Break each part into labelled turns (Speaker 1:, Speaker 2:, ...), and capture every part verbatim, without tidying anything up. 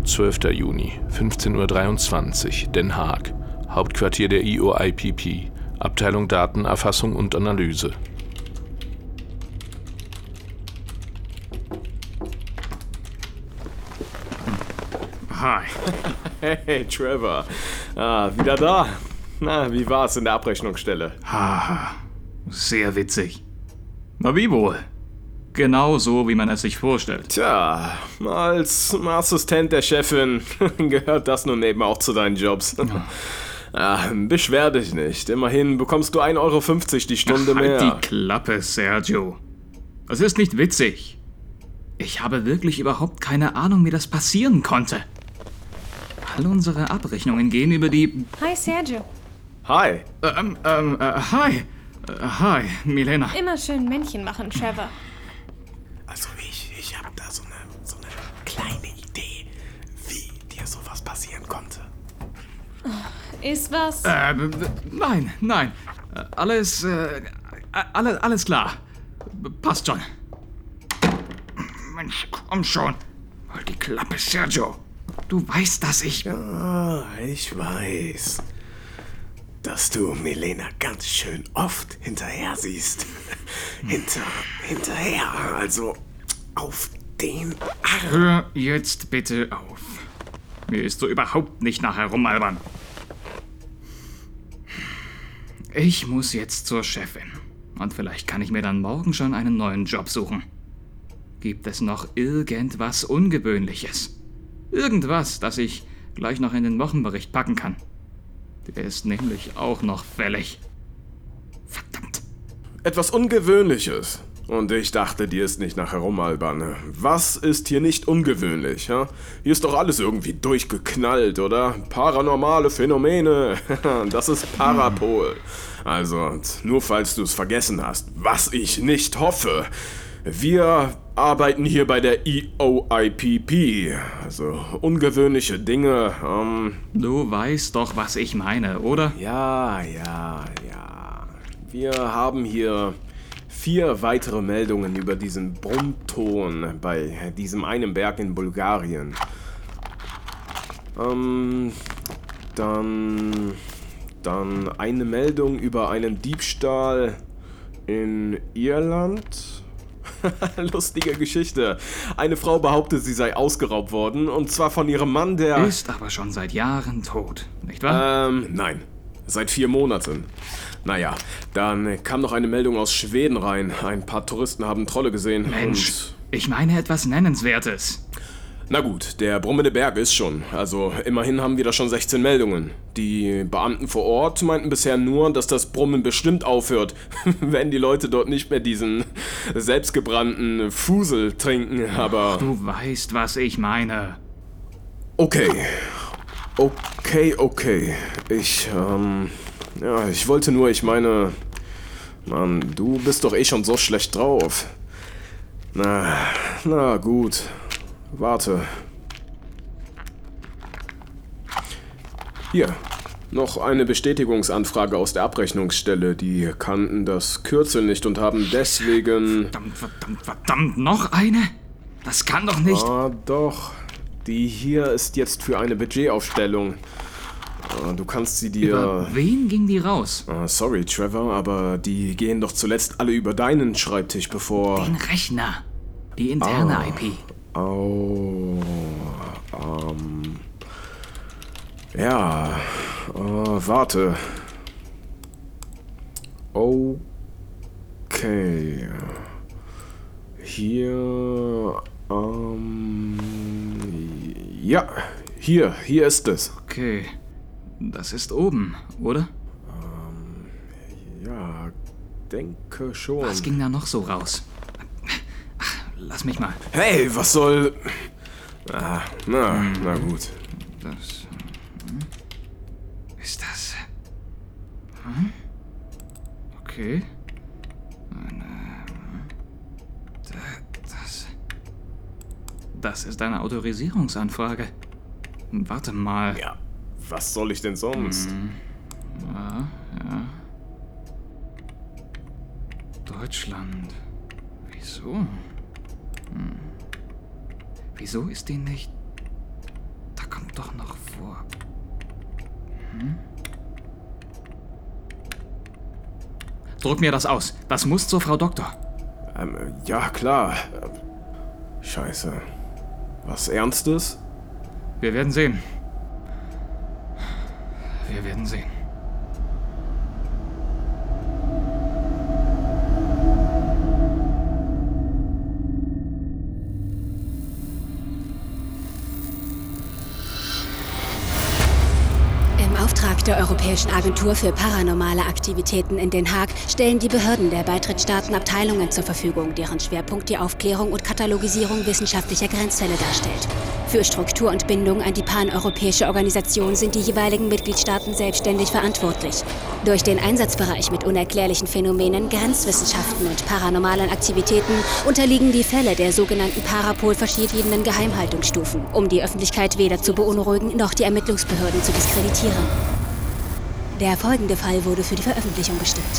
Speaker 1: zwölfter Juni, fünfzehn Uhr dreiundzwanzig, Den Haag, Hauptquartier der I O I P P, Abteilung Datenerfassung und Analyse.
Speaker 2: Hi. Hey, Trevor. Ah, wieder da. Na, wie war's in der Abrechnungsstelle?
Speaker 3: Haha, sehr witzig. Na wie wohl? Genau so, wie man es sich vorstellt.
Speaker 2: Tja, als Assistent der Chefin gehört das nun eben auch zu deinen Jobs. Ah, beschwer dich nicht. Immerhin bekommst du ein Euro fünfzig die Stunde
Speaker 3: Ach, halt
Speaker 2: mehr.
Speaker 3: die Klappe, Sergio. Es ist nicht witzig. Ich habe wirklich überhaupt keine Ahnung, wie das passieren konnte. All unsere Abrechnungen gehen über die...
Speaker 4: Hi, Sergio.
Speaker 2: Hi.
Speaker 3: Ähm, ähm, äh, hi. Äh, hi, Milena.
Speaker 4: Immer schön Männchen machen, Trevor.
Speaker 2: Also ich, ich hab da so eine, so eine kleine Idee, wie dir sowas passieren konnte.
Speaker 4: Ist was?
Speaker 3: Äh, nein, nein. Äh, Alles, äh, alle, alles klar. Passt schon. Mensch, komm schon. Halt die Klappe, Sergio. Du weißt, dass ich...
Speaker 2: Ja, ich weiß, dass du Milena ganz schön oft hinterher siehst. Hinter, hinterher, also auf den Arm.
Speaker 3: Hör jetzt bitte auf. Mir ist so überhaupt nicht nach herumalbern. Ich muss jetzt zur Chefin. Und vielleicht kann ich mir dann morgen schon einen neuen Job suchen. Gibt es noch irgendwas Ungewöhnliches? Irgendwas, das ich gleich noch in den Wochenbericht packen kann. Der ist nämlich auch noch fällig. Verdammt.
Speaker 2: Etwas Ungewöhnliches. Und ich dachte, dir ist nicht nach herumalbern. Was ist hier nicht ungewöhnlich? Ja? Hier ist doch alles irgendwie durchgeknallt, oder? Paranormale Phänomene. Das ist Parapol. Also, nur falls du es vergessen hast, was ich nicht hoffe. Wir arbeiten hier bei der I O I P P. Also, ungewöhnliche Dinge. Ähm
Speaker 3: Du weißt doch, was ich meine, oder?
Speaker 2: ja, ja, ja. Wir haben hier vier weitere Meldungen über diesen Brummton bei diesem einen Berg in Bulgarien. Ähm, dann, dann eine Meldung über einen Diebstahl in Irland. Lustige Geschichte. Eine Frau behauptet, sie sei ausgeraubt worden, und zwar von ihrem Mann, der...
Speaker 3: Ist aber schon seit Jahren tot, nicht wahr?
Speaker 2: Ähm, nein. Seit vier Monaten. Naja, dann kam noch eine Meldung aus Schweden rein. Ein paar Touristen haben Trolle gesehen.
Speaker 3: Mensch,
Speaker 2: Und
Speaker 3: ich meine etwas Nennenswertes.
Speaker 2: na gut, der brummende Berg ist schon. Also immerhin haben wir da schon sechzehn Meldungen. Die Beamten vor Ort meinten bisher nur, dass das Brummen bestimmt aufhört, wenn die Leute dort nicht mehr diesen selbstgebrannten Fusel trinken, aber...
Speaker 3: Du weißt, was ich meine.
Speaker 2: Okay. Okay, okay. Ich, ähm... ja, ich wollte nur, ich meine... Mann, du bist doch eh schon so schlecht drauf. Na, na gut. Warte. Hier, noch eine Bestätigungsanfrage aus der Abrechnungsstelle. Die kannten das Kürzel nicht und haben deswegen...
Speaker 3: Verdammt, verdammt, verdammt, noch eine? Das kann doch nicht...
Speaker 2: Ah, doch. Die hier ist jetzt für eine Budgetaufstellung. Ah, du kannst sie dir...
Speaker 3: Über wen ging die raus?
Speaker 2: Ah, sorry, Trevor, aber die gehen doch zuletzt alle über deinen Schreibtisch, bevor...
Speaker 3: Den Rechner. Die interne
Speaker 2: Ah.
Speaker 3: I P.
Speaker 2: Oh, ähm... Ja, äh, warte. Okay. Hier, ähm... ja, hier, hier ist es.
Speaker 3: Okay, das ist oben, oder?
Speaker 2: Ja, denke schon.
Speaker 3: Was ging da noch so raus? Ach, lass mich mal.
Speaker 2: Hey, was soll... Ah, na, na gut.
Speaker 3: Das... hm? Ist das... Hm? Okay. Eine... Da- Das... Das ist eine Autorisierungsanfrage. Warte mal.
Speaker 2: Ja, was soll ich denn sonst?
Speaker 3: Ja, ja. Deutschland. Wieso? Hm. Wieso ist die nicht... kommt doch noch vor. Hm? Druck mir das aus. Das muss zur Frau Doktor.
Speaker 2: Ähm, ja, klar. Scheiße. Was Ernstes?
Speaker 3: Wir werden sehen. Wir werden sehen.
Speaker 5: Im Auftrag der Europäischen Agentur für paranormale Aktivitäten in Den Haag stellen die Behörden der Beitrittsstaaten Abteilungen zur Verfügung, deren Schwerpunkt die Aufklärung und Katalogisierung wissenschaftlicher Grenzfälle darstellt. Für Struktur und Bindung an die paneuropäische Organisation sind die jeweiligen Mitgliedstaaten selbstständig verantwortlich. Durch den Einsatzbereich mit unerklärlichen Phänomenen, Grenzwissenschaften und paranormalen Aktivitäten unterliegen die Fälle der sogenannten Parapol verschiedenen Geheimhaltungsstufen, um die Öffentlichkeit weder zu beunruhigen noch die Ermittlungsbehörden zu diskreditieren. Der folgende Fall wurde für die Veröffentlichung bestimmt.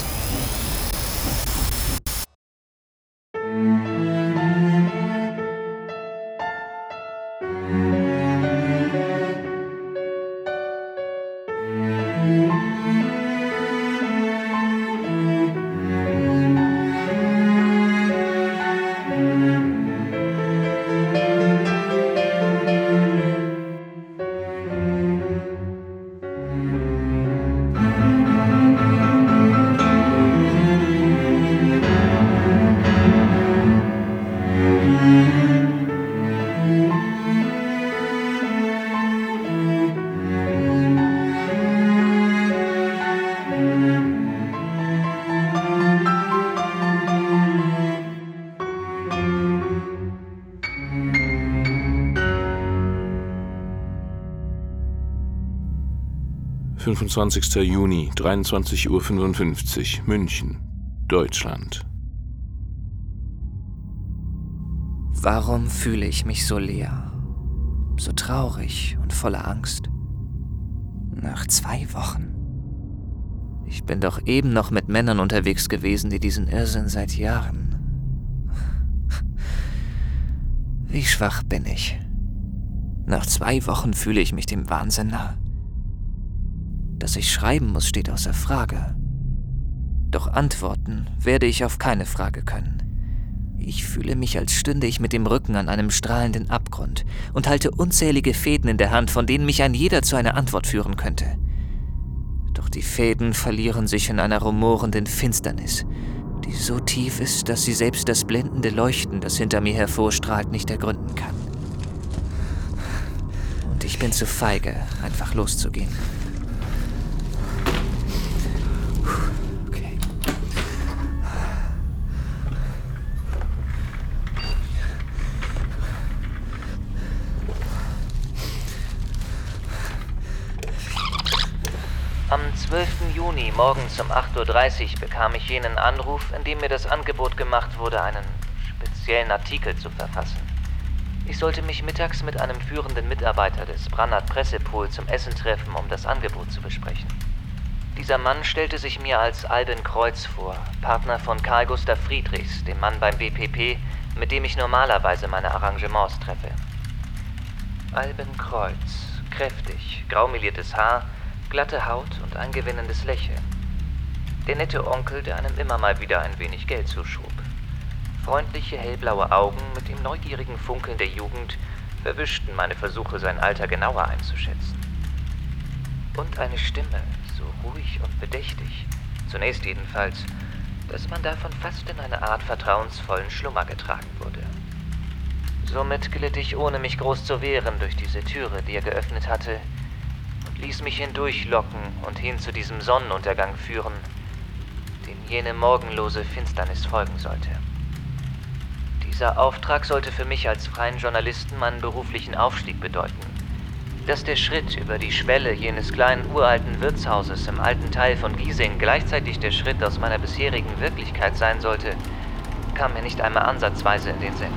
Speaker 1: fünfundzwanzigster Juni, dreiundzwanzig Uhr fünfundfünfzig, München, Deutschland.
Speaker 6: Warum fühle ich mich so leer, so traurig und voller Angst? Nach zwei Wochen. Ich bin doch eben noch mit Männern unterwegs gewesen, die diesen Irrsinn seit Jahren. Wie schwach bin ich? Nach zwei Wochen fühle ich mich dem Wahnsinn nah. Dass ich schreiben muss, steht außer Frage. Doch antworten werde ich auf keine Frage können. Ich fühle mich, als stünde ich mit dem Rücken an einem strahlenden Abgrund und halte unzählige Fäden in der Hand, von denen mich ein jeder zu einer Antwort führen könnte. Doch die Fäden verlieren sich in einer rumorenden Finsternis, die so tief ist, dass sie selbst das blendende Leuchten, das hinter mir hervorstrahlt, nicht ergründen kann. Und ich bin zu feige, einfach loszugehen. Am zwölften Juni morgens um acht Uhr dreißig bekam ich jenen Anruf, in dem mir das Angebot gemacht wurde, einen speziellen Artikel zu verfassen. Ich sollte mich mittags mit einem führenden Mitarbeiter des Brannert Pressepol zum Essen treffen, um das Angebot zu besprechen. Dieser Mann stellte sich mir als Albin Kreuz vor, Partner von Karl Gustav Friedrichs, dem Mann beim B P P, mit dem ich normalerweise meine Arrangements treffe. Albin Kreuz, kräftig, graumeliertes Haar, glatte Haut und ein gewinnendes Lächeln. Der nette Onkel, der einem immer mal wieder ein wenig Geld zuschob. Freundliche, hellblaue Augen mit dem neugierigen Funkeln der Jugend verwischten meine Versuche, sein Alter genauer einzuschätzen. Und eine Stimme, so ruhig und bedächtig, zunächst jedenfalls, dass man davon fast in eine Art vertrauensvollen Schlummer getragen wurde. Somit glitt ich, ohne mich groß zu wehren, durch diese Türe, die er geöffnet hatte, ließ mich hindurchlocken und hin zu diesem Sonnenuntergang führen, dem jene morgenlose Finsternis folgen sollte. Dieser Auftrag sollte für mich als freien Journalisten meinen beruflichen Aufstieg bedeuten. Dass der Schritt über die Schwelle jenes kleinen uralten Wirtshauses im alten Teil von Giesing gleichzeitig der Schritt aus meiner bisherigen Wirklichkeit sein sollte, kam mir nicht einmal ansatzweise in den Sinn.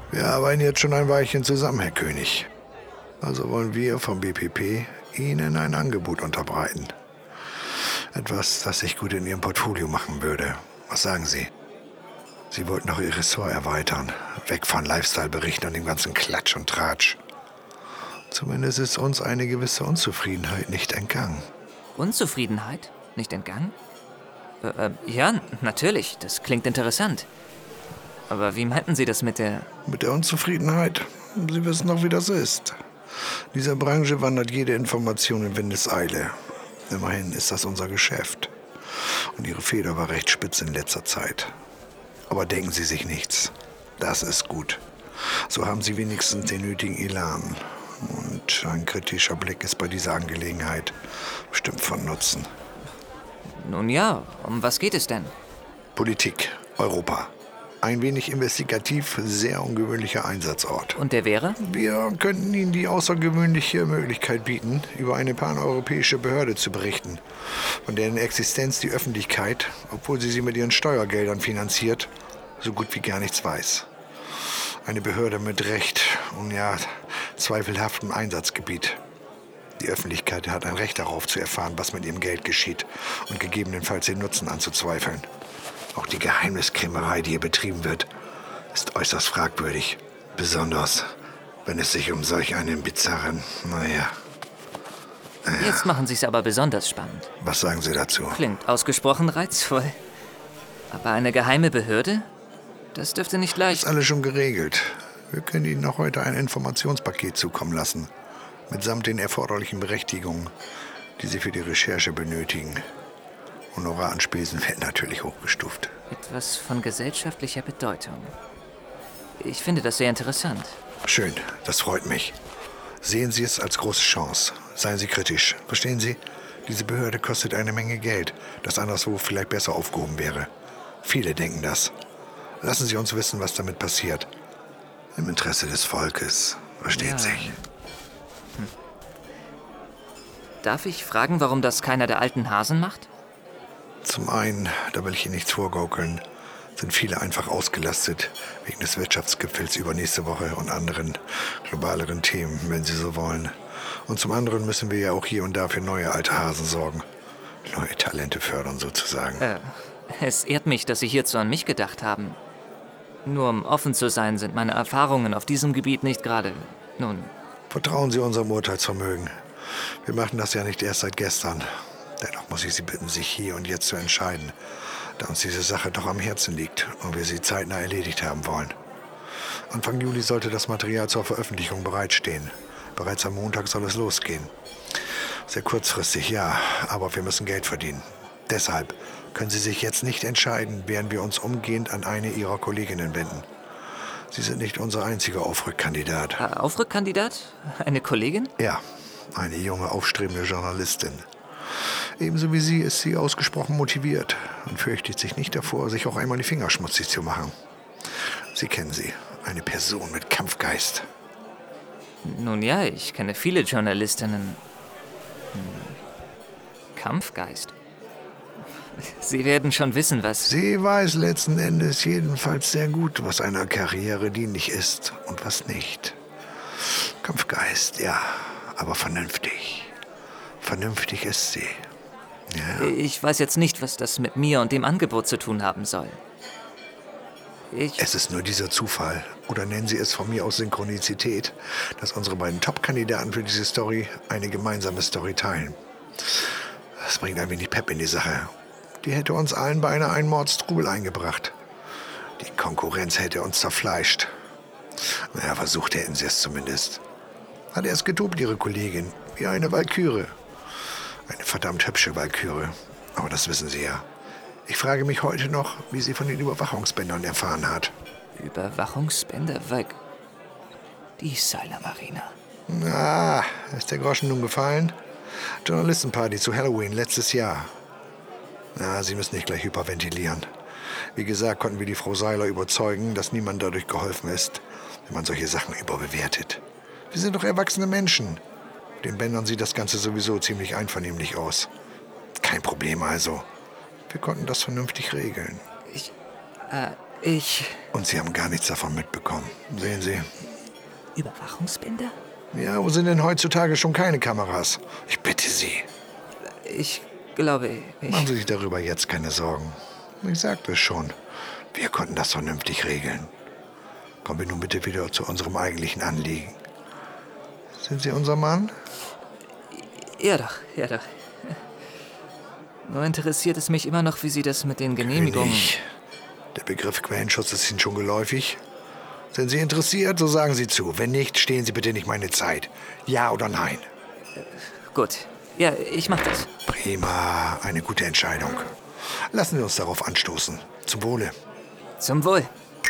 Speaker 7: Wir arbeiten jetzt schon ein Weilchen zusammen, Herr König. Also wollen wir vom B P P Ihnen ein Angebot unterbreiten. Etwas, das sich gut in Ihrem Portfolio machen würde. Was sagen Sie? Sie wollten doch Ihr Ressort erweitern. Weg von Lifestyle-Berichten und dem ganzen Klatsch und Tratsch. Zumindest ist uns eine gewisse Unzufriedenheit nicht entgangen.
Speaker 6: Unzufriedenheit? Nicht entgangen? Äh, äh, ja, natürlich. Das klingt interessant. Aber wie meinten Sie das mit der...
Speaker 7: Mit der Unzufriedenheit? Sie wissen doch, wie das ist. In dieser Branche wandert jede Information in Windeseile. Immerhin ist das unser Geschäft. Und Ihre Feder war recht spitz in letzter Zeit. Aber denken Sie sich nichts. Das ist gut. So haben Sie wenigstens den nötigen Elan. Und ein kritischer Blick ist bei dieser Angelegenheit bestimmt von Nutzen.
Speaker 6: Nun ja, um was geht es denn?
Speaker 7: Politik, Europa. Ein wenig investigativ, sehr ungewöhnlicher Einsatzort.
Speaker 6: Und der wäre?
Speaker 7: Wir könnten Ihnen die außergewöhnliche Möglichkeit bieten, über eine paneuropäische Behörde zu berichten, von deren Existenz die Öffentlichkeit, obwohl sie sie mit ihren Steuergeldern finanziert, so gut wie gar nichts weiß. Eine Behörde mit recht, und ja, zweifelhaftem Einsatzgebiet. Die Öffentlichkeit hat ein Recht darauf zu erfahren, was mit ihrem Geld geschieht und gegebenenfalls den Nutzen anzuzweifeln. Auch die Geheimniskrämerei, die hier betrieben wird, ist äußerst fragwürdig. Besonders, wenn es sich um solch einen bizarren, naja... Äh,
Speaker 6: Jetzt machen Sie es aber besonders spannend.
Speaker 7: Was sagen Sie dazu?
Speaker 6: Klingt ausgesprochen reizvoll. Aber eine geheime Behörde? Das dürfte nicht leicht...
Speaker 7: Ist alles schon geregelt. Wir können Ihnen noch heute ein Informationspaket zukommen lassen. Mitsamt den erforderlichen Berechtigungen, die Sie für die Recherche benötigen. Honoraranspesen werden natürlich hochgestuft.
Speaker 6: Etwas von gesellschaftlicher Bedeutung. Ich finde das sehr interessant.
Speaker 7: Schön, das freut mich. Sehen Sie es als große Chance. Seien Sie kritisch. Verstehen Sie? Diese Behörde kostet eine Menge Geld, das anderswo vielleicht besser aufgehoben wäre. Viele denken das. Lassen Sie uns wissen, was damit passiert. Im Interesse des Volkes. Verstehen
Speaker 6: Ja.
Speaker 7: Sie?
Speaker 6: Hm. Darf ich fragen, warum das keiner der alten Hasen macht?
Speaker 7: Zum einen, da will ich Ihnen nichts vorgaukeln, sind viele einfach ausgelastet wegen des Wirtschaftsgipfels übernächste Woche und anderen globaleren Themen, wenn Sie so wollen. Und zum anderen müssen wir ja auch hier und da für neue alte Hasen sorgen. Neue Talente fördern sozusagen.
Speaker 6: Äh, es ehrt mich, dass Sie hierzu an mich gedacht haben. Nur um offen zu sein, sind meine Erfahrungen auf diesem Gebiet nicht gerade, nun...
Speaker 7: Vertrauen Sie unserem Urteilsvermögen. Wir machen das ja nicht erst seit gestern. Dennoch muss ich Sie bitten, sich hier und jetzt zu entscheiden, da uns diese Sache doch am Herzen liegt und wir sie zeitnah erledigt haben wollen. Anfang Juli sollte das Material zur Veröffentlichung bereitstehen. Bereits am Montag soll es losgehen. Sehr kurzfristig, ja, aber wir müssen Geld verdienen. Deshalb können Sie sich jetzt nicht entscheiden, während wir uns umgehend an eine Ihrer Kolleginnen wenden. Sie sind nicht unser einziger Aufrückkandidat.
Speaker 6: Äh, Aufrückkandidat? Eine Kollegin?
Speaker 7: Ja, eine junge, aufstrebende Journalistin. Ebenso wie Sie ist sie ausgesprochen motiviert und fürchtet sich nicht davor, sich auch einmal die Finger schmutzig zu machen. Sie kennen sie, eine Person mit Kampfgeist.
Speaker 6: Nun ja, ich kenne viele Journalistinnen. Hm. Kampfgeist. Sie werden schon wissen, was...
Speaker 7: Sie weiß letzten Endes jedenfalls sehr gut, was einer Karriere dienlich ist und was nicht. Kampfgeist, ja, aber vernünftig. Vernünftig ist sie. Ja.
Speaker 6: Ich weiß jetzt nicht, was das mit mir und dem Angebot zu tun haben soll. Ich...
Speaker 7: Es ist nur dieser Zufall, oder nennen Sie es von mir aus Synchronizität, dass unsere beiden Top-Kandidaten für diese Story eine gemeinsame Story teilen. Das bringt ein wenig Pep in die Sache. Die hätte uns allen beinahe einen Mordstrubel eingebracht. Die Konkurrenz hätte uns zerfleischt. Naja, versucht hätten sie es zumindest. Hat erst getobt, ihre Kollegin, wie eine Walküre. Eine verdammt hübsche Walküre. Aber das wissen Sie ja. Ich frage mich heute noch, wie sie von den Überwachungsbändern erfahren hat.
Speaker 6: Überwachungsbänder? Weil... Die Sylar Marina.
Speaker 7: Na, ist der Groschen nun gefallen? Journalistenparty zu Halloween letztes Jahr. Na, Sie müssen nicht gleich hyperventilieren. Wie gesagt, konnten wir die Frau Sylar überzeugen, dass niemand dadurch geholfen ist, wenn man solche Sachen überbewertet. Wir sind doch erwachsene Menschen. Den Bändern sieht das Ganze sowieso ziemlich einvernehmlich aus. Kein Problem also. Wir konnten das vernünftig regeln.
Speaker 6: Ich... Äh,
Speaker 8: Ich...
Speaker 7: Und Sie haben gar nichts davon mitbekommen. Sehen Sie?
Speaker 8: Überwachungsbilder?
Speaker 7: Ja, wo sind denn heutzutage schon keine Kameras? Ich bitte Sie.
Speaker 8: Ich glaube, ich...
Speaker 7: Machen Sie sich darüber jetzt keine Sorgen. Ich sagte es schon. Wir konnten das vernünftig regeln. Kommen wir nun bitte wieder zu unserem eigentlichen Anliegen. Sind Sie unser Mann?
Speaker 8: Ja doch, ja doch. Nur interessiert es mich immer noch, wie Sie das mit den Genehmigungen...
Speaker 7: König. Der Begriff Quellenschutz ist Ihnen schon geläufig? Sind Sie interessiert, so sagen Sie zu. Wenn nicht, stehen Sie bitte nicht meine Zeit. Ja oder nein?
Speaker 8: Gut. Ja, ich mach das.
Speaker 7: Prima. Eine gute Entscheidung. Lassen wir uns darauf anstoßen. Zum Wohle.
Speaker 8: Zum Wohl.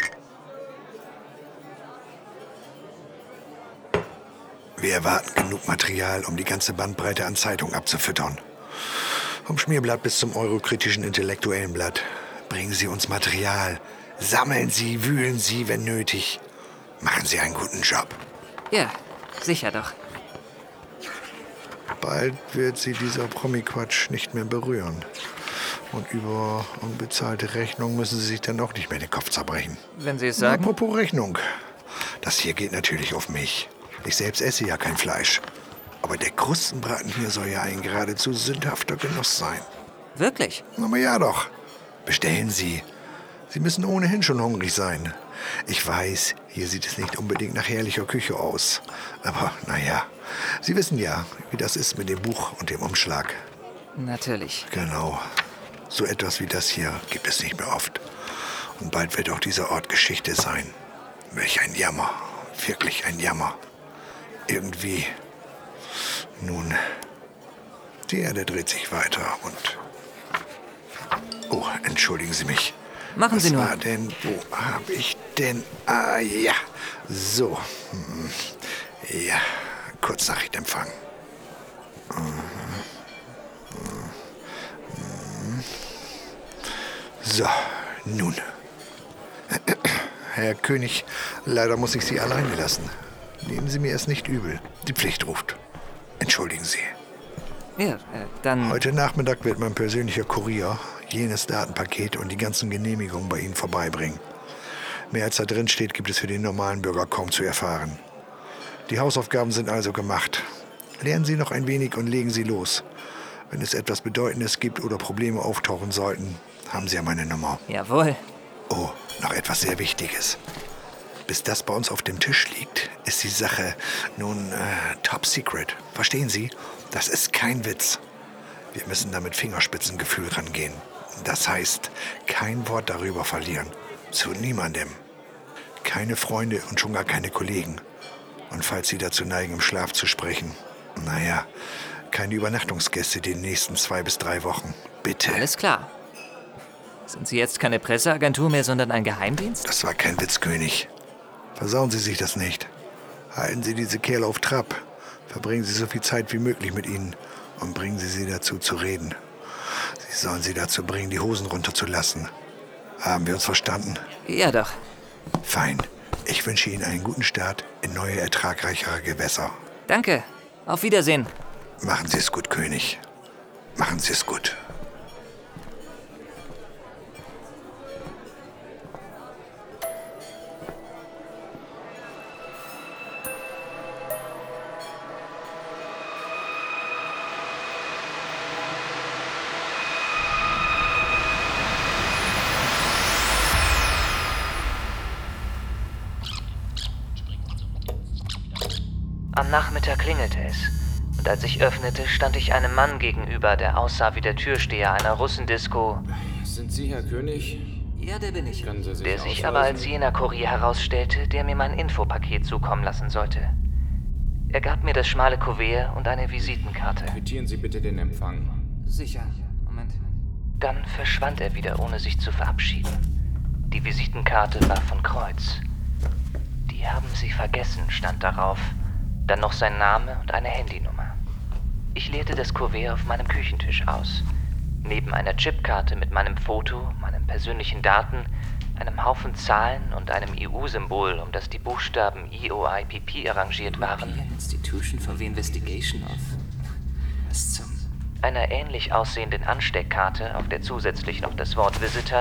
Speaker 7: Wir erwarten genug Material, um die ganze Bandbreite an Zeitungen abzufüttern. Vom Schmierblatt bis zum eurokritischen intellektuellen Blatt. Bringen Sie uns Material. Sammeln Sie, wühlen Sie, wenn nötig. Machen Sie einen guten Job.
Speaker 8: Ja, sicher doch.
Speaker 7: Bald wird Sie dieser Promi-Quatsch nicht mehr berühren. Und über unbezahlte Rechnung müssen Sie sich dann auch nicht mehr den Kopf zerbrechen.
Speaker 8: Wenn Sie es sagen.
Speaker 7: Apropos Rechnung. Das hier geht natürlich auf mich. Ich selbst esse ja kein Fleisch. Aber der Krustenbraten hier soll ja ein geradezu sündhafter Genuss sein.
Speaker 8: Wirklich?
Speaker 7: Aber ja doch. Bestellen Sie. Sie müssen ohnehin schon hungrig sein. Ich weiß, hier sieht es nicht unbedingt nach herrlicher Küche aus. Aber naja, Sie wissen ja, wie das ist mit dem Buch und dem Umschlag.
Speaker 8: Natürlich.
Speaker 7: Genau. So etwas wie das hier gibt es nicht mehr oft. Und bald wird auch dieser Ort Geschichte sein. Welch ein Jammer. Wirklich ein Jammer. Irgendwie. Nun, die Erde dreht sich weiter und... Oh, entschuldigen Sie mich.
Speaker 8: Machen
Speaker 7: Was
Speaker 8: Sie nur.
Speaker 7: war denn, wo habe ich denn... Ah, ja. So. Hm. Ja, Kurznachrichtempfang. So, nun. Herr König, leider muss ich Sie alleine lassen. Nehmen Sie mir es nicht übel. Die Pflicht ruft. Entschuldigen Sie.
Speaker 8: Ja, äh, dann...
Speaker 7: Heute Nachmittag wird mein persönlicher Kurier jenes Datenpaket und die ganzen Genehmigungen bei Ihnen vorbeibringen. Mehr als da drin steht, gibt es für den normalen Bürger kaum zu erfahren. Die Hausaufgaben sind also gemacht. Lernen Sie noch ein wenig und legen Sie los. Wenn es etwas Bedeutendes gibt oder Probleme auftauchen sollten, haben Sie ja meine Nummer.
Speaker 8: Jawohl.
Speaker 7: Oh, noch etwas sehr Wichtiges. Bis das bei uns auf dem Tisch liegt, ist die Sache nun äh, top secret. Verstehen Sie? Das ist kein Witz. Wir müssen da mit Fingerspitzengefühl rangehen. Das heißt, kein Wort darüber verlieren. Zu niemandem. Keine Freunde und schon gar keine Kollegen. Und falls Sie dazu neigen, im Schlaf zu sprechen, naja, keine Übernachtungsgäste die nächsten zwei bis drei Wochen. Bitte.
Speaker 8: Alles klar. Sind Sie jetzt keine Presseagentur mehr, sondern ein Geheimdienst?
Speaker 7: Das war kein Witz, König. Versauen Sie sich das nicht. Halten Sie diese Kerle auf Trab. Verbringen Sie so viel Zeit wie möglich mit ihnen und bringen Sie sie dazu zu reden. Sie sollen sie dazu bringen, die Hosen runterzulassen. Haben wir uns verstanden?
Speaker 8: Ja doch.
Speaker 7: Fein. Ich wünsche Ihnen einen guten Start in neue, ertragreichere Gewässer.
Speaker 8: Danke. Auf Wiedersehen.
Speaker 7: Machen Sie es gut, König. Machen Sie es gut.
Speaker 6: Am Nachmittag klingelte es, und als ich öffnete, stand ich einem Mann gegenüber, der aussah wie der Türsteher einer Russendisco,
Speaker 9: Sind Sie Herr König?
Speaker 8: Ja, der bin ich.
Speaker 9: Können Sie sich
Speaker 6: der sich
Speaker 9: ausweisen?
Speaker 6: aber als jener Kurier herausstellte, der mir mein Infopaket zukommen lassen sollte. Er gab mir das schmale Kuvert und eine Visitenkarte.
Speaker 9: Quittieren Sie bitte den Empfang.
Speaker 8: Sicher. Moment.
Speaker 6: Dann verschwand er wieder, ohne sich zu verabschieden. Die Visitenkarte war von Kreuz. Die haben Sie vergessen, stand darauf. Dann noch sein Name und eine Handynummer. Ich leerte das Kuvert auf meinem Küchentisch aus. Neben einer Chipkarte mit meinem Foto, meinen persönlichen Daten, einem Haufen Zahlen und einem E U-Symbol, um das die Buchstaben E O I P P arrangiert waren,
Speaker 8: Institution for the Investigation of... Was zum...
Speaker 6: einer ähnlich aussehenden Ansteckkarte, auf der zusätzlich noch das Wort Visitor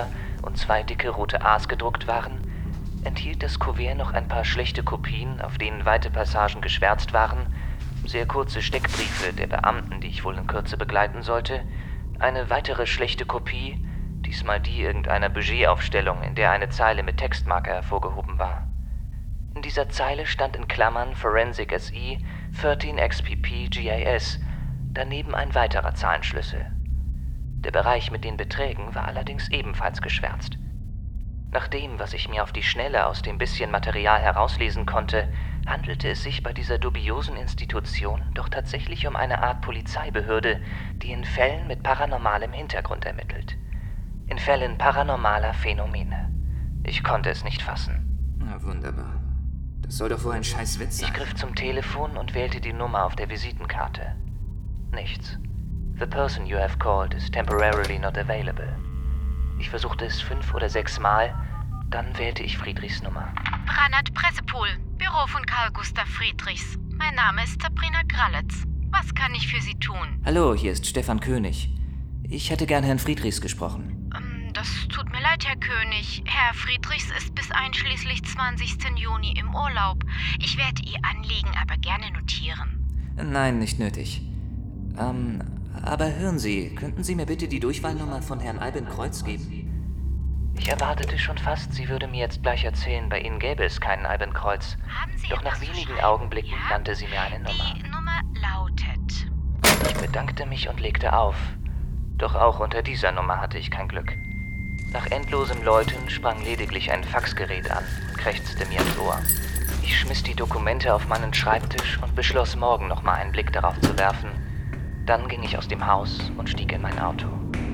Speaker 6: und zwei dicke rote A's gedruckt waren, enthielt das Kuvert noch ein paar schlechte Kopien, auf denen weite Passagen geschwärzt waren, sehr kurze Steckbriefe der Beamten, die ich wohl in Kürze begleiten sollte, eine weitere schlechte Kopie, diesmal die irgendeiner Budgetaufstellung, in der eine Zeile mit Textmarker hervorgehoben war. In dieser Zeile stand in Klammern Forensic S I dreizehn X P P G A S, daneben ein weiterer Zahlenschlüssel. Der Bereich mit den Beträgen war allerdings ebenfalls geschwärzt. Nach dem, was ich mir auf die Schnelle aus dem bisschen Material herauslesen konnte, handelte es sich bei dieser dubiosen Institution doch tatsächlich um eine Art Polizeibehörde, die in Fällen mit paranormalem Hintergrund ermittelt. In Fällen paranormaler Phänomene. Ich konnte es nicht fassen.
Speaker 8: Na wunderbar. Das soll doch wohl ein scheiß Witz sein.
Speaker 6: Ich griff zum Telefon und wählte die Nummer auf der Visitenkarte. Nichts. The person you have called is temporarily not available. Ich versuchte es fünf oder sechs Mal, dann wählte ich Friedrichs Nummer.
Speaker 10: Branat Pressepool, Büro von Karl Gustav Friedrichs. Mein Name ist Sabrina Gralitz. Was kann ich für Sie tun?
Speaker 8: Hallo, hier ist Stefan König. Ich hätte gern Herrn Friedrichs gesprochen.
Speaker 10: Ähm, das tut mir leid, Herr König. Herr Friedrichs ist bis einschließlich zwanzigsten Juni im Urlaub. Ich werde Ihr Anliegen aber gerne notieren.
Speaker 8: Nein, nicht nötig. Ähm, aber hören Sie, könnten Sie mir bitte die Durchwahlnummer von Herrn Eibenkreuz geben?
Speaker 6: Ich erwartete schon fast, sie würde mir jetzt gleich erzählen, bei Ihnen gäbe es keinen Eibenkreuz.
Speaker 10: Haben Sie
Speaker 6: Doch nach
Speaker 10: etwas zu
Speaker 6: wenigen
Speaker 10: schreiben?
Speaker 6: Augenblicken
Speaker 10: Ja?
Speaker 6: nannte sie mir eine Nummer.
Speaker 10: Die Nummer lautet...
Speaker 6: Ich bedankte mich und legte auf. Doch auch unter dieser Nummer hatte ich kein Glück. Nach endlosem Läuten sprang lediglich ein Faxgerät an und krächzte mir ins Ohr. Ich schmiss die Dokumente auf meinen Schreibtisch und beschloss, morgen noch mal einen Blick darauf zu werfen. Dann ging ich aus dem Haus und stieg in mein Auto.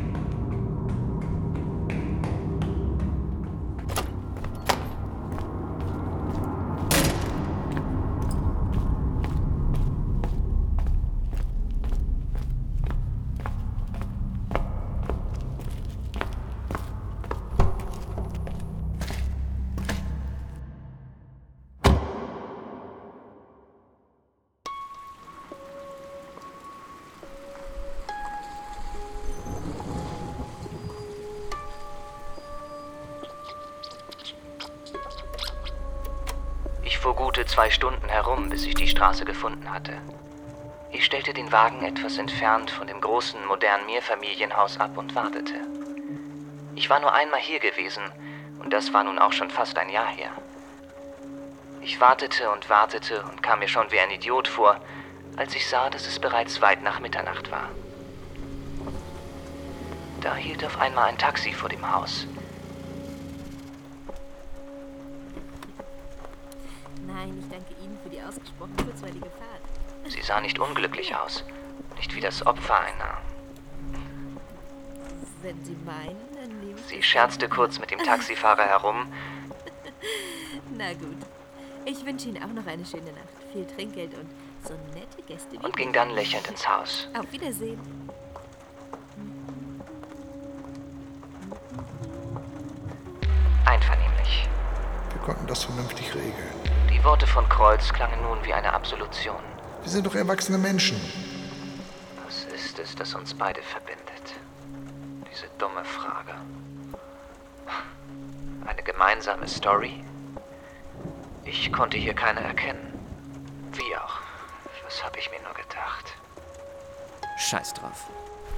Speaker 6: Ich fuhr gute zwei Stunden herum, bis ich die Straße gefunden hatte. Ich stellte den Wagen etwas entfernt von dem großen, modernen Mehrfamilienhaus ab und wartete. Ich war nur einmal hier gewesen, und das war nun auch schon fast ein Jahr her. Ich wartete und wartete und kam mir schon wie ein Idiot vor, als ich sah, dass es bereits weit nach Mitternacht war. Da hielt auf einmal ein Taxi vor dem Haus.
Speaker 11: Nein, ich danke Ihnen für die ausgesprochen kurzweilige Fahrt.
Speaker 6: Sie sah nicht unglücklich aus, nicht wie das Opfer einer...
Speaker 11: Wenn Sie meinen, dann nehmen
Speaker 6: Sie scherzte kurz mit dem Taxifahrer herum.
Speaker 11: Na gut. Ich wünsche Ihnen auch noch eine schöne Nacht. Viel Trinkgeld und so nette Gäste wie
Speaker 6: Und ging dann lächelnd ins Haus.
Speaker 11: Auf Wiedersehen.
Speaker 6: Einvernehmlich.
Speaker 7: Wir konnten das vernünftig regeln.
Speaker 6: Die Worte von Kreuz klangen nun wie eine Absolution.
Speaker 7: Wir sind doch erwachsene Menschen.
Speaker 6: Was ist es, das uns beide verbindet? Diese dumme Frage. Eine gemeinsame Story? Ich konnte hier keine erkennen. Wie auch. Was habe ich mir nur gedacht?
Speaker 8: Scheiß drauf.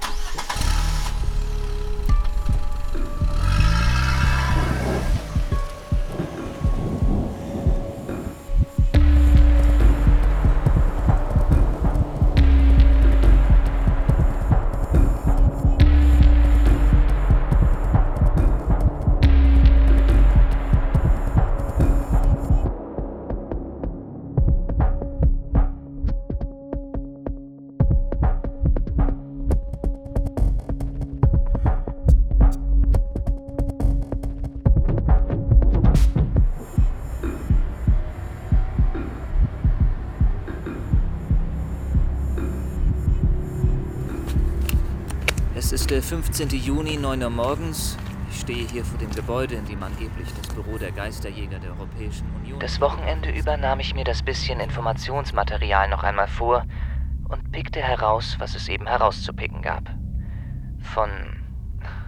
Speaker 8: Es ist der fünfzehnten Juni, neun Uhr morgens. Ich stehe hier vor dem Gebäude, in dem angeblich das Büro der Geisterjäger der Europäischen Union...
Speaker 6: Das Wochenende über nahm ich mir das bisschen Informationsmaterial noch einmal vor und pickte heraus, was es eben herauszupicken gab. Von...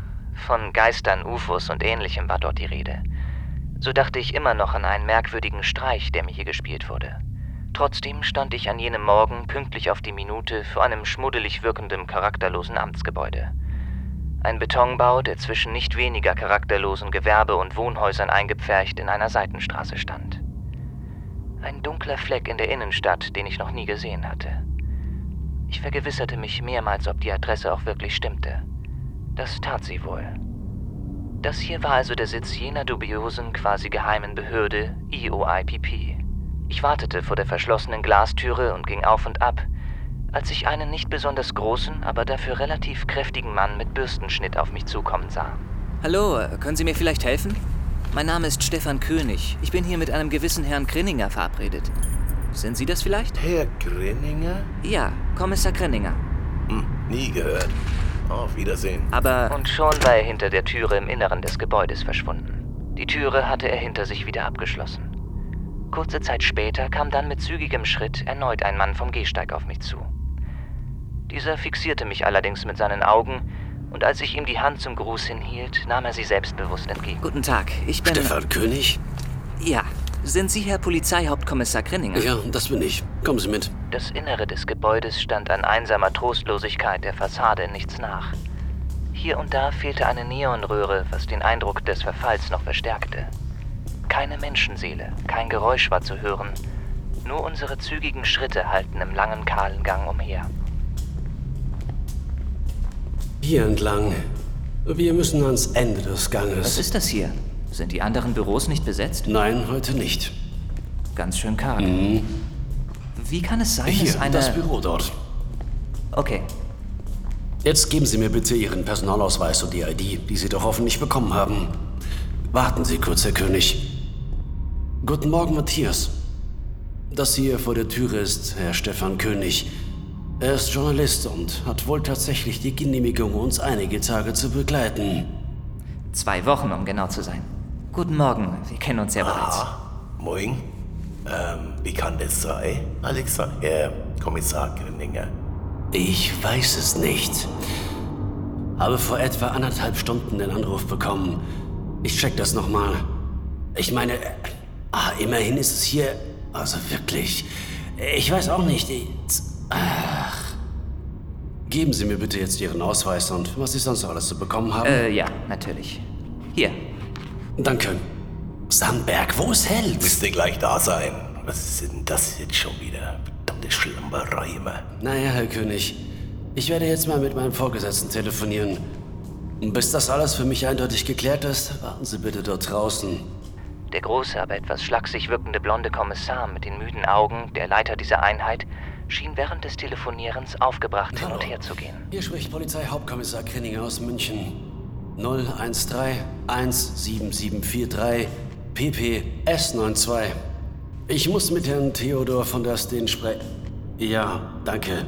Speaker 6: von Geistern, U F Os und Ähnlichem war dort die Rede. So dachte ich immer noch an einen merkwürdigen Streich, der mir hier gespielt wurde. Trotzdem stand ich an jenem Morgen pünktlich auf die Minute vor einem schmuddelig wirkenden, charakterlosen Amtsgebäude. Ein Betonbau, der zwischen nicht weniger charakterlosen Gewerbe- und Wohnhäusern eingepfercht in einer Seitenstraße stand. Ein dunkler Fleck in der Innenstadt, den ich noch nie gesehen hatte. Ich vergewisserte mich mehrmals, ob die Adresse auch wirklich stimmte. Das tat sie wohl. Das hier war also der Sitz jener dubiosen, quasi geheimen Behörde, E O I P P. Ich wartete vor der verschlossenen Glastüre und ging auf und ab, als ich einen nicht besonders großen, aber dafür relativ kräftigen Mann mit Bürstenschnitt auf mich zukommen sah.
Speaker 8: Hallo, können Sie mir vielleicht helfen? Mein Name ist Stefan König. Ich bin hier mit einem gewissen Herrn Krinninger verabredet. Sind Sie das vielleicht?
Speaker 12: Herr Krinninger?
Speaker 8: Ja, Kommissar Krinninger.
Speaker 12: Hm, nie gehört. Auf Wiedersehen.
Speaker 8: Aber...
Speaker 6: Und schon war er hinter der Türe im Inneren des Gebäudes verschwunden. Die Türe hatte er hinter sich wieder abgeschlossen. Kurze Zeit später kam dann mit zügigem Schritt erneut ein Mann vom Gehsteig auf mich zu. Dieser fixierte mich allerdings mit seinen Augen, und als ich ihm die Hand zum Gruß hinhielt, nahm er sie selbstbewusst entgegen.
Speaker 8: Guten Tag, ich bin...
Speaker 13: Stefan König?
Speaker 8: Ja. Sind Sie Herr Polizeihauptkommissar Krinninger?
Speaker 13: Ja, das bin ich. Kommen Sie mit.
Speaker 6: Das Innere des Gebäudes stand an einsamer Trostlosigkeit der Fassade in nichts nach. Hier und da fehlte eine Neonröhre, was den Eindruck des Verfalls noch verstärkte. Keine Menschenseele, kein Geräusch war zu hören. Nur unsere zügigen Schritte hallten im langen, kahlen Gang umher.
Speaker 13: Hier entlang. Wir müssen ans Ende des Ganges.
Speaker 8: Was ist das hier? Sind die anderen Büros nicht besetzt?
Speaker 13: Nein, heute nicht.
Speaker 8: Ganz schön karg.
Speaker 13: Mhm.
Speaker 8: Wie kann es sein,
Speaker 13: hier,
Speaker 8: dass eine...
Speaker 13: das Büro dort.
Speaker 8: Okay.
Speaker 13: Jetzt geben Sie mir bitte Ihren Personalausweis und die I D, die Sie doch hoffentlich bekommen haben. Warten Sie kurz, Herr König. Guten Morgen, Matthias. Das hier vor der Türe ist Herr Stefan König. Er ist Journalist und hat wohl tatsächlich die Genehmigung, uns einige Tage zu begleiten.
Speaker 8: Zwei Wochen, um genau zu sein. Guten Morgen, wir kennen uns ja bereits.
Speaker 12: Ah, moin. Ähm, wie kann das sein, Alexa? Herr Kommissar Krinninger.
Speaker 13: Ich weiß es nicht. Habe vor etwa anderthalb Stunden den Anruf bekommen. Ich check das nochmal. Ich meine, ah, immerhin ist es hier... Also wirklich... Ich weiß auch nicht... Ich, ach... Geben Sie mir bitte jetzt Ihren Ausweis und was Sie sonst alles zu bekommen haben.
Speaker 8: Äh, ja, natürlich. Hier.
Speaker 13: Danke. Sandberg, wo ist Held?
Speaker 12: Müsste gleich da sein. Was ist denn das jetzt schon wieder? Verdammte Schlamperei immer.
Speaker 13: Naja, Herr König. Ich werde jetzt mal mit meinem Vorgesetzten telefonieren. Bis das alles für mich eindeutig geklärt ist, warten Sie bitte dort draußen.
Speaker 6: Der große, aber etwas schlaksig wirkende blonde Kommissar mit den müden Augen, der Leiter dieser Einheit, schien während des Telefonierens aufgebracht hin und her zu gehen.
Speaker 13: Hier spricht Polizeihauptkommissar Krinninger aus München. null eins drei eins sieben sieben vier drei P P S zweiundneunzig. Ich muss mit Herrn Theodor von der Steen sprechen. Ja, danke.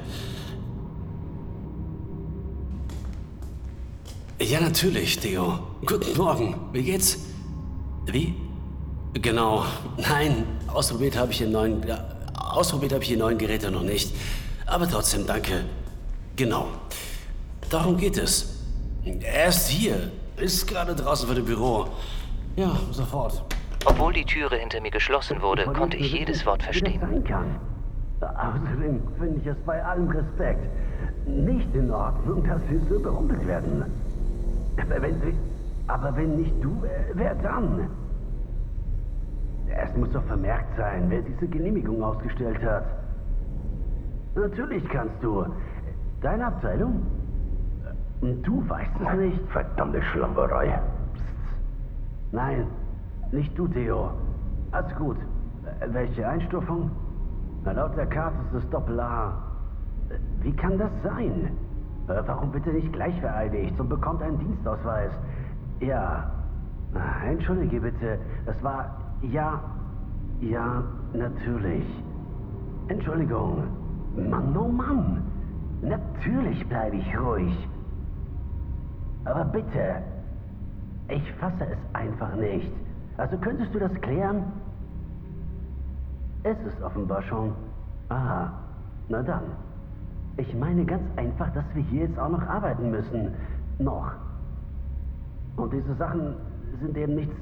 Speaker 13: Ja, natürlich, Theo. Guten Morgen. Wie geht's? Wie? Genau. Nein, ausprobiert habe ich den neuen... Ja, ausprobiert habe ich die neuen Geräte noch nicht. Aber trotzdem, danke. Genau. Darum geht es. Er ist hier. Ist gerade draußen vor dem Büro. Ja, sofort.
Speaker 6: Obwohl die Türe hinter mir geschlossen wurde, konnte ich jedes Wort verstehen.
Speaker 14: Außerdem finde ich es bei allem Respekt nicht in Ordnung, dass Sie so behandelt werden. Aber wenn Sie... Aber wenn nicht du, wer dann? Es muss doch vermerkt sein, wer diese Genehmigung ausgestellt hat. Natürlich kannst du. Deine Abteilung? Du weißt es nicht.
Speaker 12: Verdammte Schlamperei.
Speaker 14: Nein, nicht du, Theo. Alles gut. Welche Einstufung? Na, laut der Karte ist es Doppel-A. Wie kann das sein? Warum bitte nicht gleich vereidigt und bekommt einen Dienstausweis? Ja. Entschuldige bitte. Das war... Ja. Ja, natürlich. Entschuldigung. Mann, oh Mann. Natürlich bleibe ich ruhig. Aber bitte. Ich fasse es einfach nicht. Also könntest du das klären? Es ist offenbar schon. Aha. Na dann. Ich meine ganz einfach, dass wir hier jetzt auch noch arbeiten müssen. Noch. Und diese Sachen sind eben nichts...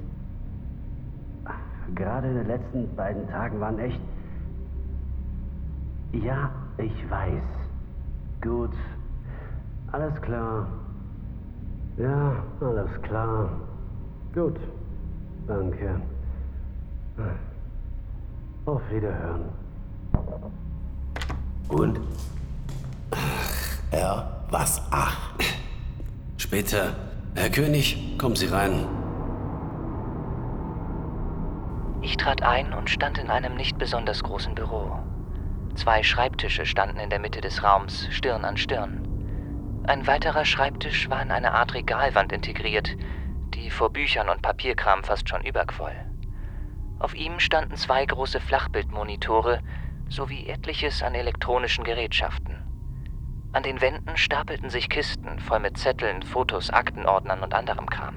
Speaker 14: Gerade in den letzten beiden Tagen waren echt... Ja, ich weiß. Gut. Alles klar. Ja, alles klar. Gut. Danke. Auf Wiederhören.
Speaker 12: Und? Ach, ja, was? Ach.
Speaker 13: Später. Herr König, kommen Sie rein.
Speaker 6: Ich trat ein und stand in einem nicht besonders großen Büro. Zwei Schreibtische standen in der Mitte des Raums, Stirn an Stirn. Ein weiterer Schreibtisch war in eine Art Regalwand integriert, die vor Büchern und Papierkram fast schon überquoll. Auf ihm standen zwei große Flachbildmonitore sowie etliches an elektronischen Gerätschaften. An den Wänden stapelten sich Kisten voll mit Zetteln, Fotos, Aktenordnern und anderem Kram.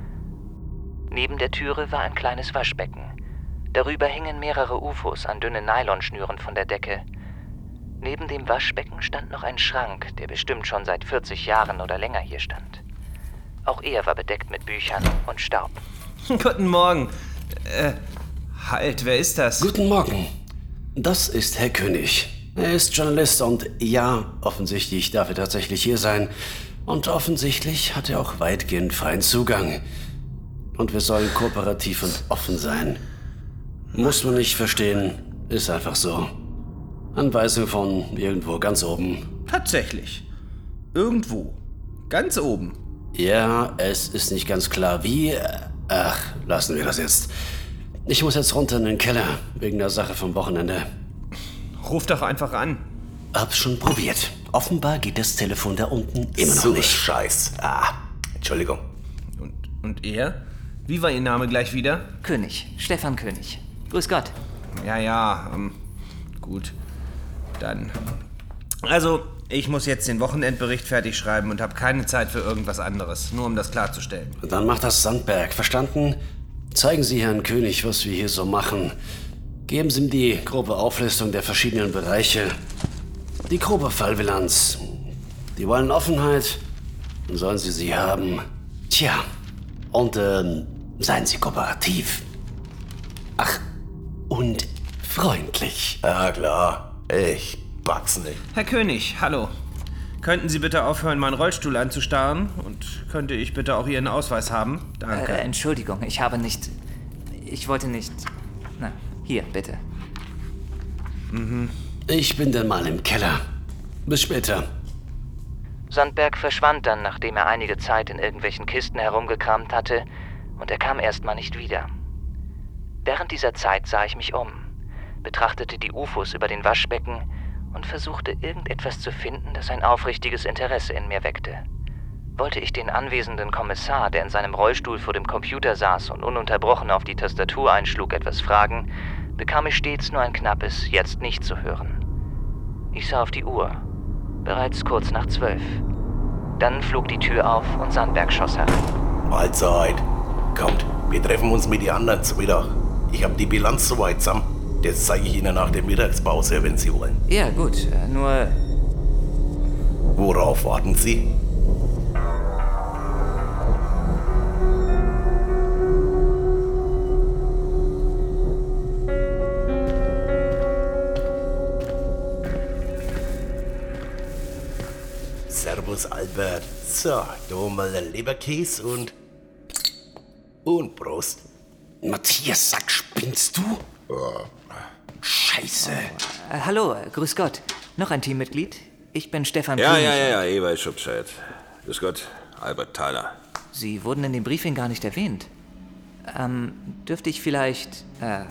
Speaker 6: Neben der Türe war ein kleines Waschbecken. Darüber hingen mehrere U F Os an dünnen Nylonschnüren von der Decke. Neben dem Waschbecken stand noch ein Schrank, der bestimmt schon seit vierzig Jahren oder länger hier stand. Auch er war bedeckt mit Büchern und Staub.
Speaker 15: Guten Morgen. Äh, halt, wer ist das?
Speaker 13: Guten Morgen. Das ist Herr König. Er ist Journalist und ja, offensichtlich darf er tatsächlich hier sein. Und offensichtlich hat er auch weitgehend freien Zugang. Und wir sollen kooperativ und offen sein. Muss man nicht verstehen, ist einfach so. Anweisung von irgendwo ganz oben.
Speaker 15: Tatsächlich. Irgendwo. Ganz oben.
Speaker 13: Ja, es ist nicht ganz klar wie. Ach, lassen wir das jetzt. Ich muss jetzt runter in den Keller, wegen der Sache vom Wochenende.
Speaker 15: Ruf doch einfach an.
Speaker 13: Hab's schon probiert. Offenbar geht das Telefon da unten immer noch
Speaker 12: so
Speaker 13: nicht.
Speaker 12: Scheiß. Ah, Entschuldigung.
Speaker 15: Und, und er? Wie war Ihr Name gleich wieder?
Speaker 8: König. Stefan König. Grüß Gott.
Speaker 15: Ja, ja, ähm, gut. Dann. Also, ich muss jetzt den Wochenendbericht fertig schreiben und habe keine Zeit für irgendwas anderes. Nur um das klarzustellen.
Speaker 13: Dann macht das Sandberg. Verstanden? Zeigen Sie Herrn König, was wir hier so machen. Geben Sie ihm die grobe Auflistung der verschiedenen Bereiche. Die grobe Fallbilanz. Die wollen Offenheit. Dann sollen Sie sie haben. Tja. Und ähm, seien Sie kooperativ. Ach, und freundlich.
Speaker 12: Ja, klar. Ich pack's nicht.
Speaker 15: Herr König, hallo. Könnten Sie bitte aufhören, meinen Rollstuhl anzustarren? Und könnte ich bitte auch Ihren Ausweis haben? Danke.
Speaker 8: Äh, Entschuldigung, ich habe nicht... Ich wollte nicht... Na, hier, bitte.
Speaker 13: Mhm. Ich bin dann mal im Keller. Bis später.
Speaker 6: Sandberg verschwand dann, nachdem er einige Zeit in irgendwelchen Kisten herumgekramt hatte, und er kam erstmal nicht wieder. Während dieser Zeit sah ich mich um, betrachtete die U F Os über den Waschbecken und versuchte irgendetwas zu finden, das ein aufrichtiges Interesse in mir weckte. Wollte ich den anwesenden Kommissar, der in seinem Rollstuhl vor dem Computer saß und ununterbrochen auf die Tastatur einschlug, etwas fragen, bekam ich stets nur ein knappes Jetzt nicht zu hören. Ich sah auf die Uhr. Bereits kurz nach zwölf. Dann flog die Tür auf und Sandberg schoss herein.
Speaker 12: Mahlzeit. Kommt, wir treffen uns mit den anderen zu Mittag. Ich habe die Bilanz soweit zusammen. Das zeige ich Ihnen nach der Mittagspause, wenn Sie wollen.
Speaker 8: Ja, gut, äh, nur...
Speaker 12: Worauf warten Sie? Servus, Albert. So, da mal ein Leberkäse und... Und Prost.
Speaker 13: Matthias, sag, spinnst du?
Speaker 12: Oh.
Speaker 13: Scheiße.
Speaker 8: Äh, hallo, äh, grüß Gott. Noch ein Teammitglied? Ich bin Stefan
Speaker 16: Ja,
Speaker 8: König.
Speaker 16: ja, ja, ja, ich weiß schon Bescheid. Grüß Gott, Albert Thaler.
Speaker 8: Sie wurden in dem Briefing gar nicht erwähnt. Ähm, dürfte ich vielleicht... Äh,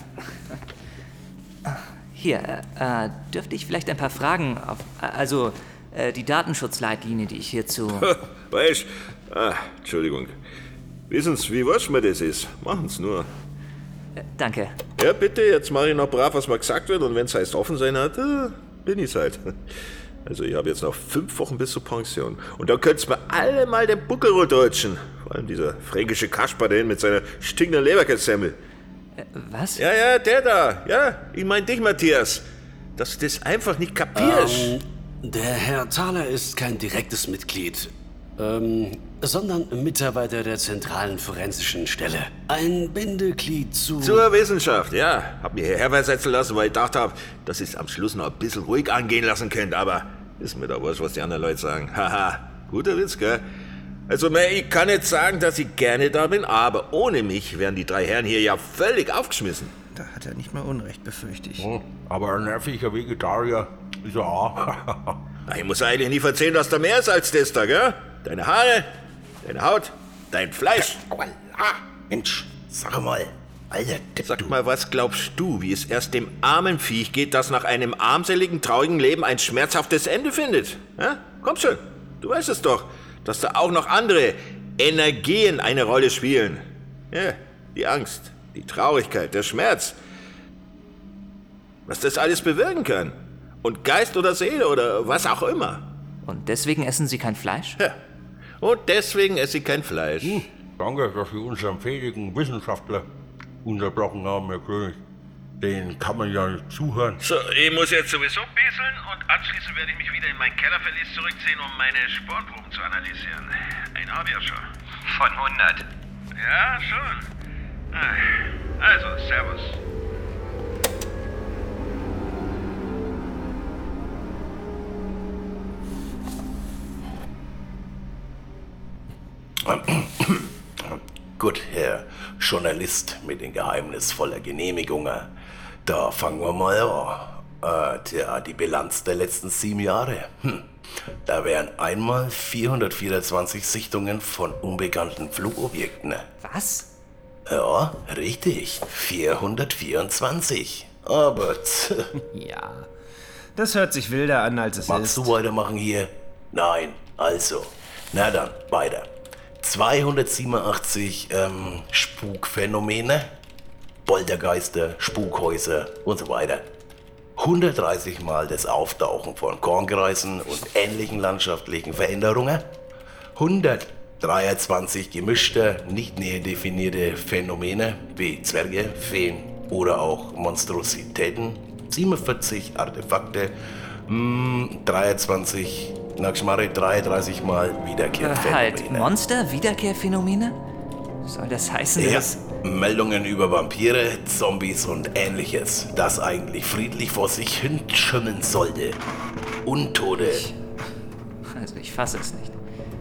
Speaker 8: hier, äh, dürfte ich vielleicht ein paar Fragen auf... Also, äh, die Datenschutzleitlinie, die ich hierzu...
Speaker 16: Weißt ah, Entschuldigung. Wissen Sie, wie wasch mir das ist? Machen's nur.
Speaker 8: Äh, danke.
Speaker 16: Ja, bitte, jetzt mache ich noch brav, was mir gesagt wird. Und wenn es heißt offen sein hat, äh, bin ich's halt. Also ich habe jetzt noch fünf Wochen bis zur Pension. Und dann könnt's mir alle mal den Buckel runterrutschen. Vor allem dieser fränkische Kasper da mit seiner stinkenden Leberkässemmel.
Speaker 8: Äh, was?
Speaker 16: Ja, ja, der da. Ja, ich mein dich, Matthias. Dass du das einfach nicht kapierst.
Speaker 13: Ähm, der Herr Thaler ist kein direktes Mitglied. Ähm, sondern Mitarbeiter der zentralen forensischen Stelle. Ein Bindeglied zu...
Speaker 16: Zur Wissenschaft, ja. Hab mir hierher versetzen lassen, weil ich gedacht habe, dass ich es am Schluss noch ein bisschen ruhig angehen lassen könnt. Aber ist mir da wurscht, was die anderen Leute sagen. Haha, guter Witz, gell? Also, ich kann nicht sagen, dass ich gerne da bin, aber ohne mich wären die drei Herren hier ja völlig aufgeschmissen.
Speaker 15: Da hat er nicht mal Unrecht, befürchte ich.
Speaker 17: Oh, aber ein nerviger Vegetarier ist er auch.
Speaker 16: Ich muss eigentlich nie erzählen, dass da mehr ist als das da, gell? Deine Haare, deine Haut, dein Fleisch.
Speaker 12: Mensch, sag mal, Alter,
Speaker 16: Sag mal, was glaubst du, wie es erst dem armen Viech geht, das nach einem armseligen, traurigen Leben ein schmerzhaftes Ende findet? Ja? Komm schon, du weißt es doch, dass da auch noch andere Energien eine Rolle spielen. Ja, die Angst, die Traurigkeit, der Schmerz. Was das alles bewirken kann. Und Geist oder Seele oder was auch immer.
Speaker 8: Und deswegen essen Sie kein Fleisch?
Speaker 16: Ja. Und deswegen esse ich kein Fleisch.
Speaker 17: Hm, danke, dass Sie unseren fähigen Wissenschaftler unterbrochen haben, Herr König. Den kann man ja zuhören.
Speaker 16: So, ich muss jetzt sowieso bieseln und anschließend werde ich mich wieder in mein Kellerverlies zurückziehen, um meine Sportproben zu analysieren. Ein habe ich ja schon.
Speaker 6: Von hundert.
Speaker 16: Ja, schon. Also, servus.
Speaker 12: Gut, Herr Journalist mit den geheimnisvollen Genehmigungen. Da fangen wir mal an. Äh, tja, die Bilanz der letzten sieben Jahre. Hm. Da wären einmal vierhundertvierundzwanzig Sichtungen von unbekannten Flugobjekten.
Speaker 8: Was?
Speaker 12: Ja, richtig. vierhundertvierundzwanzig. Aber tch.
Speaker 15: Ja, das hört sich wilder an, als es
Speaker 12: Magst
Speaker 15: ist.
Speaker 12: du weitermachen hier? Nein, also. Na dann, weiter. zweihundertsiebenundachtzig ähm, Spukphänomene, Poltergeister, Spukhäuser und so weiter. hundertdreißig Mal das Auftauchen von Kornkreisen und ähnlichen landschaftlichen Veränderungen. hundertdreiundzwanzig gemischte, nicht näher definierte Phänomene wie Zwerge, Feen oder auch Monstrositäten. siebenundvierzig Artefakte, mh, dreiundzwanzig, Naxmare, dreiunddreißig Mal Wiederkehrphänomene.
Speaker 8: Halt, Monster, Wiederkehrphänomene? Soll das heißen,
Speaker 12: Ja,
Speaker 8: dass...
Speaker 12: Meldungen über Vampire, Zombies und ähnliches, das eigentlich friedlich vor sich hin schimmeln sollte. Untote.
Speaker 8: Also ich fasse es nicht.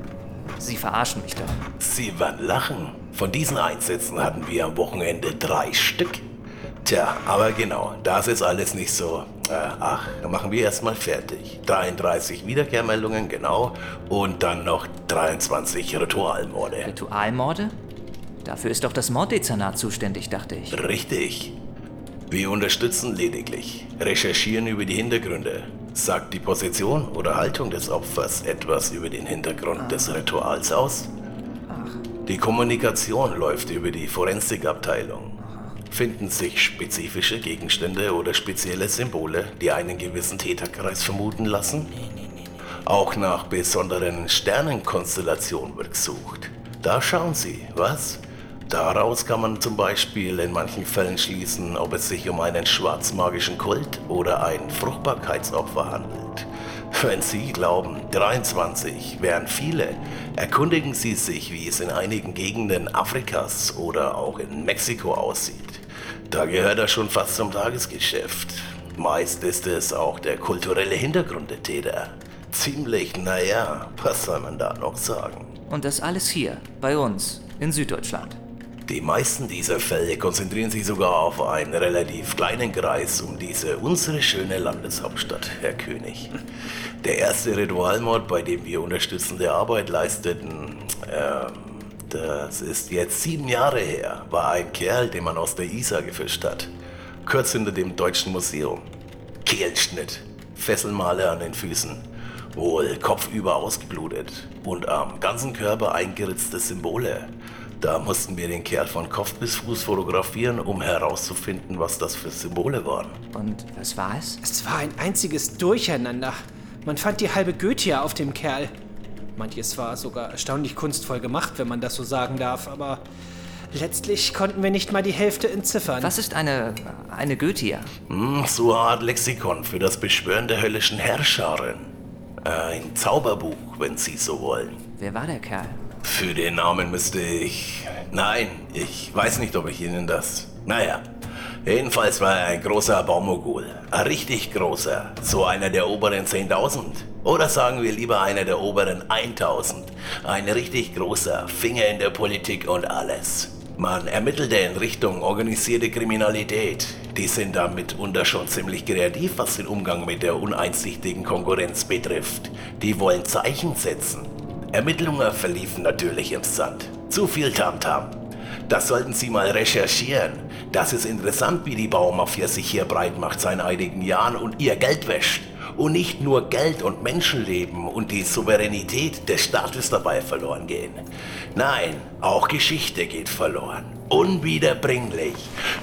Speaker 8: Sie verarschen mich doch.
Speaker 12: Sie werden lachen. Von diesen Einsätzen hatten wir am Wochenende drei Stück. Tja, aber genau, das ist alles nicht so. Äh, ach, dann machen wir erstmal fertig. dreiunddreißig Wiederkehrmeldungen, genau. Und dann noch dreiundzwanzig Ritualmorde.
Speaker 8: Ritualmorde? Dafür ist doch das Morddezernat zuständig, dachte ich.
Speaker 12: Richtig. Wir unterstützen lediglich, recherchieren über die Hintergründe. Sagt die Position oder Haltung des Opfers etwas über den Hintergrund ah. des Rituals aus? Ach. Die Kommunikation läuft über die Forensikabteilung. Finden sich spezifische Gegenstände oder spezielle Symbole, die einen gewissen Täterkreis vermuten lassen? Nee, nee, nee, nee. Auch nach besonderen Sternenkonstellationen wird gesucht. Da schauen Sie, was? Daraus kann man zum Beispiel in manchen Fällen schließen, ob es sich um einen schwarzmagischen Kult oder ein Fruchtbarkeitsopfer handelt. Wenn Sie glauben, dreiundzwanzig wären viele, erkundigen Sie sich, wie es in einigen Gegenden Afrikas oder auch in Mexiko aussieht. Da gehört er schon fast zum Tagesgeschäft. Meist ist es auch der kulturelle Hintergrund der Täter. Ziemlich, naja, was soll man da noch sagen?
Speaker 8: Und das alles hier, bei uns, in Süddeutschland.
Speaker 12: Die meisten dieser Fälle konzentrieren sich sogar auf einen relativ kleinen Kreis um diese unsere schöne Landeshauptstadt, Herr König. Der erste Ritualmord, bei dem wir unterstützende Arbeit leisteten, ähm, das ist jetzt sieben Jahre her, war ein Kerl, den man aus der Isar gefischt hat. Kurz hinter dem Deutschen Museum. Kehlschnitt, Fesselmale an den Füßen, wohl kopfüber ausgeblutet und am ganzen Körper eingeritzte Symbole. Da mussten wir den Kerl von Kopf bis Fuß fotografieren, um herauszufinden, was das für Symbole waren.
Speaker 8: Und was war es?
Speaker 18: Es war ein einziges Durcheinander. Man fand die halbe Goetia auf dem Kerl. Manches war sogar erstaunlich kunstvoll gemacht, wenn man das so sagen darf, aber letztlich konnten wir nicht mal die Hälfte entziffern.
Speaker 8: Was ist eine, eine Goetia?
Speaker 12: Hm, so eine Art Lexikon für das Beschwören der höllischen Herrscherin. Ein Zauberbuch, wenn Sie so wollen.
Speaker 8: Wer war der Kerl?
Speaker 12: Für den Namen müsste ich... Nein, ich weiß nicht, ob ich Ihnen das... Naja, jedenfalls war er ein großer Baumogul. Ein richtig großer. So einer der oberen zehntausend. Oder sagen wir lieber einer der oberen eintausend. Ein richtig großer, Finger in der Politik und alles. Man ermittelte in Richtung organisierte Kriminalität. Die sind da mitunter schon ziemlich kreativ, was den Umgang mit der uneinsichtigen Konkurrenz betrifft. Die wollen Zeichen setzen. Ermittlungen verliefen natürlich im Sand. Zu viel Tamtam. Das sollten Sie mal recherchieren. Das ist interessant, wie die Baumafia sich hier breit macht seit einigen Jahren und ihr Geld wäscht. Und nicht nur Geld und Menschenleben und die Souveränität des Staates dabei verloren gehen. Nein, auch Geschichte geht verloren. Unwiederbringlich.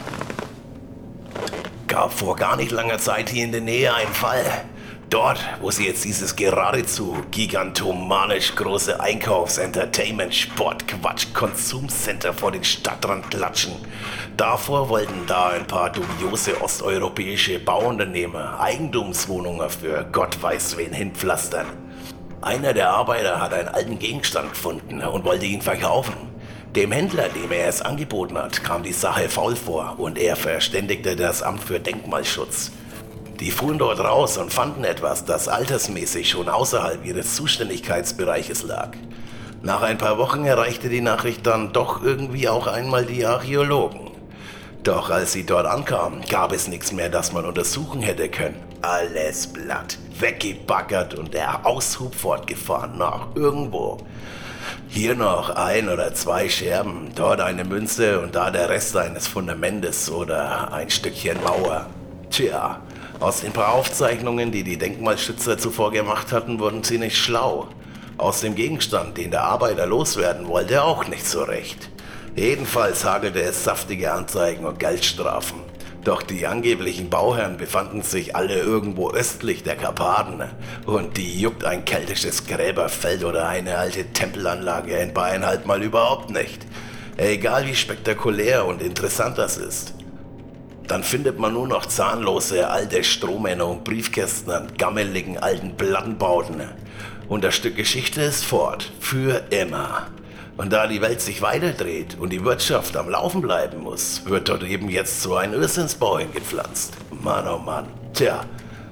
Speaker 12: Gab vor gar nicht langer Zeit hier in der Nähe einen Fall. Dort, wo sie jetzt dieses geradezu gigantomanisch große Einkaufs-, Entertainment-, Sport-, Quatsch-, Konsumcenter vor den Stadtrand klatschen. Davor wollten da ein paar dubiose osteuropäische Bauunternehmer Eigentumswohnungen für Gott weiß wen hinpflastern. Einer der Arbeiter hat einen alten Gegenstand gefunden und wollte ihn verkaufen. Dem Händler, dem er es angeboten hat, kam die Sache faul vor und er verständigte das Amt für Denkmalschutz. Die fuhren dort raus und fanden etwas, das altersmäßig schon außerhalb ihres Zuständigkeitsbereiches lag. Nach ein paar Wochen erreichte die Nachricht dann doch irgendwie auch einmal die Archäologen. Doch als sie dort ankamen, gab es nichts mehr, das man untersuchen hätte können. Alles platt, weggebaggert und der Aushub fortgefahren nach irgendwo. Hier noch ein oder zwei Scherben, dort eine Münze und da der Rest eines Fundamentes oder ein Stückchen Mauer. Tja, aus den paar Aufzeichnungen, die die Denkmalschützer zuvor gemacht hatten, wurden sie nicht schlau. Aus dem Gegenstand, den der Arbeiter loswerden wollte, auch nicht so recht. Jedenfalls hagelte es saftige Anzeigen und Geldstrafen. Doch die angeblichen Bauherren befanden sich alle irgendwo östlich der Karpaten. Und die juckt ein keltisches Gräberfeld oder eine alte Tempelanlage in Bayern halt mal überhaupt nicht. Egal wie spektakulär und interessant das ist. Dann findet man nur noch zahnlose alte Strohmänner und Briefkästen an gammeligen alten Plattenbauten. Und das Stück Geschichte ist fort. Für immer. Und da die Welt sich weiterdreht und die Wirtschaft am Laufen bleiben muss, wird dort eben jetzt so ein Irrsinnsbau hingepflanzt. Mann, oh Mann. Tja,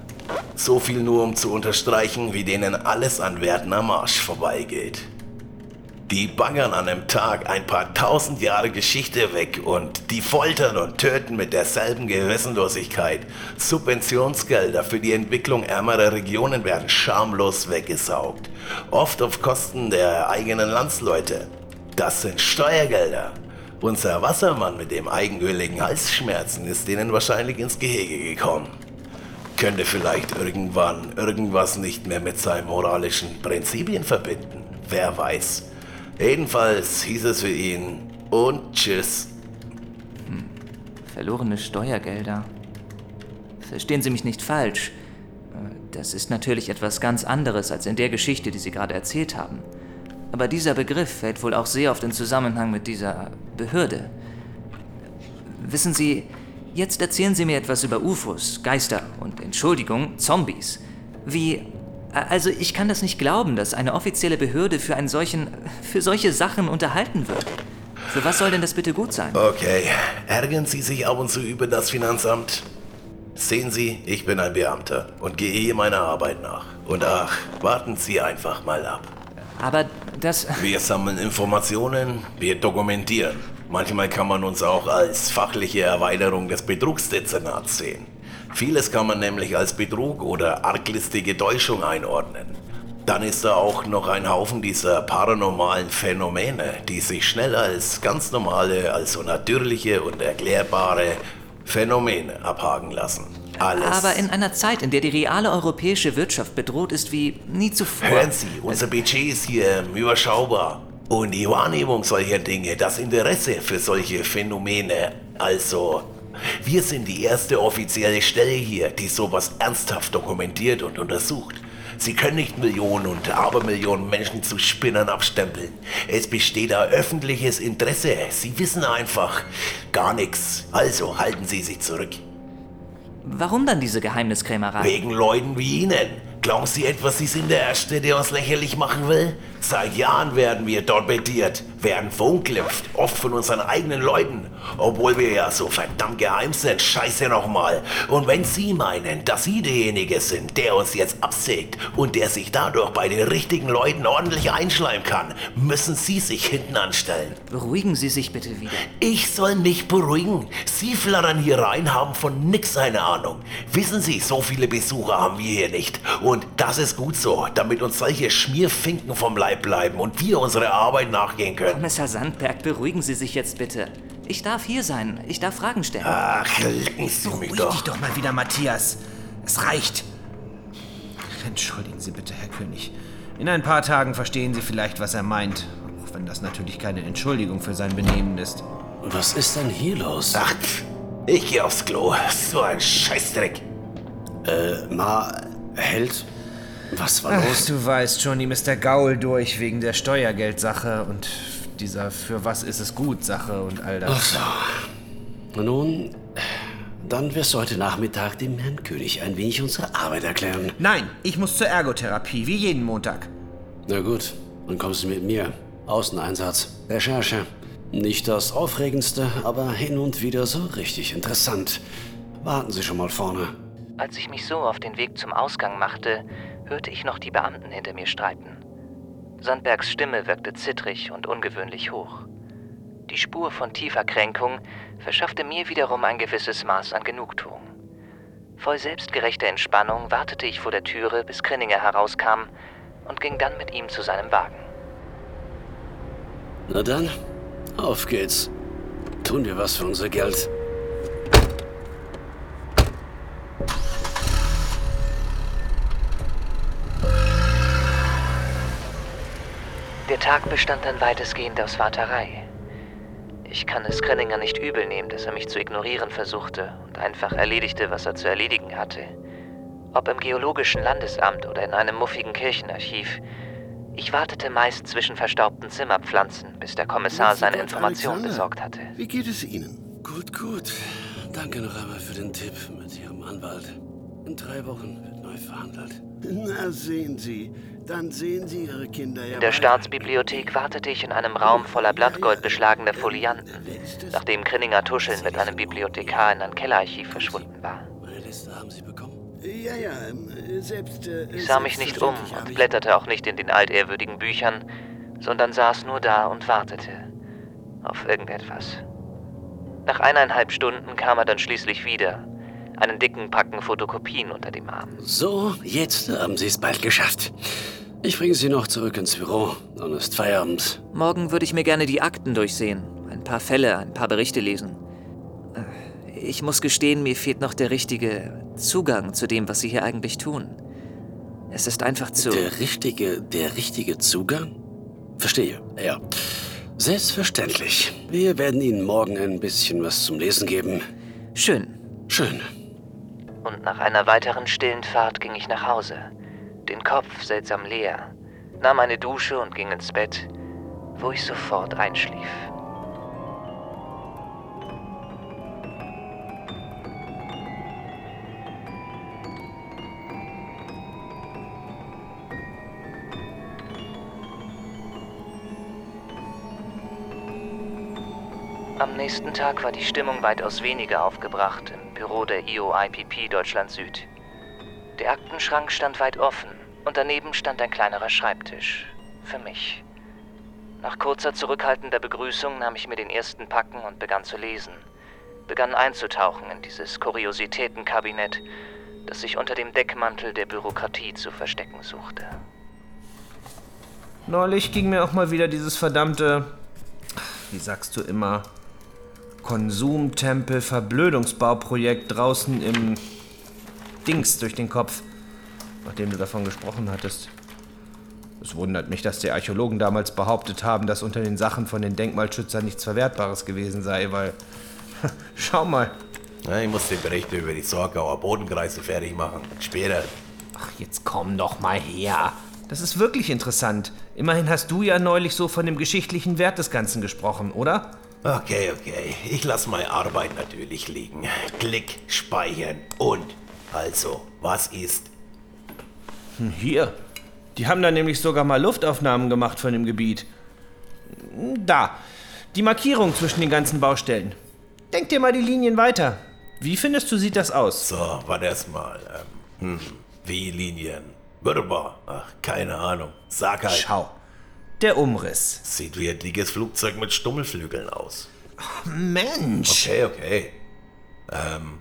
Speaker 12: so viel nur um zu unterstreichen, wie denen alles an Werten am Arsch vorbeigeht. Die baggern an einem Tag ein paar tausend Jahre Geschichte weg und die foltern und töten mit derselben Gewissenlosigkeit. Subventionsgelder für die Entwicklung ärmerer Regionen werden schamlos weggesaugt. Oft auf Kosten der eigenen Landsleute. Das sind Steuergelder. Unser Wassermann mit dem eigenöligen Halsschmerzen ist denen wahrscheinlich ins Gehege gekommen. Könnte vielleicht irgendwann irgendwas nicht mehr mit seinen moralischen Prinzipien verbinden. Wer weiß. Jedenfalls hieß es für ihn und tschüss.
Speaker 8: Hm. Verlorene Steuergelder. Verstehen Sie mich nicht falsch. Das ist natürlich etwas ganz anderes als in der Geschichte, die Sie gerade erzählt haben. Aber dieser Begriff fällt wohl auch sehr oft in Zusammenhang mit dieser Behörde. Wissen Sie, jetzt erzählen Sie mir etwas über U F Os, Geister und, Entschuldigung, Zombies. Wie... Also ich kann das nicht glauben, dass eine offizielle Behörde für einen solchen, für solche Sachen unterhalten wird. Für was soll denn das bitte gut sein?
Speaker 12: Okay, ärgern Sie sich ab und zu über das Finanzamt? Sehen Sie, ich bin ein Beamter und gehe hier meiner Arbeit nach. Und ach, warten Sie einfach mal ab.
Speaker 8: Aber das...
Speaker 12: Wir sammeln Informationen, wir dokumentieren. Manchmal kann man uns auch als fachliche Erweiterung des Betrugsdezernats sehen. Vieles kann man nämlich als Betrug oder arglistige Täuschung einordnen. Dann ist da auch noch ein Haufen dieser paranormalen Phänomene, die sich schnell als ganz normale, also natürliche und erklärbare Phänomene abhaken lassen. Alles.
Speaker 8: Aber in einer Zeit, in der die reale europäische Wirtschaft bedroht ist wie nie zuvor.
Speaker 12: Hören Sie, unser Budget ist hier überschaubar. Und die Wahrnehmung solcher Dinge, das Interesse für solche Phänomene, also... Wir sind die erste offizielle Stelle hier, die sowas ernsthaft dokumentiert und untersucht. Sie können nicht Millionen und Abermillionen Menschen zu Spinnern abstempeln. Es besteht da öffentliches Interesse. Sie wissen einfach gar nichts. Also halten Sie sich zurück.
Speaker 8: Warum dann diese Geheimniskrämerei?
Speaker 12: Wegen Leuten wie Ihnen. Glauben Sie etwa, Sie sind der Erste, der uns lächerlich machen will? Seit Jahren werden wir torpediert, werden verunglimpft, oft von unseren eigenen Leuten. Obwohl wir ja so verdammt geheim sind, scheiße nochmal. Und wenn Sie meinen, dass Sie derjenige sind, der uns jetzt absägt und der sich dadurch bei den richtigen Leuten ordentlich einschleimen kann, müssen Sie sich hinten anstellen.
Speaker 8: Beruhigen Sie sich bitte wieder.
Speaker 12: Ich soll mich beruhigen. Sie flattern hier rein, haben von nix eine Ahnung. Wissen Sie, so viele Besucher haben wir hier nicht. Und das ist gut so, damit uns solche Schmierfinken vom Leib bleiben und wir unsere Arbeit nachgehen können.
Speaker 8: Kommissar Sandberg, beruhigen Sie sich jetzt bitte. Ich darf hier sein. Ich darf Fragen stellen.
Speaker 12: Ach, lecken Sie mich
Speaker 15: Beruhig
Speaker 12: doch.
Speaker 15: dich doch mal wieder, Matthias. Es reicht. Entschuldigen Sie bitte, Herr König. In ein paar Tagen verstehen Sie vielleicht, was er meint. Auch wenn das natürlich keine Entschuldigung für sein Benehmen ist.
Speaker 13: Was ist denn hier los?
Speaker 12: Ach, ich geh aufs Klo. So ein Scheißdreck.
Speaker 13: Äh, Ma, Held? Was war
Speaker 15: Ach,
Speaker 13: los?
Speaker 15: du weißt schon, ihm ist der Gaul durch wegen der Steuergeldsache und dieser für was ist es gut Sache und all das.
Speaker 13: Ach so. Nun, dann wirst du heute Nachmittag dem Herrn König ein wenig unsere Arbeit erklären.
Speaker 15: Nein, ich muss zur Ergotherapie, wie jeden Montag.
Speaker 13: Na gut, dann kommst du mit mir. Außeneinsatz, Recherche. Nicht das Aufregendste, aber hin und wieder so richtig interessant. Warten Sie schon mal vorne.
Speaker 6: Als ich mich so auf den Weg zum Ausgang machte, hörte ich noch die Beamten hinter mir streiten. Sandbergs Stimme wirkte zittrig und ungewöhnlich hoch. Die Spur von tiefer Kränkung verschaffte mir wiederum ein gewisses Maß an Genugtuung. Voll selbstgerechter Entspannung wartete ich vor der Türe, bis Krinninger herauskam und ging dann mit ihm zu seinem Wagen.
Speaker 13: Na dann, auf geht's. Tun wir was für unser Geld.
Speaker 6: Der Tag bestand dann weitestgehend aus Warterei. Ich kann es Krinninger nicht übel nehmen, dass er mich zu ignorieren versuchte und einfach erledigte, was er zu erledigen hatte. Ob im Geologischen Landesamt oder in einem muffigen Kirchenarchiv. Ich wartete meist zwischen verstaubten Zimmerpflanzen, bis der Kommissar seine Informationen besorgt hatte.
Speaker 13: Wie geht es Ihnen? Gut, gut. Danke noch einmal für den Tipp mit Ihrem Anwalt. In drei Wochen wird neu verhandelt.
Speaker 19: Na, sehen Sie. Dann sehen Sie Ihre Kinder ja.
Speaker 6: In der Staatsbibliothek wartete ich in einem Raum voller blattgoldbeschlagene Folianten, nachdem Krinninger tuschelnd mit einem Bibliothekar in ein Kellerarchiv verschwunden war.
Speaker 13: Meine Liste haben Sie bekommen?
Speaker 19: Ja, ja, selbst... Äh,
Speaker 6: ich sah mich nicht um und blätterte auch nicht in den altehrwürdigen Büchern, sondern saß nur da und wartete. Auf irgendetwas. Nach eineinhalb Stunden kam er dann schließlich wieder, einen dicken Packen Fotokopien unter dem Arm.
Speaker 13: So, jetzt haben Sie es bald geschafft. Ich bringe Sie noch zurück ins Büro. Dann ist Feierabend.
Speaker 8: Morgen würde ich mir gerne die Akten durchsehen. Ein paar Fälle, ein paar Berichte lesen. Ich muss gestehen, mir fehlt noch der richtige Zugang zu dem, was Sie hier eigentlich tun. Es ist einfach zu...
Speaker 13: Der richtige, der richtige Zugang? Verstehe, ja. Selbstverständlich. Wir werden Ihnen morgen ein bisschen was zum Lesen geben.
Speaker 8: Schön.
Speaker 13: Schön.
Speaker 6: Und nach einer weiteren stillen Fahrt ging ich nach Hause, den Kopf seltsam leer, nahm eine Dusche und ging ins Bett, wo ich sofort einschlief. Am nächsten Tag war die Stimmung weitaus weniger aufgebracht im Büro der I O I P P Deutschland Süd. Der Aktenschrank stand weit offen und daneben stand ein kleinerer Schreibtisch. Für mich. Nach kurzer zurückhaltender Begrüßung nahm ich mir den ersten Packen und begann zu lesen. Begann einzutauchen in dieses Kuriositätenkabinett, das sich unter dem Deckmantel der Bürokratie zu verstecken suchte.
Speaker 15: Neulich ging mir auch mal wieder dieses verdammte, wie sagst du immer, Konsumtempel-Verblödungsbauprojekt draußen im Dings durch den Kopf, nachdem du davon gesprochen hattest. Es wundert mich, dass die Archäologen damals behauptet haben, dass unter den Sachen von den Denkmalschützern nichts Verwertbares gewesen sei, weil, schau mal.
Speaker 12: Ja, ich muss den Bericht über die Sorgauer Bodenkreise fertig machen. Später.
Speaker 15: Ach, jetzt komm doch mal her. Das ist wirklich interessant. Immerhin hast du ja neulich so von dem geschichtlichen Wert des Ganzen gesprochen, oder?
Speaker 12: Okay, okay. Ich lasse meine Arbeit natürlich liegen. Klick, speichern und... Also, was ist?
Speaker 15: Hier. Die haben da nämlich sogar mal Luftaufnahmen gemacht von dem Gebiet. Da. Die Markierung zwischen den ganzen Baustellen. Denk dir mal die Linien weiter. Wie findest du, sieht das aus?
Speaker 12: So, warte erst mal. Ähm, hm, wie Linien? Wunderbar. Ach, keine Ahnung. Sag halt.
Speaker 15: Schau. Der Umriss.
Speaker 12: Sieht wie ein dickes Flugzeug mit Stummelflügeln aus.
Speaker 15: Ach, Mensch.
Speaker 12: Okay, okay. Ähm.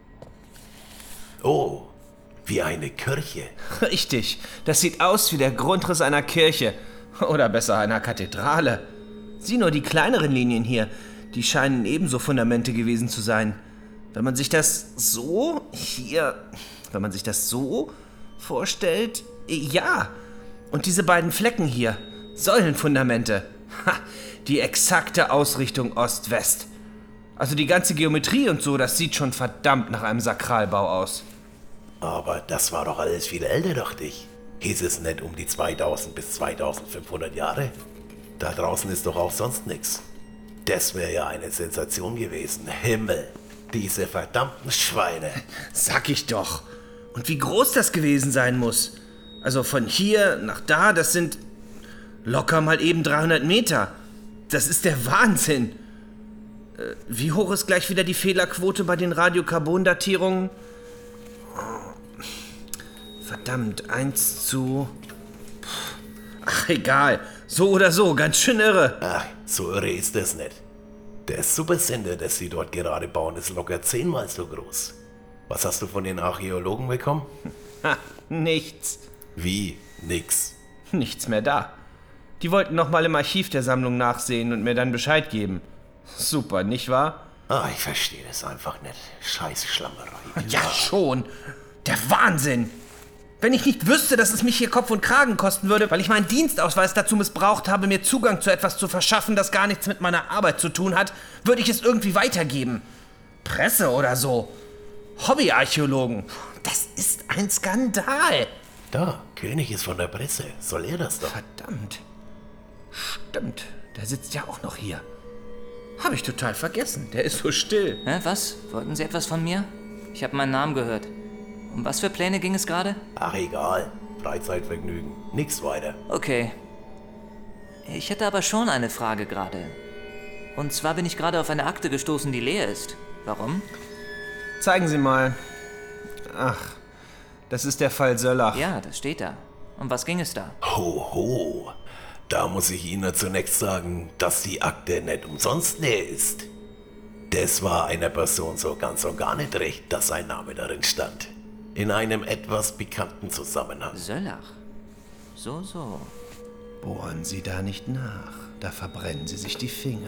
Speaker 12: Oh, wie eine Kirche.
Speaker 15: Richtig. Das sieht aus wie der Grundriss einer Kirche. Oder besser einer Kathedrale. Sieh nur die kleineren Linien hier. Die scheinen ebenso Fundamente gewesen zu sein. Wenn man sich das so hier, wenn man sich das so vorstellt, ja. Und diese beiden Flecken hier, Säulenfundamente. Ha, die exakte Ausrichtung Ost-West. Also die ganze Geometrie und so, das sieht schon verdammt nach einem Sakralbau aus.
Speaker 12: Aber das war doch alles viel älter, dachte ich. Hieß es nicht um die zweitausend bis zweitausendfünfhundert Jahre? Da draußen ist doch auch sonst nichts. Das wäre ja eine Sensation gewesen. Himmel, diese verdammten Schweine.
Speaker 15: Sag ich doch. Und wie groß das gewesen sein muss. Also von hier nach da, das sind locker mal eben dreihundert Meter. Das ist der Wahnsinn. Äh, wie hoch ist gleich wieder die Fehlerquote bei den Radiokarbondatierungen? Verdammt, eins zu... Ach, egal. So oder so, ganz schön irre.
Speaker 12: Ach, so irre ist das nicht. Der Supersender, das sie dort gerade bauen, ist locker zehnmal so groß. Was hast du von den Archäologen bekommen?
Speaker 15: Ha, nichts.
Speaker 12: Wie? Nix?
Speaker 15: Nichts mehr da. Die wollten noch mal im Archiv der Sammlung nachsehen und mir dann Bescheid geben. Super, nicht wahr?
Speaker 12: Ah, ich verstehe das einfach nicht. Scheiß Schlammerei.
Speaker 15: Ja, schon. Der Wahnsinn. Wenn ich nicht wüsste, dass es mich hier Kopf und Kragen kosten würde, weil ich meinen Dienstausweis dazu missbraucht habe, mir Zugang zu etwas zu verschaffen, das gar nichts mit meiner Arbeit zu tun hat, würde ich es irgendwie weitergeben. Presse oder so. Hobbyarchäologen. Das ist ein Skandal.
Speaker 12: Da, König ist von der Presse. Soll er das doch?
Speaker 15: Verdammt. Stimmt, der sitzt ja auch noch hier. Habe ich total vergessen. Der ist so still.
Speaker 8: Hä, was? Wollten Sie etwas von mir? Ich habe meinen Namen gehört. Um was für Pläne ging es gerade?
Speaker 12: Ach, egal. Freizeitvergnügen. Nix weiter.
Speaker 8: Okay. Ich hätte aber schon eine Frage gerade. Und zwar bin ich gerade auf eine Akte gestoßen, die leer ist. Warum?
Speaker 15: Zeigen Sie mal. Ach, das ist der Fall Söllach.
Speaker 8: Ja, das steht da. Um was ging es da?
Speaker 12: Ho, ho. Da muss ich Ihnen zunächst sagen, dass die Akte nicht umsonst leer ist. Das war einer Person so ganz und gar nicht recht, dass sein Name darin stand. In einem etwas bekannten Zusammenhang.
Speaker 8: Söllach. So, so.
Speaker 15: Bohren Sie da nicht nach. Da verbrennen Sie sich die Finger.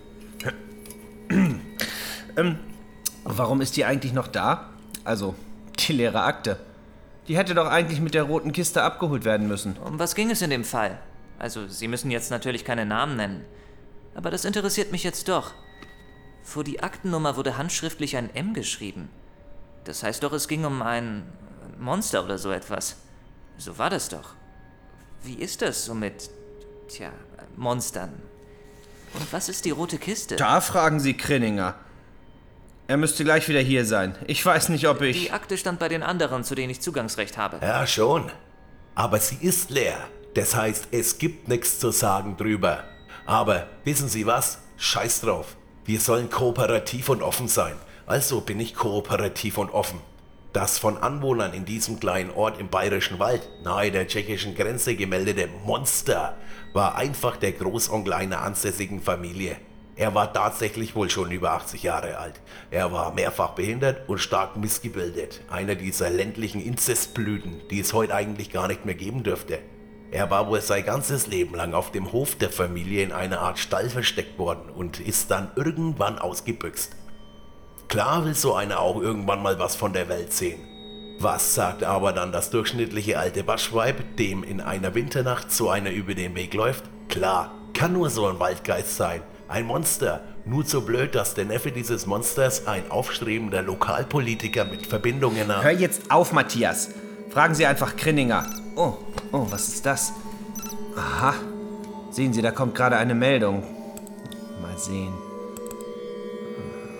Speaker 15: ähm, warum ist die eigentlich noch da? Also, die leere Akte. Die hätte doch eigentlich mit der roten Kiste abgeholt werden müssen.
Speaker 8: Um was ging es in dem Fall? Also, Sie müssen jetzt natürlich keine Namen nennen. Aber das interessiert mich jetzt doch. Vor die Aktennummer wurde handschriftlich ein M geschrieben. Das heißt doch, es ging um ein Monster oder so etwas. So war das doch. Wie ist das so mit, tja, Monstern? Und was ist die rote Kiste?
Speaker 15: Da fragen Sie Krinninger. Er müsste gleich wieder hier sein. Ich weiß nicht, ob ich...
Speaker 8: Die Akte stand bei den anderen, zu denen ich Zugangsrecht habe.
Speaker 12: Ja, schon. Aber sie ist leer. Das heißt, es gibt nichts zu sagen drüber. Aber wissen Sie was? Scheiß drauf. Wir sollen kooperativ und offen sein. Also bin ich kooperativ und offen. Das von Anwohnern in diesem kleinen Ort im Bayerischen Wald, nahe der tschechischen Grenze gemeldete Monster, war einfach der Großonkel einer ansässigen Familie. Er war tatsächlich wohl schon über achtzig Jahre alt. Er war mehrfach behindert und stark missgebildet. Einer dieser ländlichen Inzestblüten, die es heute eigentlich gar nicht mehr geben dürfte. Er war wohl sein ganzes Leben lang auf dem Hof der Familie in einer Art Stall versteckt worden und ist dann irgendwann ausgebüxt. Klar will so einer auch irgendwann mal was von der Welt sehen. Was sagt aber dann das durchschnittliche alte Waschweib, dem in einer Winternacht so einer über den Weg läuft? Klar, kann nur so ein Waldgeist sein. Ein Monster. Nur so blöd, dass der Neffe dieses Monsters ein aufstrebender Lokalpolitiker mit Verbindungen hat.
Speaker 15: Hör jetzt auf, Matthias. Fragen Sie einfach Krinninger. Oh, oh, was ist das? Aha. Sehen Sie, da kommt gerade eine Meldung. Mal sehen.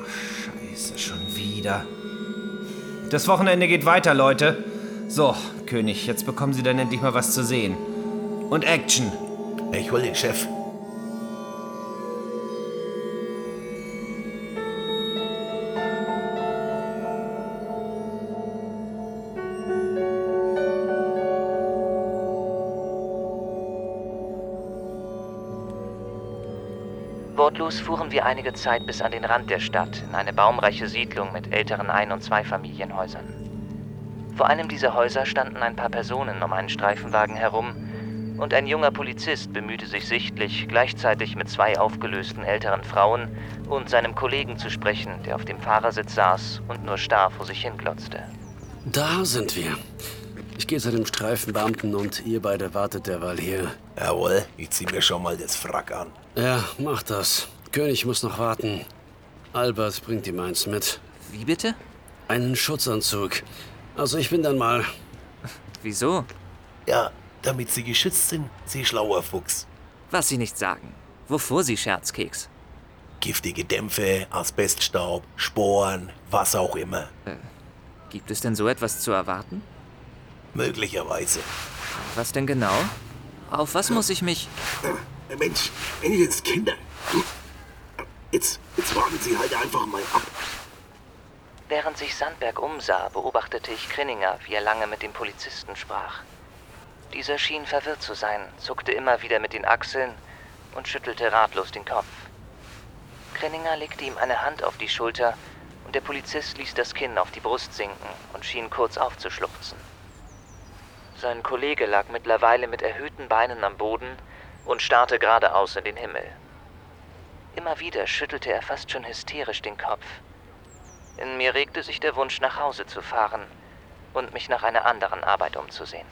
Speaker 15: Scheiße, schon wieder. Das Wochenende geht weiter, Leute. So, König. Jetzt bekommen Sie dann endlich mal was zu sehen. Und Action!
Speaker 12: Ich hol den Chef.
Speaker 6: Wortlos fuhren wir einige Zeit bis an den Rand der Stadt, in eine baumreiche Siedlung mit älteren Ein- und Zweifamilienhäusern. Vor einem dieser Häuser standen ein paar Personen um einen Streifenwagen herum und ein junger Polizist bemühte sich sichtlich, gleichzeitig mit zwei aufgelösten älteren Frauen und seinem Kollegen zu sprechen, der auf dem Fahrersitz saß und nur starr vor sich hinglotzte.
Speaker 14: Da sind wir. Ich gehe zu dem Streifenbeamten und ihr beide wartet derweil hier.
Speaker 12: Jawohl, ich zieh mir schon mal das Frack an.
Speaker 14: Ja, mach das. König muss noch warten. Albert bringt ihm eins mit.
Speaker 8: Wie bitte?
Speaker 14: Einen Schutzanzug. Also ich bin dann mal.
Speaker 8: Wieso?
Speaker 12: Ja, damit Sie geschützt sind, Sie schlauer Fuchs.
Speaker 8: Was Sie nicht sagen. Wovor Sie, Scherzkeks?
Speaker 12: Giftige Dämpfe, Asbeststaub, Sporen, was auch immer.
Speaker 8: Äh, gibt es denn so etwas zu erwarten?
Speaker 12: Möglicherweise.
Speaker 8: Was denn genau? Auf was muss ich mich...
Speaker 14: Äh, Mensch, wenn ihr jetzt Kinder... Jetzt, jetzt warten Sie halt einfach mal ab.
Speaker 6: Während sich Sandberg umsah, beobachtete ich Krinninger, wie er lange mit dem Polizisten sprach. Dieser schien verwirrt zu sein, zuckte immer wieder mit den Achseln und schüttelte ratlos den Kopf. Krinninger legte ihm eine Hand auf die Schulter und der Polizist ließ das Kinn auf die Brust sinken und schien kurz aufzuschluchzen. Sein Kollege lag mittlerweile mit erhöhten Beinen am Boden und starrte geradeaus in den Himmel. Immer wieder schüttelte er fast schon hysterisch den Kopf. In mir regte sich der Wunsch, nach Hause zu fahren und mich nach einer anderen Arbeit umzusehen.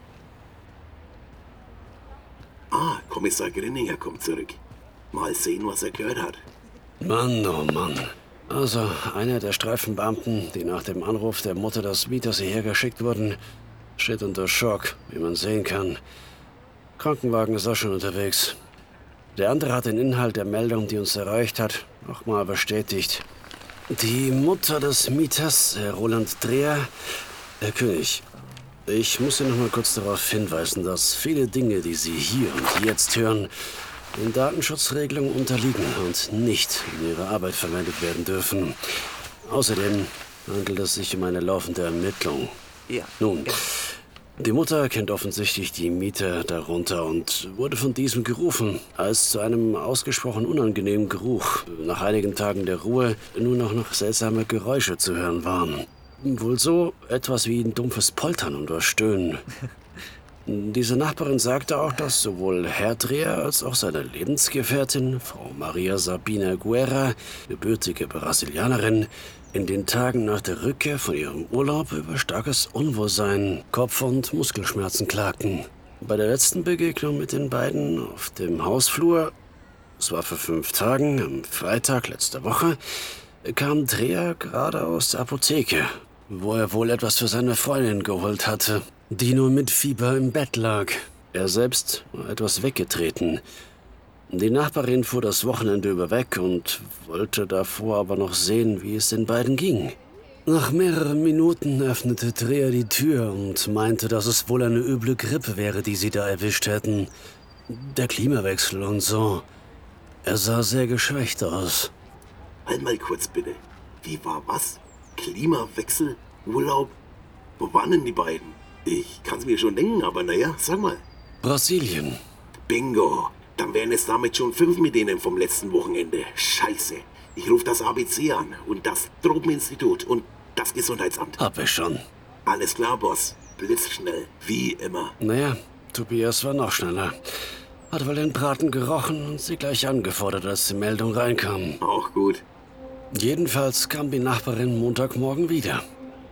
Speaker 14: Ah, Kommissar Grinninger kommt zurück. Mal sehen, was er gehört hat. Mann, oh Mann. Also, einer der Streifenbeamten, die nach dem Anruf der Mutter des Mieters hierher geschickt wurden, steht unter Schock, wie man sehen kann. Krankenwagen ist auch schon unterwegs. Der andere hat den Inhalt der Meldung, die uns erreicht hat, nochmal bestätigt. Die Mutter des Mieters, Herr Roland Dreher, Herr König, ich muss Sie noch mal kurz darauf hinweisen, dass viele Dinge, die Sie hier und jetzt hören, den Datenschutzregelungen unterliegen und nicht in Ihrer Arbeit verwendet werden dürfen. Außerdem handelt es sich um eine laufende Ermittlung.
Speaker 8: Ja.
Speaker 14: Nun, die Mutter kennt offensichtlich die Mieter darunter und wurde von diesem gerufen, als zu einem ausgesprochen unangenehmen Geruch nach einigen Tagen der Ruhe nur noch, noch seltsame Geräusche zu hören waren. Wohl so etwas wie ein dumpfes Poltern oder Stöhnen. Diese Nachbarin sagte auch, dass sowohl Herr Dreher als auch seine Lebensgefährtin, Frau Maria Sabina Guerra, gebürtige Brasilianerin, in den Tagen nach der Rückkehr von ihrem Urlaub über starkes Unwohlsein, Kopf- und Muskelschmerzen klagten. Bei der letzten Begegnung mit den beiden auf dem Hausflur, es war vor fünf Tagen, am Freitag letzter Woche, kam Dreher gerade aus der Apotheke, wo er wohl etwas für seine Freundin geholt hatte, die nun mit Fieber im Bett lag. Er selbst war etwas weggetreten. Die Nachbarin fuhr das Wochenende über weg und wollte davor aber noch sehen, wie es den beiden ging. Nach mehreren Minuten öffnete Dreher die Tür und meinte, dass es wohl eine üble Grippe wäre, die sie da erwischt hätten. Der Klimawechsel und so. Er sah sehr geschwächt aus.
Speaker 20: Halt mal kurz bitte. Wie war was? Klimawechsel? Urlaub? Wo waren denn die beiden? Ich kann's mir schon denken, aber naja, sag mal.
Speaker 14: Brasilien.
Speaker 20: Bingo. Dann wären es damit schon fünf mit denen vom letzten Wochenende. Scheiße. Ich rufe das A B C an und das Tropeninstitut und das Gesundheitsamt.
Speaker 14: Hab ich schon.
Speaker 20: Alles klar, Boss. Blitzschnell. Wie immer.
Speaker 14: Naja, Tobias war noch schneller. Hat wohl den Braten gerochen und sie gleich angefordert, als die Meldung reinkam.
Speaker 20: Auch gut.
Speaker 14: Jedenfalls kam die Nachbarin Montagmorgen wieder.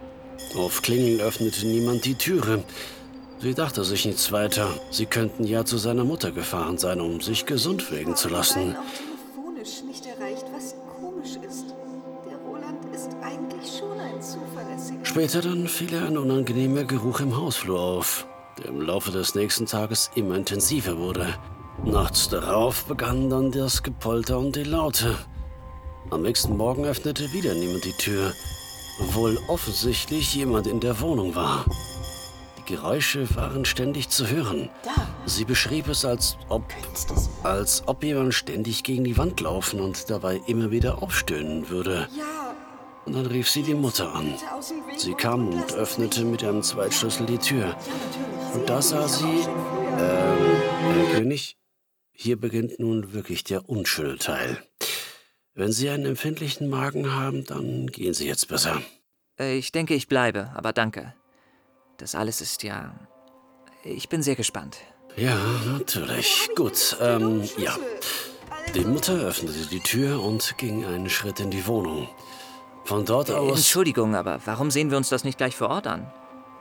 Speaker 14: Auf Klingeln öffnete niemand die Türe. Sie dachte sich nichts weiter. Sie könnten ja zu seiner Mutter gefahren sein, um sich gesund pflegen zu lassen.
Speaker 21: Telefonisch nicht erreicht, was komisch ist. Der Roland ist eigentlich schon ein zuverlässiger.
Speaker 14: Später dann fiel ihr ein unangenehmer Geruch im Hausflur auf, der im Laufe des nächsten Tages immer intensiver wurde. Nachts darauf begann dann das Gepolter und die Laute. Am nächsten Morgen öffnete wieder niemand die Tür, obwohl offensichtlich jemand in der Wohnung war. Die Geräusche waren ständig zu hören. Sie beschrieb es, als ob, als ob jemand ständig gegen die Wand laufen und dabei immer wieder aufstöhnen würde. Und dann rief sie die Mutter an. Sie kam und öffnete mit einem Zweitschlüssel die Tür. Und da sah sie, ähm, Herr König, hier beginnt nun wirklich der unschöne Teil. Wenn Sie einen empfindlichen Magen haben, dann gehen Sie jetzt besser.
Speaker 8: Ich denke, ich bleibe, aber danke. Das alles ist ja... Ich bin sehr gespannt.
Speaker 14: Ja, natürlich. Gut, ähm, ja. Die Mutter öffnete die Tür und ging einen Schritt in die Wohnung. Von dort
Speaker 8: Äh,
Speaker 14: aus...
Speaker 8: Entschuldigung, aber warum sehen wir uns das nicht gleich vor Ort an?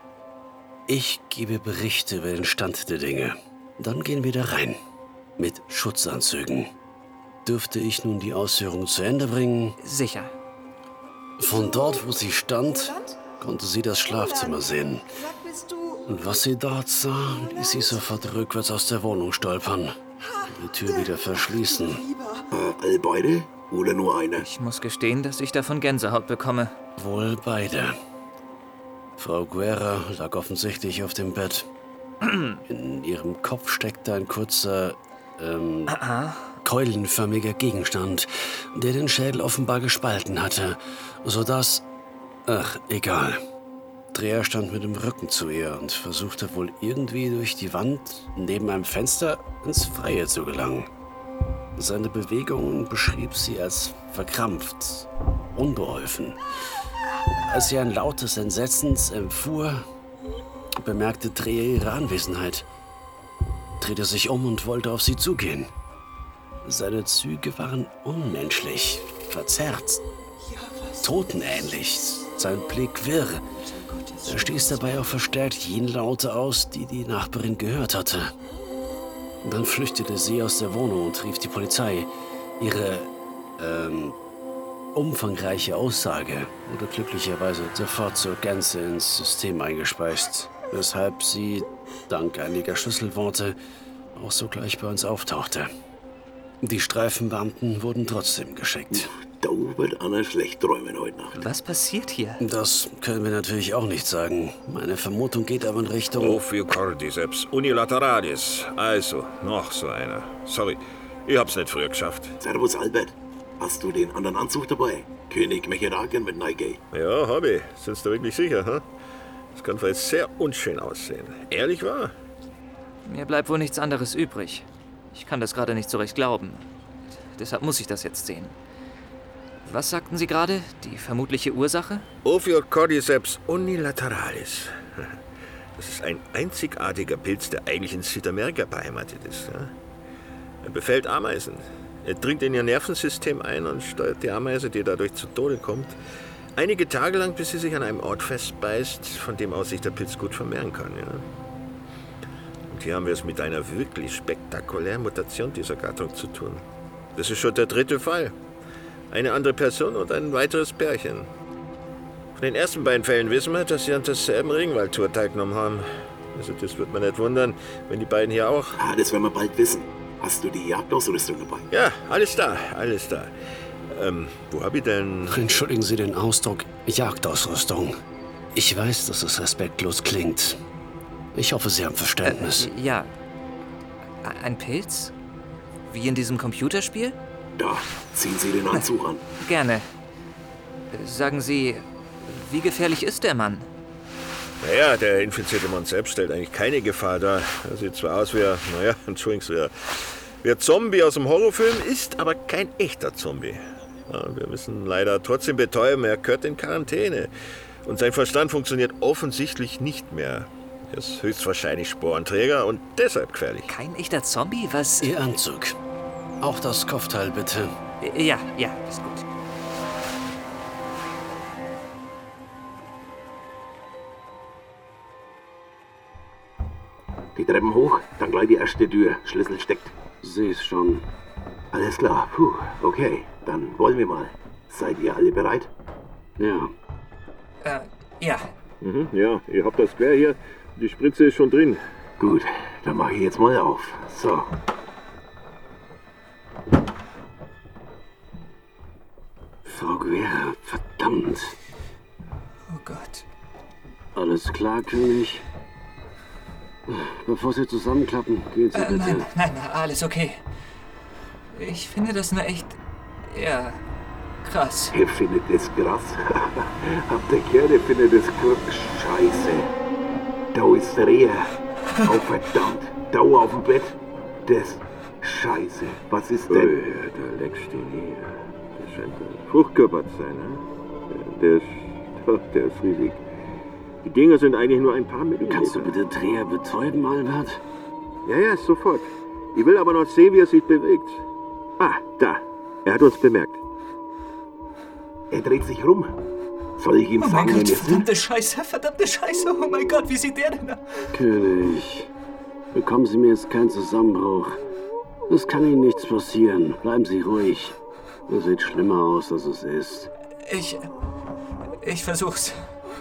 Speaker 14: Ich gebe Berichte über den Stand der Dinge. Dann gehen wir da rein. Mit Schutzanzügen. Dürfte ich nun die Ausführung zu Ende bringen?
Speaker 8: Sicher.
Speaker 14: Von dort, wo sie stand, konnte sie das Schlafzimmer sehen. Und was sie dort sah, ließ sie sofort rückwärts aus der Wohnung stolpern. Die Tür wieder verschließen.
Speaker 20: Äh, alle beide? Oder nur eine?
Speaker 8: Ich muss gestehen, dass ich davon Gänsehaut bekomme.
Speaker 14: Wohl beide. Frau Guerra lag offensichtlich auf dem Bett. In ihrem Kopf steckte ein kurzer, ähm, keulenförmiger Gegenstand, der den Schädel offenbar gespalten hatte, sodass... Ach, egal. Dreher stand mit dem Rücken zu ihr und versuchte wohl irgendwie durch die Wand neben einem Fenster ins Freie zu gelangen. Seine Bewegungen beschrieb sie als verkrampft, unbeholfen. Als sie ein lautes Entsetzens empfuhr, bemerkte Dreher ihre Anwesenheit, drehte sich um und wollte auf sie zugehen. Seine Züge waren unmenschlich, verzerrt, totenähnlich, sein Blick wirr. Er stieß dabei auch verstärkt jene Laute aus, die die Nachbarin gehört hatte. Dann flüchtete sie aus der Wohnung und rief die Polizei. Ihre, ähm, umfangreiche Aussage wurde glücklicherweise sofort zur Gänze ins System eingespeist, weshalb sie, dank einiger Schlüsselworte, auch sogleich bei uns auftauchte. Die Streifenbeamten wurden trotzdem geschickt.
Speaker 20: Da wird Anna schlecht träumen heute Nacht.
Speaker 8: Was passiert hier?
Speaker 14: Das können wir natürlich auch nicht sagen. Meine Vermutung geht aber in Richtung...
Speaker 16: Ophiocordyceps unilateralis. Also, noch so einer. Sorry, ich hab's nicht früher geschafft.
Speaker 20: Servus, Albert. Hast du den anderen Anzug dabei? König Mecheraken mit Nike.
Speaker 16: Ja, hab ich. Sind du wirklich sicher, hm? Das kann vielleicht sehr unschön aussehen. Ehrlich wahr?
Speaker 8: Mir bleibt wohl nichts anderes übrig. Ich kann das gerade nicht so recht glauben. Deshalb muss ich das jetzt sehen. Was sagten Sie gerade? Die vermutliche Ursache?
Speaker 16: Ophiocordyceps unilateralis. Das ist ein einzigartiger Pilz, der eigentlich in Südamerika beheimatet ist. Er befällt Ameisen. Er dringt in ihr Nervensystem ein und steuert die Ameise, die dadurch zu Tode kommt, einige Tage lang, bis sie sich an einem Ort festbeißt, von dem aus sich der Pilz gut vermehren kann. Ja? Und hier haben wir es mit einer wirklich spektakulären Mutation dieser Gattung zu tun. Das ist schon der dritte Fall. Eine andere Person und ein weiteres Pärchen. Von den ersten beiden Fällen wissen wir, dass sie an derselben Regenwaldtour teilgenommen haben. Also das wird man nicht wundern, wenn die beiden hier auch...
Speaker 20: Ah, das werden wir bald wissen. Hast du die Jagdausrüstung dabei?
Speaker 16: Ja, alles da, alles da. Ähm, wo hab ich denn...
Speaker 14: Entschuldigen Sie den Ausdruck Jagdausrüstung. Ich weiß, dass es respektlos klingt. Ich hoffe, Sie haben Verständnis.
Speaker 8: Äh, ja. Ein Pilz? Wie in diesem Computerspiel?
Speaker 20: Da, ziehen Sie den Anzug an.
Speaker 8: Gerne. Sagen Sie, wie gefährlich ist der Mann?
Speaker 16: Naja, der infizierte Mann selbst stellt eigentlich keine Gefahr dar. Er sieht zwar aus wie, naja, entschuldigen Sie, wie ein Zombie aus dem Horrorfilm, ist aber kein echter Zombie. Ja, wir müssen leider trotzdem betäuben, er gehört in Quarantäne. Und sein Verstand funktioniert offensichtlich nicht mehr. Er ist höchstwahrscheinlich Sporenträger und deshalb gefährlich.
Speaker 8: Kein echter Zombie? Was?
Speaker 14: Ihr Anzug. Auch das Kopfteil, bitte.
Speaker 8: Ja, ja, ist gut.
Speaker 20: Die Treppen hoch, dann gleich die erste Tür. Schlüssel steckt.
Speaker 14: Seh's schon.
Speaker 20: Alles klar, puh, okay. Dann wollen wir mal. Seid ihr alle bereit?
Speaker 14: Ja.
Speaker 8: Äh, ja.
Speaker 16: Mhm, ja, ihr habt das quer hier. Die Spritze ist schon drin.
Speaker 20: Gut, dann mache ich jetzt mal auf. So. Frau Guerra, verdammt.
Speaker 18: Oh Gott.
Speaker 14: Alles klar, König? Bevor Sie zusammenklappen, gehen Sie
Speaker 8: Äh,
Speaker 14: bitte.
Speaker 8: nein, nein, alles okay. Ich finde das nur echt... ja... krass.
Speaker 20: Ihr findet das krass? Habt der Kerl, der findet das krass. Scheiße. Da ist der Rehe. Oh verdammt. Dauer auf dem Bett. Das... Scheiße. Was ist denn?
Speaker 4: Oh, ja, da leckst du nie. Das scheint ein Fruchtkörper zu sein, ne? Der ist... Doch, der ist riesig. Die Dinger sind eigentlich nur ein paar Millimeter.
Speaker 14: Kannst du bitte Dreher betäuben, Albert?
Speaker 4: Ja, ja, sofort. Ich will aber noch sehen, wie er sich bewegt. Ah, da. Er hat uns bemerkt.
Speaker 20: Er dreht sich rum. Soll ich ihm
Speaker 8: Oh
Speaker 20: sagen,
Speaker 8: mein Gott,
Speaker 20: wenn es
Speaker 8: verdammte Scheiße, verdammte Scheiße. Oh mein Gott, wie sieht der denn aus?
Speaker 14: König, bekommen Sie mir jetzt keinen Zusammenbruch. Es kann Ihnen nichts passieren. Bleiben Sie ruhig. Es sieht schlimmer aus, als es ist.
Speaker 8: Ich... ich versuch's.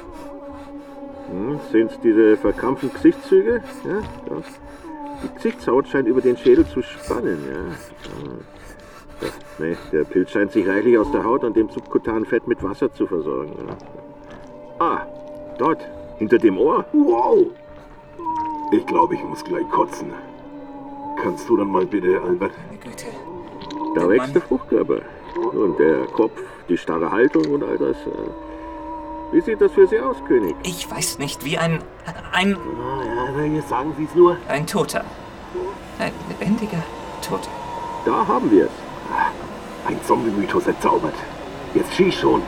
Speaker 4: Hm, sind's diese verkrampften Gesichtszüge? Ja, ja. Die Gesichtshaut scheint über den Schädel zu spannen, ja. ja. Nee, der Pilz scheint sich reichlich aus der Haut und dem subkutanen Fett mit Wasser zu versorgen. Ja. Ah, dort, hinter dem Ohr.
Speaker 20: Wow! Ich glaube, ich muss gleich kotzen. Kannst du dann mal bitte, Albert?
Speaker 8: Güte.
Speaker 4: Da der wächst Mann. Der Fruchtkörper. Und der Kopf, die starre Haltung und all das. Wie sieht das für Sie aus, König?
Speaker 8: Ich weiß nicht, wie ein... ein...
Speaker 20: Na ja, jetzt sagen Sie es nur.
Speaker 8: Ein Toter. Ein lebendiger Toter.
Speaker 4: Da haben wir es.
Speaker 20: Ein Zombie-Mythos erzaubert. Jetzt schieß schon.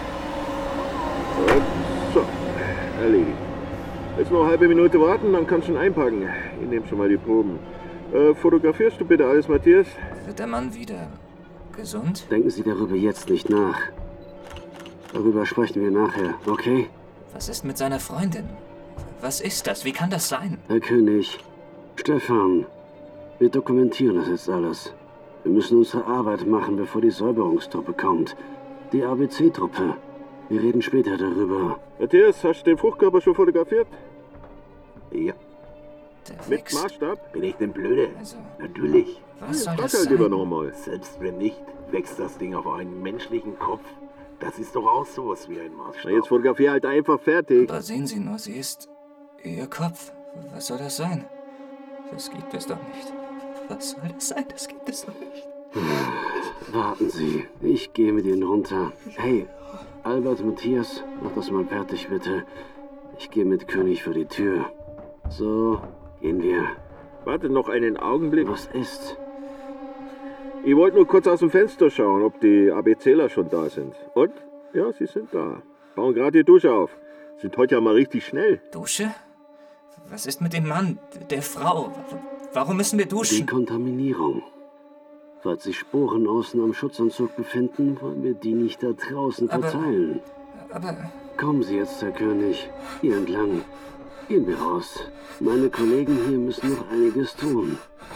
Speaker 4: So, erledigt. Jetzt noch eine halbe Minute warten, dann kannst du schon einpacken. Ich nehme schon mal die Proben. Äh, fotografierst du bitte alles, Matthias?
Speaker 8: Wird der Mann wieder gesund?
Speaker 14: Denken Sie darüber jetzt nicht nach. Darüber sprechen wir nachher, okay?
Speaker 8: Was ist mit seiner Freundin? Was ist das? Wie kann das sein?
Speaker 14: Herr König, Stefan, wir dokumentieren das jetzt alles. Wir müssen unsere Arbeit machen, bevor die Säuberungstruppe kommt. Die A B C-Truppe. Wir reden später darüber.
Speaker 4: Matthias, hast du den Fruchtkörper schon fotografiert?
Speaker 20: Ja.
Speaker 8: Der
Speaker 4: Mit
Speaker 8: wächst.
Speaker 4: Maßstab?
Speaker 20: Bin ich denn blöde?
Speaker 8: Also,
Speaker 20: natürlich.
Speaker 8: Was soll das
Speaker 4: halt
Speaker 8: sein?
Speaker 4: lieber nochmal.
Speaker 20: Selbst wenn nicht, wächst das Ding auf einen menschlichen Kopf. Das ist doch auch sowas wie ein Maßstab.
Speaker 4: Na, jetzt fotografier halt einfach fertig.
Speaker 8: Aber sehen Sie nur, sie ist... ihr Kopf. Was soll das sein? Das gibt es doch nicht. Was soll das sein? Das gibt es doch nicht.
Speaker 14: Warten Sie, ich gehe mit Ihnen runter. Hey, Albert, Matthias, mach das mal fertig, bitte. Ich gehe mit König vor die Tür. So, gehen wir.
Speaker 4: Warte noch einen Augenblick.
Speaker 14: Was ist?
Speaker 4: Ich wollte nur kurz aus dem Fenster schauen, ob die ABCler schon da sind. Und? Ja, sie sind da. Bauen gerade die Dusche auf. Sind heute ja mal richtig schnell.
Speaker 8: Dusche? Was ist mit dem Mann, der Frau? Warum müssen wir duschen?
Speaker 14: Dekontaminierung. Falls sich Sporen außen am Schutzanzug befinden, wollen wir die nicht da draußen
Speaker 8: Aber-
Speaker 14: verteilen.
Speaker 8: Aber...
Speaker 14: Kommen Sie jetzt, Herr König. Hier entlang. Gehen wir raus. Meine Kollegen hier müssen noch einiges tun.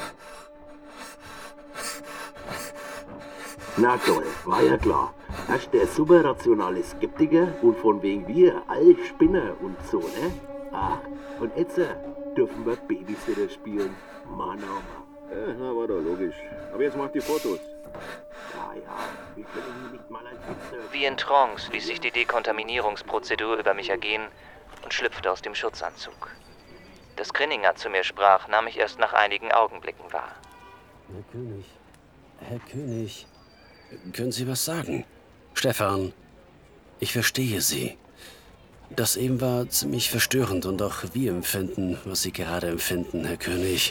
Speaker 20: Na toll, war ja klar. Hast der super rationale Skeptiker und von wegen wir, all Spinner und so, ne? Ach, und jetzt äh, dürfen wir Babysitter spielen. Mann, oh Mann.
Speaker 4: Ja, na, war doch logisch. Aber jetzt mach die Fotos.
Speaker 20: Ja, ja, wir können hier nicht mal ein Fenster...
Speaker 6: Wie in Trance ließ sich die Dekontaminierungsprozedur über mich ergehen und schlüpfte aus dem Schutzanzug. Dass Grinninger zu mir sprach, nahm ich erst nach einigen Augenblicken wahr.
Speaker 14: Herr König, Herr König, können Sie was sagen? Stefan, ich verstehe Sie. Das eben war ziemlich verstörend und auch wir empfinden, was Sie gerade empfinden, Herr König.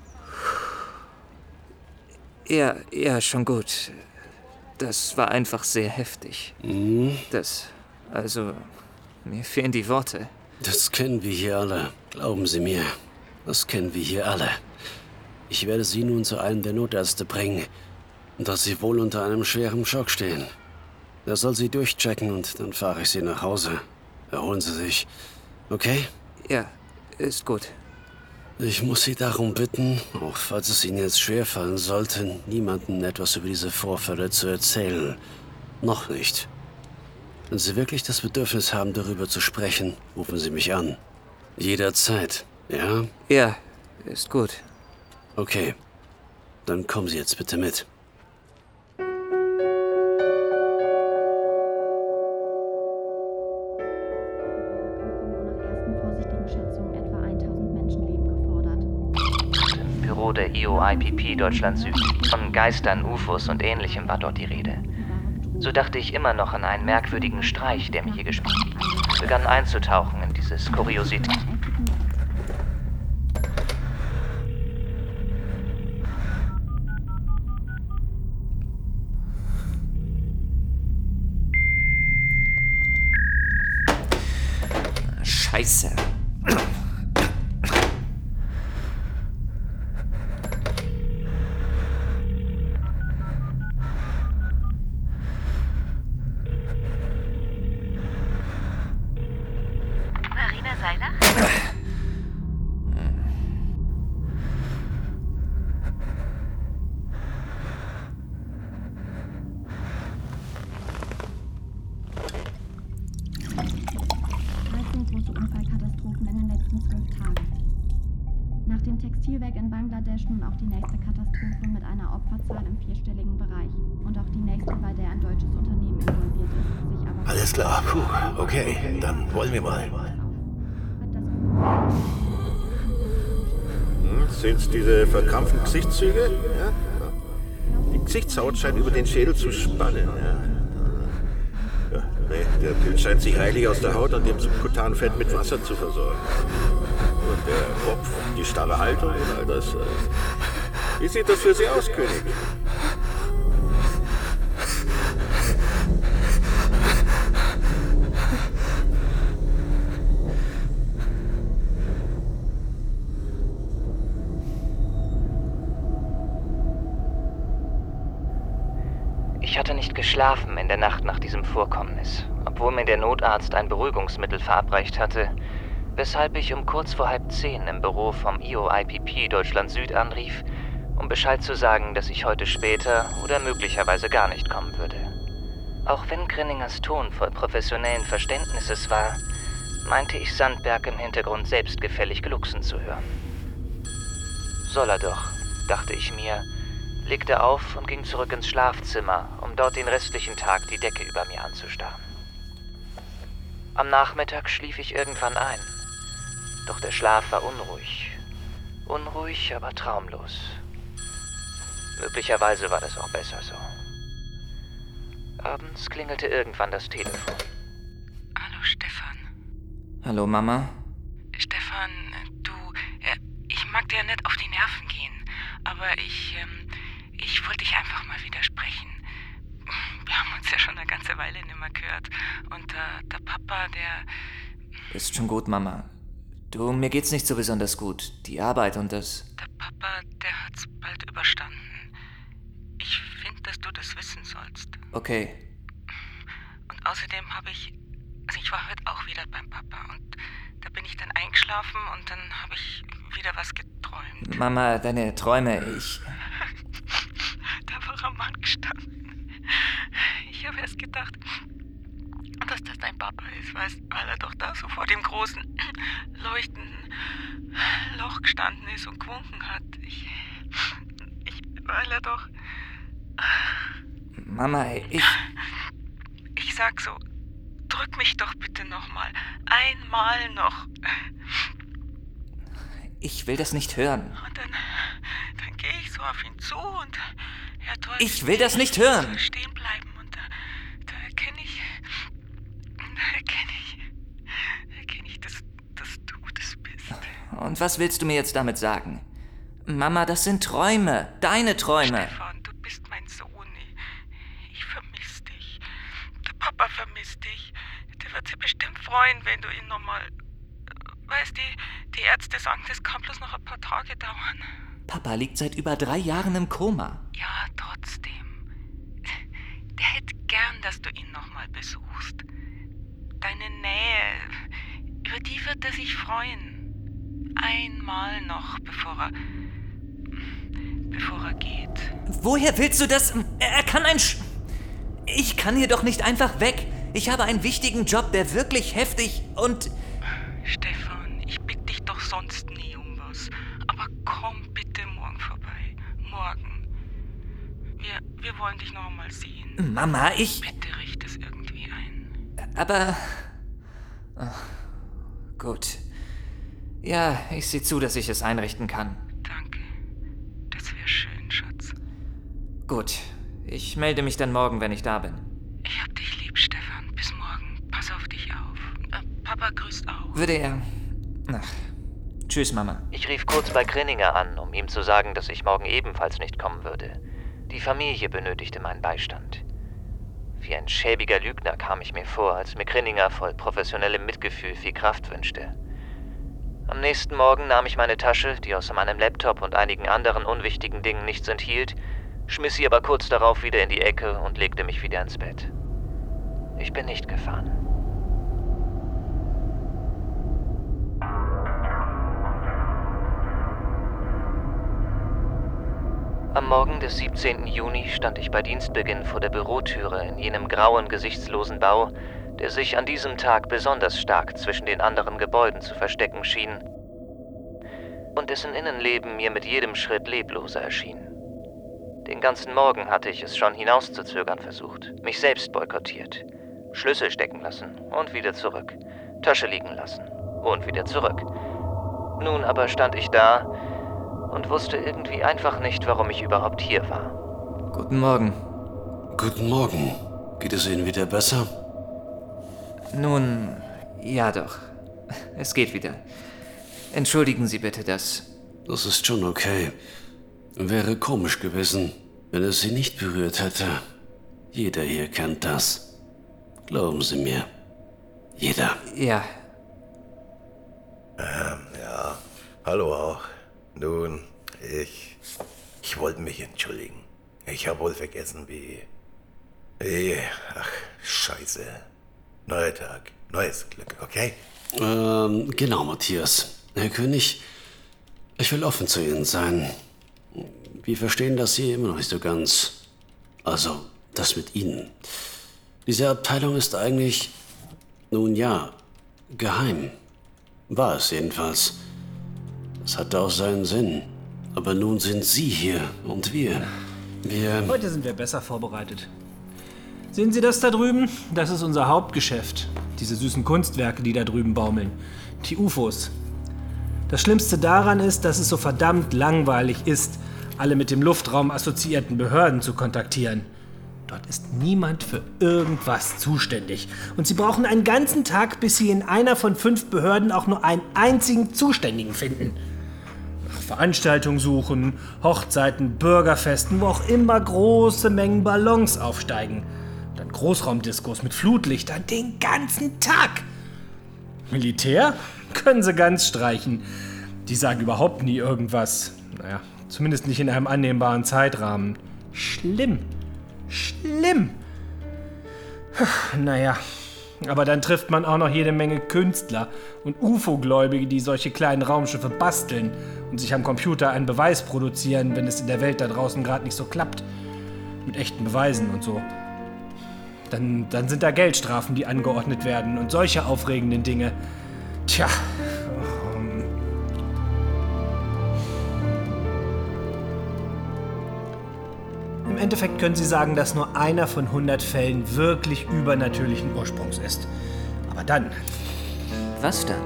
Speaker 8: Ja, ja, schon gut. Das war einfach sehr heftig.
Speaker 14: Mhm.
Speaker 8: Das, also, mir fehlen die Worte.
Speaker 14: Das kennen wir hier alle. Glauben Sie mir, das kennen wir hier alle. Ich werde Sie nun zu einem der Notärzte bringen, dass Sie wohl unter einem schweren Schock stehen. Er soll Sie durchchecken und dann fahre ich Sie nach Hause. Erholen Sie sich. Okay?
Speaker 8: Ja, ist gut.
Speaker 14: Ich muss Sie darum bitten, auch falls es Ihnen jetzt schwerfallen sollte, niemandem etwas über diese Vorfälle zu erzählen. Noch nicht. Wenn Sie wirklich das Bedürfnis haben, darüber zu sprechen, rufen Sie mich an. Jederzeit, ja?
Speaker 8: Ja, ist gut.
Speaker 14: Okay. Dann kommen Sie jetzt bitte mit.
Speaker 22: Nach ersten vorsichtigen Schätzungen etwa tausend Menschenleben gefordert.
Speaker 6: Büro der I O I P P Deutschland Süd. Von Geistern, U F Os und Ähnlichem war dort die Rede. So dachte ich immer noch an einen merkwürdigen Streich, der mir hier gespielt wurde. Ich begann einzutauchen in dieses Kuriosität.
Speaker 8: Scheiße.
Speaker 10: Marina Seiler?
Speaker 2: große Unfallkatastrophen in den letzten zwölf Tagen. Nach dem Textilwerk in Bangladesch nun auch die nächste Katastrophe mit einer Opferzahl im vierstelligen Bereich. Und auch die nächste, bei der ein deutsches Unternehmen involviert ist, sich aber...
Speaker 12: Alles klar, puh, okay, dann wollen wir mal.
Speaker 4: Hm, sind's diese verkrampften Gesichtszüge? Ja? Die Gesichtshaut scheint über den Schädel zu spannen, ja. Ja, nee, der Pilz scheint sich reichlich aus der Haut und dem subkutanen Fett mit Wasser zu versorgen. Und der Kopf, die starre Haltung und all das. Wie sieht das für Sie aus, König?
Speaker 6: Ich hatte nicht geschlafen in der Nacht nach diesem Vorkommnis, obwohl mir der Notarzt ein Beruhigungsmittel verabreicht hatte, weshalb ich um kurz vor halb zehn im Büro vom I O I P P Deutschland Süd anrief, um Bescheid zu sagen, dass ich heute später oder möglicherweise gar nicht kommen würde. Auch wenn Grinningers Ton voll professionellen Verständnisses war, meinte ich Sandberg im Hintergrund selbstgefällig glucksen zu hören. Soll er doch, dachte ich mir, legte auf und ging zurück ins Schlafzimmer, um dort den restlichen Tag die Decke über mir anzustarren. Am Nachmittag schlief ich irgendwann ein. Doch der Schlaf war unruhig. Unruhig, aber traumlos. Möglicherweise war das auch besser so. Abends klingelte irgendwann das Telefon.
Speaker 10: Hallo, Stefan.
Speaker 8: Hallo, Mama?
Speaker 10: Stefan, du, äh, ich mag dir nicht auf die Nerven gehen, aber ich, ähm, ich wollte dich einfach mal widersprechen. Wir haben uns ja schon eine ganze Weile nicht mehr gehört. Und äh, der Papa, der...
Speaker 8: Ist schon gut, Mama. Du, mir geht's nicht so besonders gut. Die Arbeit und das...
Speaker 10: Der Papa, der hat's bald überstanden. Ich finde, dass du das wissen sollst.
Speaker 8: Okay.
Speaker 10: Und außerdem habe ich... Also ich war heute auch wieder beim Papa und da bin ich dann eingeschlafen und dann habe ich wieder was geträumt.
Speaker 8: Mama, deine Träume, ich...
Speaker 10: Da war ein Mann gestanden. Ich habe erst gedacht, dass das dein Papa ist, weißt, weil er doch da so vor dem großen, leuchtenden Loch gestanden ist und gewunken hat. Ich, ich, weil er doch...
Speaker 8: Mama, ich...
Speaker 10: Ich sag so, drück mich doch bitte nochmal. Einmal noch.
Speaker 8: Ich will das nicht hören.
Speaker 10: Und dann, dann gehe ich so auf ihn zu und er toll.
Speaker 8: Ich will das nicht hören.
Speaker 10: Stehen bleiben und da, da erkenne ich, da erkenne ich, da erkenne ich, dass, dass du das bist.
Speaker 8: Und was willst du mir jetzt damit sagen? Mama, das sind Träume. Deine Träume.
Speaker 10: Stefan, du bist mein Sohn. Ich vermisse dich. Der Papa vermisst dich. Der wird sich bestimmt freuen, wenn du ihn nochmal... Weißt du, die, die Ärzte sagen, das kann bloß noch ein paar Tage dauern.
Speaker 8: Papa liegt seit über drei Jahren im Koma.
Speaker 10: Ja, trotzdem. Der hätte gern, dass du ihn nochmal besuchst. Deine Nähe, über die wird er sich freuen. Einmal noch, bevor er... bevor er geht.
Speaker 8: Woher willst du das? Er kann ein... Sch ich kann hier doch nicht einfach weg. Ich habe einen wichtigen Job, der wirklich heftig und...
Speaker 10: Stefan, ich bitte dich doch sonst nie um was. Aber komm bitte morgen vorbei. Morgen. Wir, wir wollen dich noch einmal sehen.
Speaker 8: Mama, ich...
Speaker 10: Bitte richte es irgendwie ein.
Speaker 8: Aber... Oh, gut. Ja, ich sehe zu, dass ich es einrichten kann.
Speaker 10: Danke.
Speaker 8: Gut. Ich melde mich dann morgen, wenn ich da bin.
Speaker 10: Ich hab dich lieb, Stefan. Bis morgen. Pass auf dich auf. Äh, Papa grüßt auch.
Speaker 8: Würde er... Ach. Tschüss, Mama.
Speaker 6: Ich rief kurz bei Grinninger an, um ihm zu sagen, dass ich morgen ebenfalls nicht kommen würde. Die Familie benötigte meinen Beistand. Wie ein schäbiger Lügner kam ich mir vor, als mir Grinninger voll professionellem Mitgefühl viel Kraft wünschte. Am nächsten Morgen nahm ich meine Tasche, die außer meinem Laptop und einigen anderen unwichtigen Dingen nichts enthielt, schmiss sie aber kurz darauf wieder in die Ecke und legte mich wieder ins Bett. Ich bin nicht gefahren. Am Morgen des siebzehnten Juni stand ich bei Dienstbeginn vor der Bürotüre in jenem grauen, gesichtslosen Bau, der sich an diesem Tag besonders stark zwischen den anderen Gebäuden zu verstecken schien und dessen Innenleben mir mit jedem Schritt lebloser erschien. Den ganzen Morgen hatte ich es schon hinauszuzögern versucht, mich selbst boykottiert, Schlüssel stecken lassen und wieder zurück, Tasche liegen lassen und wieder zurück. Nun aber stand ich da und wusste irgendwie einfach nicht, warum ich überhaupt hier war.
Speaker 8: Guten Morgen.
Speaker 13: Guten Morgen. Geht es Ihnen wieder besser?
Speaker 8: Nun, ja doch. Es geht wieder. Entschuldigen Sie bitte das.
Speaker 13: Das ist schon okay. Wäre komisch gewesen, wenn es Sie nicht berührt hätte. Jeder hier kennt das. Glauben Sie mir. Jeder.
Speaker 8: Ja.
Speaker 12: Ähm, ja. Hallo auch. Nun, ich... Ich wollte mich entschuldigen. Ich habe wohl vergessen, wie... wie... Ach, scheiße. Neuer Tag, neues Glück, okay?
Speaker 13: Ähm, genau, Matthias. Herr König, ich will offen zu Ihnen sein. Wir verstehen das hier immer noch nicht so ganz. Also, das mit Ihnen. Diese Abteilung ist eigentlich... Nun ja, geheim. War es jedenfalls. Es hatte auch seinen Sinn. Aber nun sind Sie hier und wir. Wir...
Speaker 18: Heute sind wir besser vorbereitet. Sehen Sie das da drüben? Das ist unser Hauptgeschäft. Diese süßen Kunstwerke, die da drüben baumeln. Die U F Os. Das Schlimmste daran ist, dass es so verdammt langweilig ist, alle mit dem Luftraum assoziierten Behörden zu kontaktieren. Dort ist niemand für irgendwas zuständig. Und Sie brauchen einen ganzen Tag, bis Sie in einer von fünf Behörden auch nur einen einzigen Zuständigen finden. Nach Veranstaltungen suchen, Hochzeiten, Bürgerfesten, wo auch immer große Mengen Ballons aufsteigen. Dann Großraumdiskos mit Flutlichtern den ganzen Tag. Militär? Können Sie ganz streichen. Die sagen überhaupt nie irgendwas. Naja, zumindest nicht in einem annehmbaren Zeitrahmen. Schlimm. Schlimm. Naja, aber dann trifft man auch noch jede Menge Künstler und U F O-Gläubige, die solche kleinen Raumschiffe basteln und sich am Computer einen Beweis produzieren, wenn es in der Welt da draußen gerade nicht so klappt. Mit echten Beweisen und so. Dann, dann sind da Geldstrafen, die angeordnet werden und solche aufregenden Dinge. Tja. Ähm. Im Endeffekt können Sie sagen, dass nur einer von hundert Fällen wirklich übernatürlichen Ursprungs ist. Aber dann...
Speaker 8: Was dann?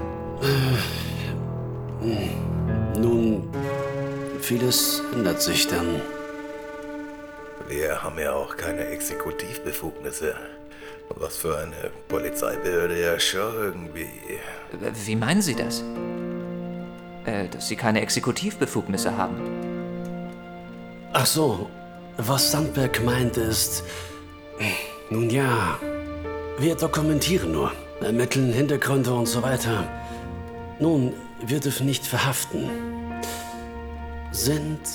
Speaker 13: Nun, vieles ändert sich dann.
Speaker 12: Wir haben ja auch keine Exekutivbefugnisse. Was für eine Polizeibehörde ja schon irgendwie...
Speaker 8: Wie meinen Sie das? Äh, dass Sie keine Exekutivbefugnisse haben?
Speaker 13: Ach so, was Sandberg meint ist... Nun ja, wir dokumentieren nur, ermitteln Hintergründe und so weiter. Nun, wir dürfen nicht verhaften. Sind...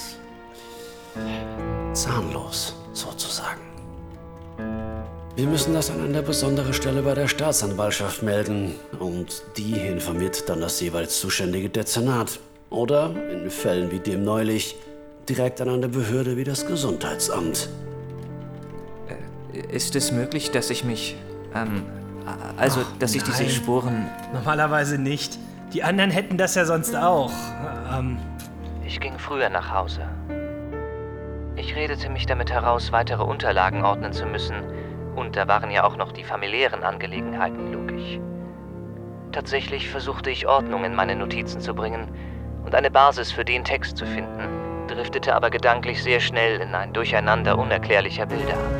Speaker 13: zahnlos, sozusagen. Wir müssen das an einer besonderen Stelle bei der Staatsanwaltschaft melden und die informiert dann das jeweils zuständige Dezernat. Oder, in Fällen wie dem neulich, direkt an eine Behörde wie das Gesundheitsamt.
Speaker 8: Äh, ist es möglich, dass ich mich, ähm, also,
Speaker 18: Ach,
Speaker 8: dass ich
Speaker 18: nein.
Speaker 8: diese Spuren...
Speaker 18: Normalerweise nicht. Die anderen hätten das ja sonst auch. Ähm...
Speaker 6: Ich ging früher nach Hause. Ich redete mich damit heraus, weitere Unterlagen ordnen zu müssen, und da waren ja auch noch die familiären Angelegenheiten logisch. Tatsächlich versuchte ich Ordnung in meine Notizen zu bringen und eine Basis für den Text zu finden, driftete aber gedanklich sehr schnell in ein Durcheinander unerklärlicher Bilder ab.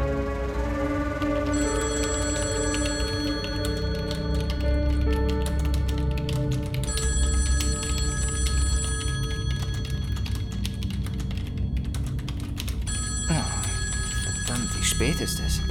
Speaker 8: Verdammt, wie spät ist es?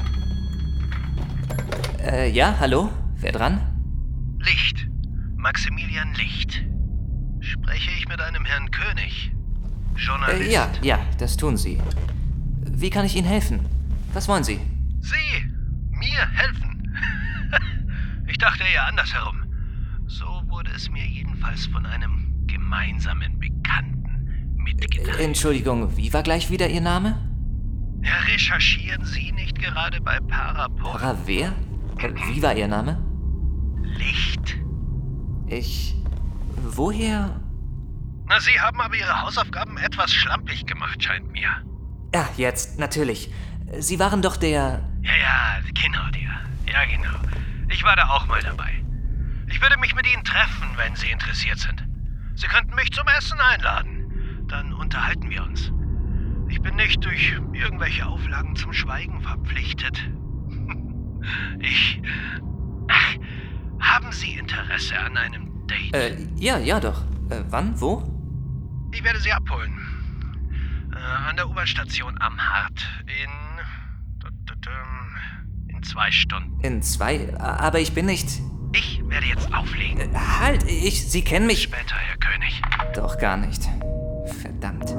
Speaker 8: Äh, ja, hallo? Wer dran?
Speaker 3: Licht. Maximilian Licht. Spreche ich mit einem Herrn König? Journalist?
Speaker 8: Äh, ja, ja, das tun Sie. Wie kann ich Ihnen helfen? Was wollen Sie?
Speaker 3: Sie? Mir helfen? Ich dachte eher andersherum. So wurde es mir jedenfalls von einem gemeinsamen Bekannten mitgeteilt.
Speaker 8: Äh, Entschuldigung, wie war gleich wieder Ihr Name?
Speaker 3: Ja, recherchieren Sie nicht gerade bei Parapol?
Speaker 8: Para wer? Äh, wie war Ihr Name?
Speaker 3: Licht.
Speaker 8: Ich... Woher?
Speaker 3: Na, Sie haben aber Ihre Hausaufgaben etwas schlampig gemacht, scheint mir.
Speaker 8: Ja, jetzt, natürlich. Sie waren doch der...
Speaker 3: Ja, ja, genau der. Ja, genau. Ich war da auch mal dabei. Ich würde mich mit Ihnen treffen, wenn Sie interessiert sind. Sie könnten mich zum Essen einladen. Dann unterhalten wir uns. Ich bin nicht durch irgendwelche Auflagen zum Schweigen verpflichtet. Ich... Ach, haben Sie Interesse an einem Date?
Speaker 8: Äh, ja, ja doch. Äh, wann? Wo?
Speaker 3: Ich werde Sie abholen. Äh, an der U-Bahn-Station am Hart. In... In zwei Stunden.
Speaker 8: In zwei? Aber ich bin nicht...
Speaker 3: Ich werde jetzt auflegen.
Speaker 8: Äh, halt, ich... Sie kennen mich...
Speaker 3: Später, Herr König.
Speaker 8: Doch, gar nicht. Verdammt.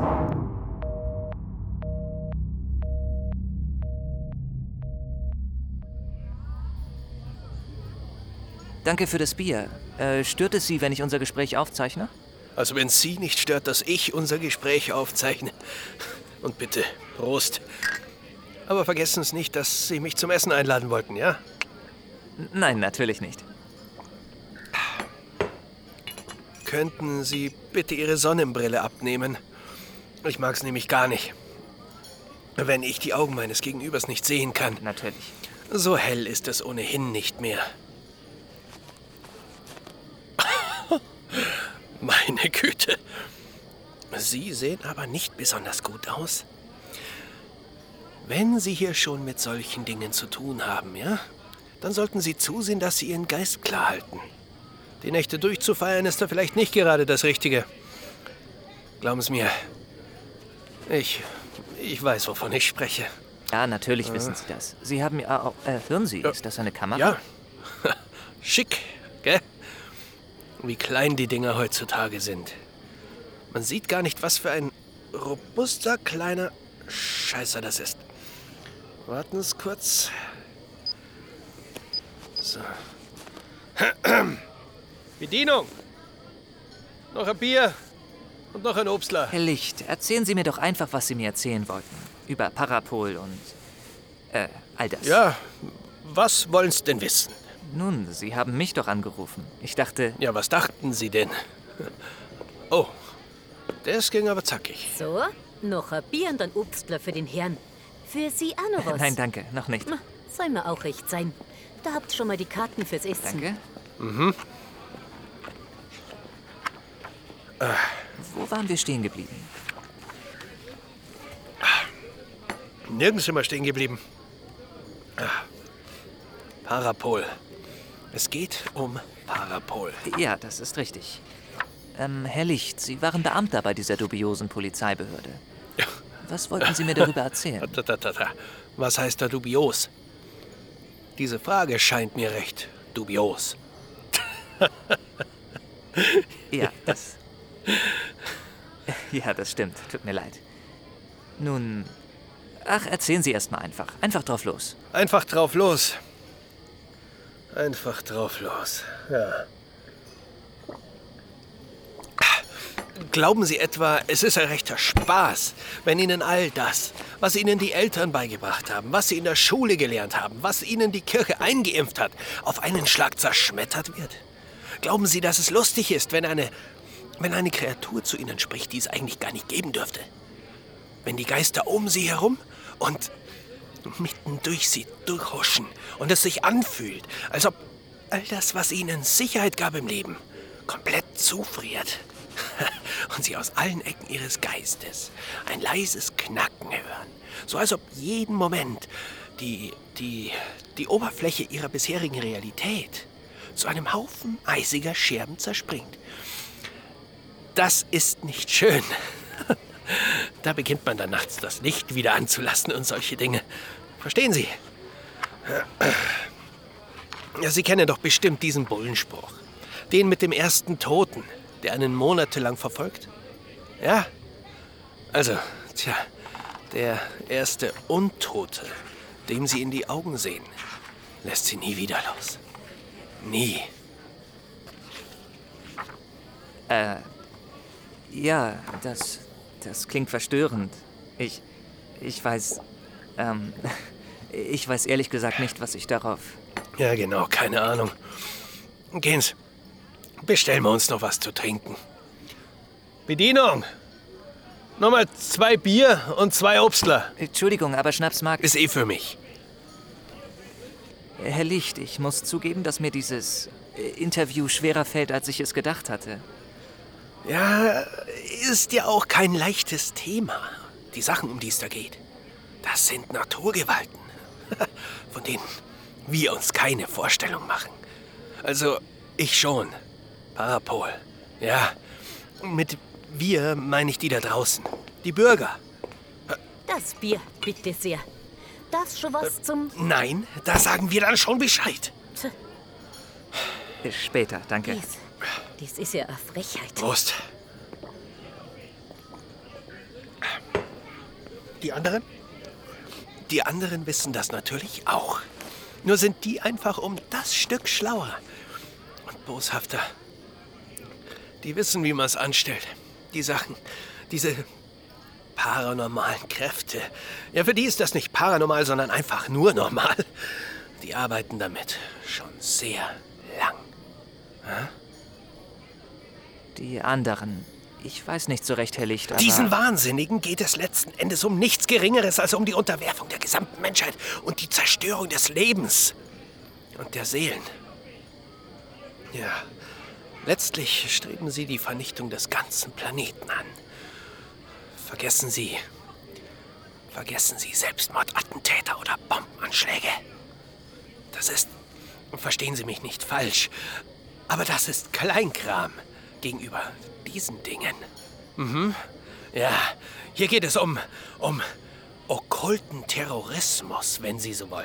Speaker 8: Danke für das Bier. Äh, stört es Sie, wenn ich unser Gespräch aufzeichne?
Speaker 3: Also wenn Sie nicht stört, dass ich unser Gespräch aufzeichne. Und bitte, Prost. Aber vergessen Sie nicht, dass Sie mich zum Essen einladen wollten, ja?
Speaker 8: Nein, natürlich nicht.
Speaker 3: Könnten Sie bitte Ihre Sonnenbrille abnehmen? Ich mag es nämlich gar nicht. Wenn ich die Augen meines Gegenübers nicht sehen kann.
Speaker 8: Natürlich.
Speaker 3: So hell ist es ohnehin nicht mehr. Meine Güte. Sie sehen aber nicht besonders gut aus. Wenn Sie hier schon mit solchen Dingen zu tun haben, ja, dann sollten Sie zusehen, dass Sie Ihren Geist klar halten. Die Nächte durchzufeiern ist da vielleicht nicht gerade das Richtige. Glauben Sie mir, ich, ich weiß, wovon ich spreche.
Speaker 8: Ja, natürlich äh. wissen Sie das. Sie haben ja auch... Äh, hören Sie, ist das eine Kamera?
Speaker 3: Ja. Schick, gell? Wie klein die Dinger heutzutage sind. Man sieht gar nicht, was für ein robuster, kleiner Scheißer das ist. Warten Sie kurz. So. Bedienung! Noch ein Bier und noch ein Obstler.
Speaker 8: Herr Licht, erzählen Sie mir doch einfach, was Sie mir erzählen wollten. Über Parapol und... äh, all das.
Speaker 3: Ja, was wollen Sie denn wissen?
Speaker 8: Nun, Sie haben mich doch angerufen. Ich dachte...
Speaker 3: Ja, was dachten Sie denn? Oh, das ging aber zackig.
Speaker 22: So, noch ein Bier und ein Obstler für den Herrn. Für Sie auch noch was?
Speaker 8: Nein, danke, noch nicht.
Speaker 22: Soll mir auch recht sein. Da habt schon mal die Karten fürs Essen.
Speaker 8: Danke.
Speaker 3: Mhm.
Speaker 8: Äh. Wo waren wir stehen geblieben?
Speaker 3: Nirgends sind wir stehen geblieben. Parapol. Es geht um Parapol.
Speaker 8: Ja, das ist richtig. Ähm, Herr Licht, Sie waren Beamter bei dieser dubiosen Polizeibehörde.
Speaker 3: Ja.
Speaker 8: Was wollten Sie mir darüber erzählen?
Speaker 3: Da, da, da, da. Was heißt da dubios? Diese Frage scheint mir recht dubios.
Speaker 8: Ja, das... Ja, das stimmt. Tut mir leid. Nun... Ach, erzählen Sie erst mal einfach. Einfach drauf los.
Speaker 3: Einfach drauf los. Einfach drauf los. Ja. Glauben Sie etwa, es ist ein rechter Spaß, wenn Ihnen all das, was Ihnen die Eltern beigebracht haben, was Sie in der Schule gelernt haben, was Ihnen die Kirche eingeimpft hat, auf einen Schlag zerschmettert wird? Glauben Sie, dass es lustig ist, wenn eine, wenn eine Kreatur zu Ihnen spricht, die es eigentlich gar nicht geben dürfte? Wenn die Geister um Sie herum und mitten durch Sie durchhuschen und es sich anfühlt, als ob all das, was Ihnen Sicherheit gab im Leben, komplett zufriert. Und Sie aus allen Ecken Ihres Geistes ein leises Knacken hören. So als ob jeden Moment die, die, die Oberfläche Ihrer bisherigen Realität zu einem Haufen eisiger Scherben zerspringt. Das ist nicht schön. Da beginnt man dann nachts das Licht wieder anzulassen und solche Dinge. Verstehen Sie? Ja, Sie kennen doch bestimmt diesen Bullenspruch. Den mit dem ersten Toten, der einen monatelang verfolgt. Ja? Also, tja, der erste Untote, dem Sie in die Augen sehen, lässt Sie nie wieder los. Nie.
Speaker 8: Äh, ja, das, das klingt verstörend. Ich, ich weiß, ähm, ich weiß ehrlich gesagt nicht, was ich darauf...
Speaker 3: Ja, genau, keine Ahnung. Gehen Sie, bestellen wir uns noch was zu trinken. Bedienung! Nochmal zwei Bier und zwei Obstler.
Speaker 8: Entschuldigung, aber Schnaps mag...
Speaker 3: Ist eh für mich.
Speaker 8: Herr Licht, ich muss zugeben, dass mir dieses Interview schwerer fällt, als ich es gedacht hatte.
Speaker 3: Ja, ist ja auch kein leichtes Thema. Die Sachen, um die es da geht, das sind Naturgewalten, von denen wir uns keine Vorstellung machen. Also, ich schon. Parapol. Ja, mit wir meine ich die da draußen. Die Bürger.
Speaker 22: Das Bier, bitte sehr. Das schon was zum...
Speaker 3: Nein, da sagen wir dann schon Bescheid.
Speaker 8: Bis später, danke.
Speaker 22: Dies, dies ist ja eine Frechheit.
Speaker 3: Prost. Die anderen? Die anderen wissen das natürlich auch. Nur sind die einfach um das Stück schlauer und boshafter. Die wissen, wie man es anstellt. Die Sachen, diese paranormalen Kräfte. Ja, für die ist das nicht paranormal, sondern einfach nur normal. Die arbeiten damit schon sehr lang. Hm?
Speaker 8: Die anderen. Ich weiß nicht so recht, Herr Licht, aber...
Speaker 3: Diesen Wahnsinnigen geht es letzten Endes um nichts Geringeres als um die Unterwerfung der gesamten Menschheit und die Zerstörung des Lebens und der Seelen. Ja, letztlich streben sie die Vernichtung des ganzen Planeten an. Vergessen Sie, vergessen Sie Selbstmordattentäter oder Bombenanschläge. Das ist, verstehen Sie mich nicht falsch, aber das ist Kleinkram gegenüber diesen Dingen. Mhm. Ja, hier geht es um, um okkulten Terrorismus, wenn Sie so wollen.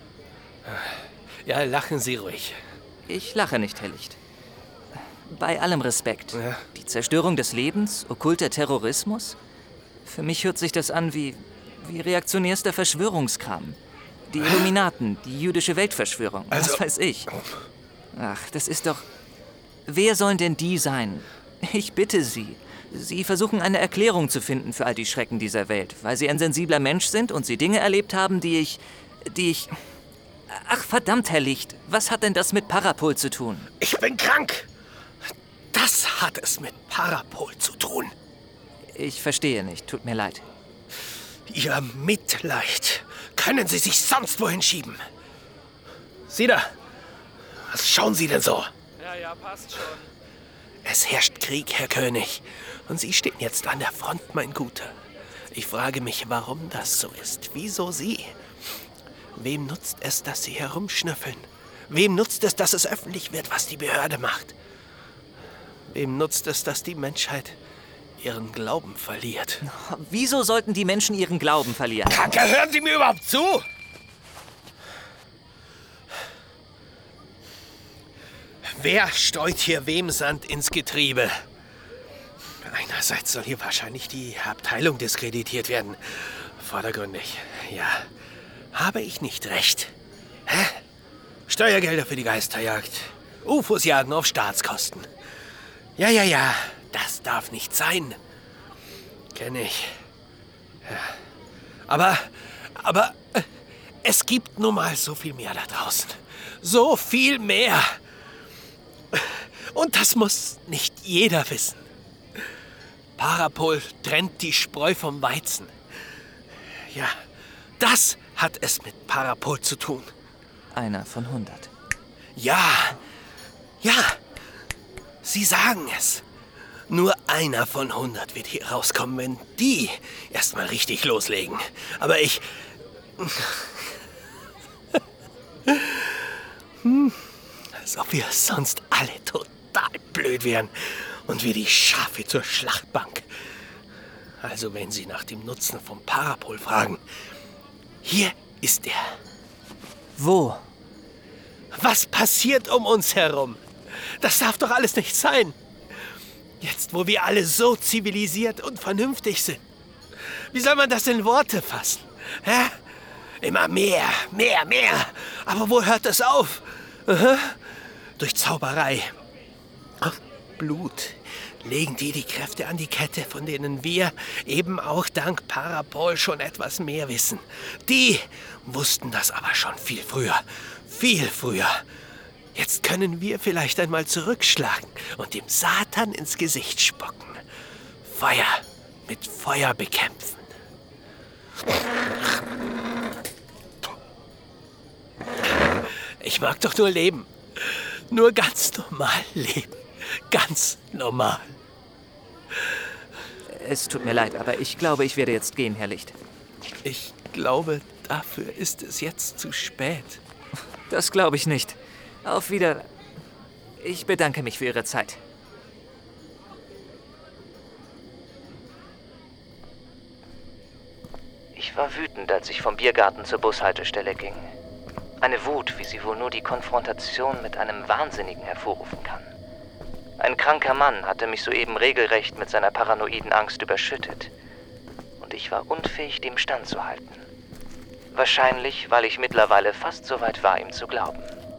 Speaker 3: Ja, lachen Sie ruhig.
Speaker 8: Ich lache nicht, Herr Licht. Bei allem Respekt. Ja. Die Zerstörung des Lebens, okkulter Terrorismus? Für mich hört sich das an wie, wie reaktionärster Verschwörungskram. Die Illuminaten, die jüdische Weltverschwörung, also, was weiß ich. Ach, das ist doch... Wer sollen denn die sein? Ich bitte Sie. Sie versuchen eine Erklärung zu finden für all die Schrecken dieser Welt, weil Sie ein sensibler Mensch sind und Sie Dinge erlebt haben, die ich... die ich... Ach, verdammt, Herr Licht. Was hat denn das mit Parapol zu tun?
Speaker 3: Ich bin krank. Das hat es mit Parapol zu tun.
Speaker 8: Ich verstehe nicht. Tut mir leid.
Speaker 3: Ihr Mitleid können Sie sich sonst wohin schieben. Sie da. Was schauen Sie denn so?
Speaker 18: Ja, ja, passt schon.
Speaker 3: Es herrscht Krieg, Herr König. Und Sie stehen jetzt an der Front, mein Guter. Ich frage mich, warum das so ist. Wieso Sie? Wem nutzt es, dass Sie herumschnüffeln? Wem nutzt es, dass es öffentlich wird, was die Behörde macht? Wem nutzt es, dass die Menschheit ihren Glauben verliert?
Speaker 8: Wieso sollten die Menschen ihren Glauben verlieren?
Speaker 3: Kacke, hören Sie mir überhaupt zu? Wer streut hier wem Sand ins Getriebe? Einerseits soll hier wahrscheinlich die Abteilung diskreditiert werden. Vordergründig, ja. Habe ich nicht recht? Hä? Steuergelder für die Geisterjagd. U F Os jagen auf Staatskosten. Ja, ja, ja. Das darf nicht sein. Kenn ich. Ja. Aber, aber, es gibt nun mal so viel mehr da draußen. So viel mehr. Und das muss nicht jeder wissen. Parapol trennt die Spreu vom Weizen. Ja, das hat es mit Parapol zu tun.
Speaker 8: Einer von hundert.
Speaker 3: Ja, ja, Sie sagen es. Nur einer von hundert wird hier rauskommen, wenn die erstmal richtig loslegen. Aber ich... hm, als ob wir sonst alle total blöd wären und wir die Schafe zur Schlachtbank. Also wenn Sie nach dem Nutzen vom Parapol fragen, hier ist er.
Speaker 8: Wo?
Speaker 3: Was passiert um uns herum? Das darf doch alles nicht sein. Jetzt, wo wir alle so zivilisiert und vernünftig sind. Wie soll man das in Worte fassen? Hä? Immer mehr, mehr, mehr. Aber wo hört das auf? Aha. Durch Zauberei. Auf Blut legen die die Kräfte an die Kette, von denen wir eben auch dank Parapol schon etwas mehr wissen. Die wussten das aber schon viel früher. Viel früher. Jetzt können wir vielleicht einmal zurückschlagen und dem Satan ins Gesicht spucken. Feuer mit Feuer bekämpfen. Ich mag doch nur leben. Nur ganz normal leben. Ganz normal.
Speaker 8: Es tut mir leid, aber ich glaube, ich werde jetzt gehen, Herr Licht.
Speaker 3: Ich glaube, dafür ist es jetzt zu spät.
Speaker 8: Das glaube ich nicht. Auf Wieder... Ich bedanke mich für Ihre Zeit. Ich war wütend, als ich vom Biergarten zur Bushaltestelle ging. Eine Wut, wie sie wohl nur die Konfrontation mit einem Wahnsinnigen hervorrufen kann. Ein kranker Mann hatte mich soeben regelrecht mit seiner paranoiden Angst überschüttet. Und ich war unfähig, dem standzuhalten. Wahrscheinlich, weil ich mittlerweile fast so weit war, ihm zu glauben.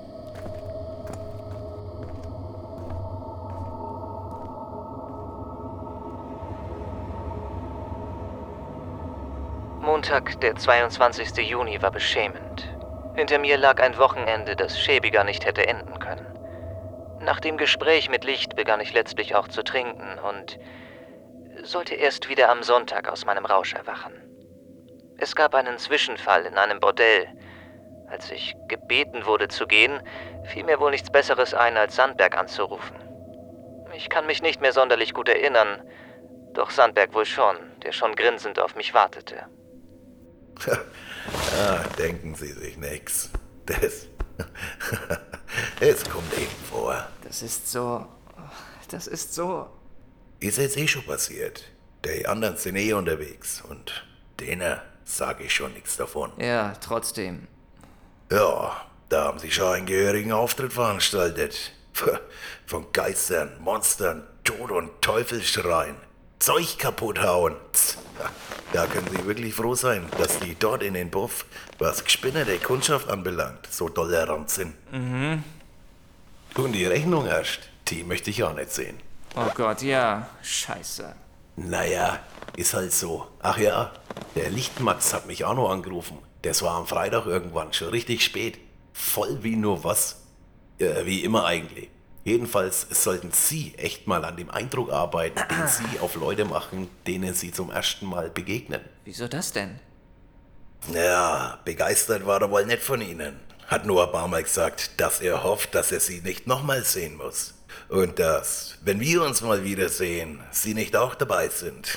Speaker 8: Montag, der zweiundzwanzigste Juni, war beschämend. Hinter mir lag ein Wochenende, das schäbiger nicht hätte enden können. Nach dem Gespräch mit Licht begann ich letztlich auch zu trinken und sollte erst wieder am Sonntag aus meinem Rausch erwachen. Es gab einen Zwischenfall in einem Bordell. Als ich gebeten wurde zu gehen, fiel mir wohl nichts Besseres ein, als Sandberg anzurufen. Ich kann mich nicht mehr sonderlich gut erinnern, doch Sandberg wohl schon, der schon grinsend auf mich wartete.
Speaker 12: Ah, denken Sie sich nix. Das... Es kommt eben vor.
Speaker 8: Das ist so... Das ist so...
Speaker 12: Ist jetzt eh schon passiert. Die anderen sind eh unterwegs und denen sage ich schon nichts davon.
Speaker 8: Ja, trotzdem.
Speaker 12: Ja, da haben sie schon einen gehörigen Auftritt veranstaltet. Von Geistern, Monstern, Tod und Teufel schreien. Zeug kaputt hauen. Da können Sie wirklich froh sein, dass die dort in den Puff, was gespinnerte Kundschaft anbelangt, so tolerant sind.
Speaker 8: Mhm.
Speaker 12: Und die Rechnung erst, die möchte ich auch nicht sehen.
Speaker 8: Oh Gott, ja. Scheiße.
Speaker 12: Naja, ist halt so. Ach ja, der Lichtmax hat mich auch noch angerufen. Das war am Freitag irgendwann, schon richtig spät. Voll wie nur was. Äh, wie immer eigentlich. Jedenfalls sollten Sie echt mal an dem Eindruck arbeiten, den Sie auf Leute machen, denen Sie zum ersten Mal begegnen.
Speaker 8: Wieso das denn?
Speaker 12: Ja, begeistert war er wohl nicht von Ihnen. Hat nur ein paar Mal gesagt, dass er hofft, dass er Sie nicht nochmal sehen muss. Und dass, wenn wir uns mal wiedersehen, Sie nicht auch dabei sind.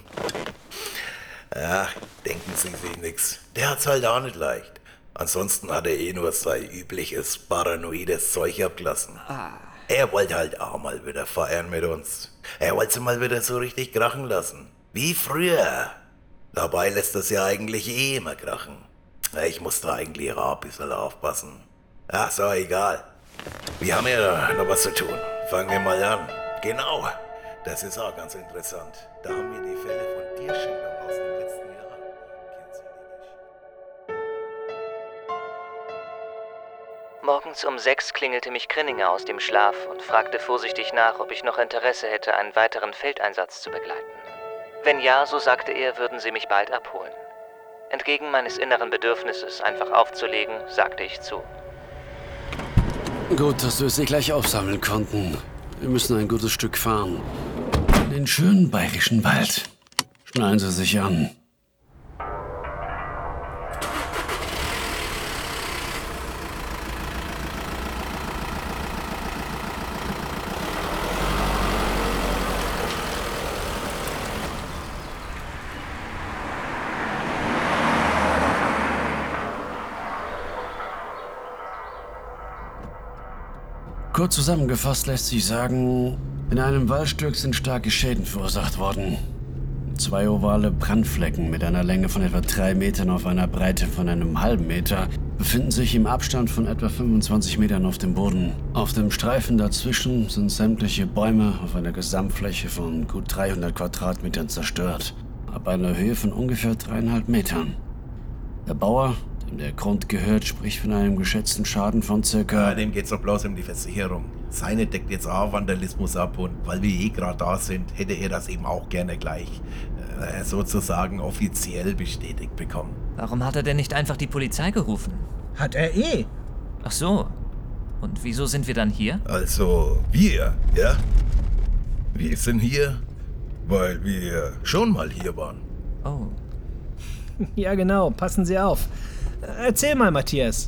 Speaker 12: Ach, denken Sie sich nix. Der hat's halt auch nicht leicht. Ansonsten hat er eh nur sein übliches paranoides Zeug abgelassen.
Speaker 8: Ah.
Speaker 12: Er wollte halt auch mal wieder feiern mit uns. Er wollte sie mal wieder so richtig krachen lassen. Wie früher. Dabei lässt das ja eigentlich eh immer krachen. Ich muss da eigentlich auch ein bisschen aufpassen. Ach so, egal. Wir haben ja noch was zu tun. Fangen wir mal an. Genau. Das ist auch ganz interessant. Da haben wir die Fälle von Tierschändern aus dem letzten Jahr.
Speaker 8: Morgens um sechs klingelte mich Grinninger aus dem Schlaf und fragte vorsichtig nach, ob ich noch Interesse hätte, einen weiteren Feldeinsatz zu begleiten. Wenn ja, so sagte er, würden sie mich bald abholen. Entgegen meines inneren Bedürfnisses, einfach aufzulegen, sagte ich zu.
Speaker 13: Gut, dass wir es nicht gleich aufsammeln konnten. Wir müssen ein gutes Stück fahren. In den schönen bayerischen Wald. Schnallen Sie sich an.
Speaker 14: Kurz zusammengefasst lässt sich sagen, in einem Waldstück sind starke Schäden verursacht worden. Zwei ovale Brandflecken mit einer Länge von etwa drei Metern auf einer Breite von einem halben Meter befinden sich im Abstand von etwa fünfundzwanzig Metern auf dem Boden. Auf dem Streifen dazwischen sind sämtliche Bäume auf einer Gesamtfläche von gut dreihundert Quadratmetern zerstört, ab einer Höhe von ungefähr dreieinhalb Metern. Der Bauer, dem der Grund gehört, spricht von einem geschätzten Schaden von circa...
Speaker 12: Ja, dem geht's doch bloß um die Versicherung. Seine deckt jetzt auch Vandalismus ab und weil wir eh gerade da sind, hätte er das eben auch gerne gleich äh, sozusagen offiziell bestätigt bekommen.
Speaker 8: Warum hat er denn nicht einfach die Polizei gerufen?
Speaker 15: Hat er eh.
Speaker 8: Ach so. Und wieso sind wir dann hier?
Speaker 12: Also, wir, ja? Wir sind hier, weil wir schon mal hier waren.
Speaker 8: Oh.
Speaker 18: Ja, genau. Passen Sie auf. Erzähl mal, Matthias.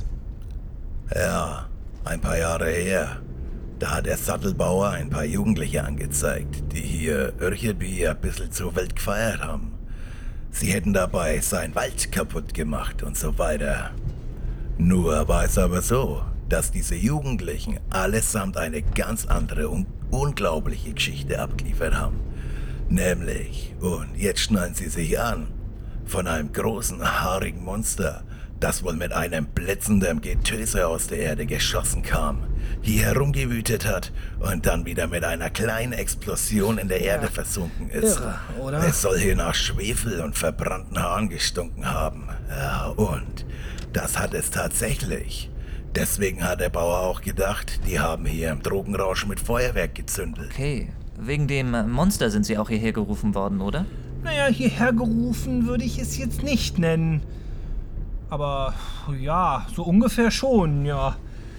Speaker 12: Ja, ein paar Jahre her. Da hat der Sattelbauer ein paar Jugendliche angezeigt, die hier irgendwie ein bisschen zur Welt gefeiert haben. Sie hätten dabei seinen Wald kaputt gemacht und so weiter. Nur war es aber so, dass diese Jugendlichen allesamt eine ganz andere und unglaubliche Geschichte abgeliefert haben. Nämlich, und jetzt schnallen sie sich an, von einem großen, haarigen Monster, das wohl mit einem blitzenden Getöse aus der Erde geschossen kam, hier herumgewütet hat und dann wieder mit einer kleinen Explosion in der Erde ja. versunken ist.
Speaker 18: Irre, oder?
Speaker 12: Es soll hier nach Schwefel und verbrannten Haaren gestunken haben. Ja, und das hat es tatsächlich. Deswegen hat der Bauer auch gedacht, die haben hier im Drogenrausch mit Feuerwerk gezündelt.
Speaker 8: Okay, wegen dem Monster sind sie auch hierher gerufen worden, oder?
Speaker 15: Naja, hierher gerufen würde ich es jetzt nicht nennen. Aber ja, so ungefähr schon, ja.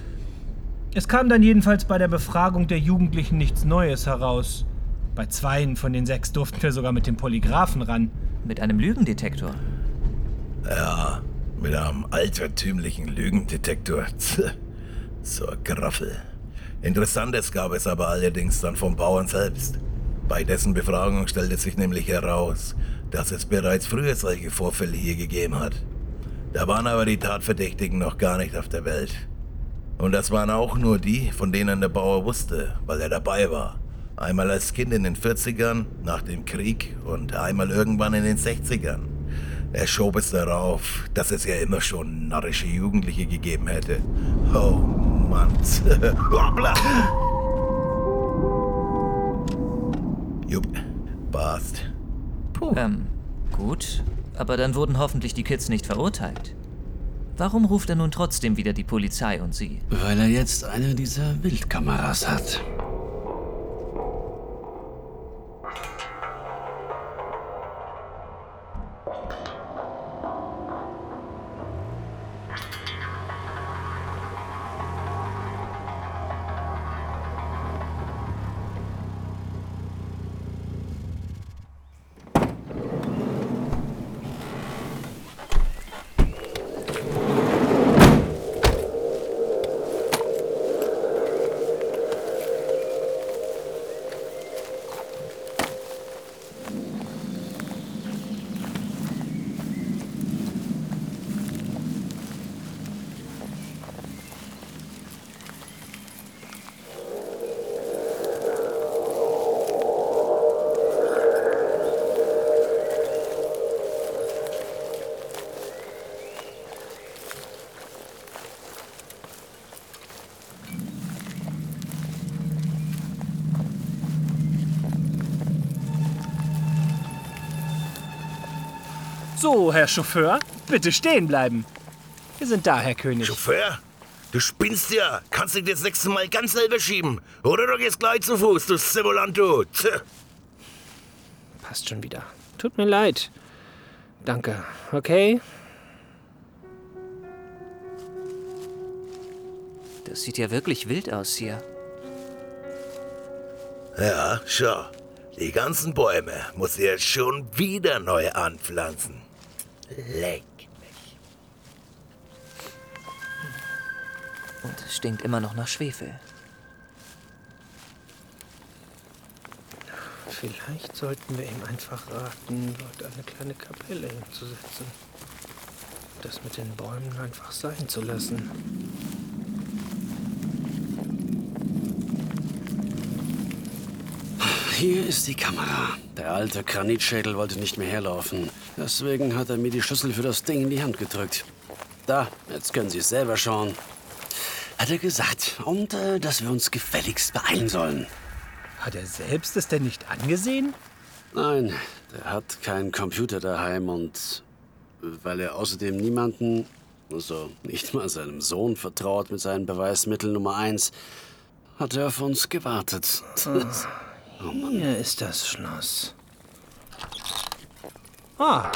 Speaker 15: Es kam dann jedenfalls bei der Befragung der Jugendlichen nichts Neues heraus. Bei zweien von den sechs durften wir sogar mit dem Polygraphen ran.
Speaker 8: Mit einem Lügendetektor?
Speaker 12: Ja, mit einem altertümlichen Lügendetektor. So ein Graffel. Interessantes gab es aber allerdings dann vom Bauern selbst. Bei dessen Befragung stellte sich nämlich heraus, dass es bereits früher solche Vorfälle hier gegeben hat. Da waren aber die Tatverdächtigen noch gar nicht auf der Welt. Und das waren auch nur die, von denen der Bauer wusste, weil er dabei war. Einmal als Kind in den vierzigern, nach dem Krieg und einmal irgendwann in den sechzigern. Er schob es darauf, dass es ja immer schon narrische Jugendliche gegeben hätte. Oh Mann. Jupp, passt.
Speaker 8: Puh. Ähm, gut. Aber dann wurden hoffentlich die Kids nicht verurteilt. Warum ruft er nun trotzdem wieder die Polizei und sie?
Speaker 14: Weil er jetzt eine dieser Wildkameras hat.
Speaker 18: So, Herr Chauffeur, bitte stehen bleiben. Wir sind da, Herr König.
Speaker 12: Chauffeur? Du spinnst ja. Kannst du dir das nächste Mal ganz selber schieben. Oder du gehst gleich zu Fuß, du Simulant, du.
Speaker 18: Passt schon wieder. Tut mir leid. Danke. Okay?
Speaker 8: Das sieht ja wirklich wild aus hier.
Speaker 12: Ja, schau. Die ganzen Bäume muss ich jetzt schon wieder neu anpflanzen. Leck mich.
Speaker 8: Und es stinkt immer noch nach Schwefel.
Speaker 18: Vielleicht sollten wir ihm einfach raten, dort eine kleine Kapelle hinzusetzen. Das mit den Bäumen einfach sein zu lassen.
Speaker 13: Hier ist die Kamera. Der alte Granitschädel wollte nicht mehr herlaufen. Deswegen hat er mir die Schlüssel für das Ding in die Hand gedrückt. Da, jetzt können Sie es selber schauen. Hat er gesagt. Und äh, dass wir uns gefälligst beeilen sollen.
Speaker 18: Hat er selbst es denn nicht angesehen?
Speaker 13: Nein, der hat keinen Computer daheim und weil er außerdem niemanden, also nicht mal seinem Sohn, vertraut mit seinem Beweismittel Nummer eins, hat er auf uns gewartet.
Speaker 18: Oh Mann. Hier ist das Schloss. Ah.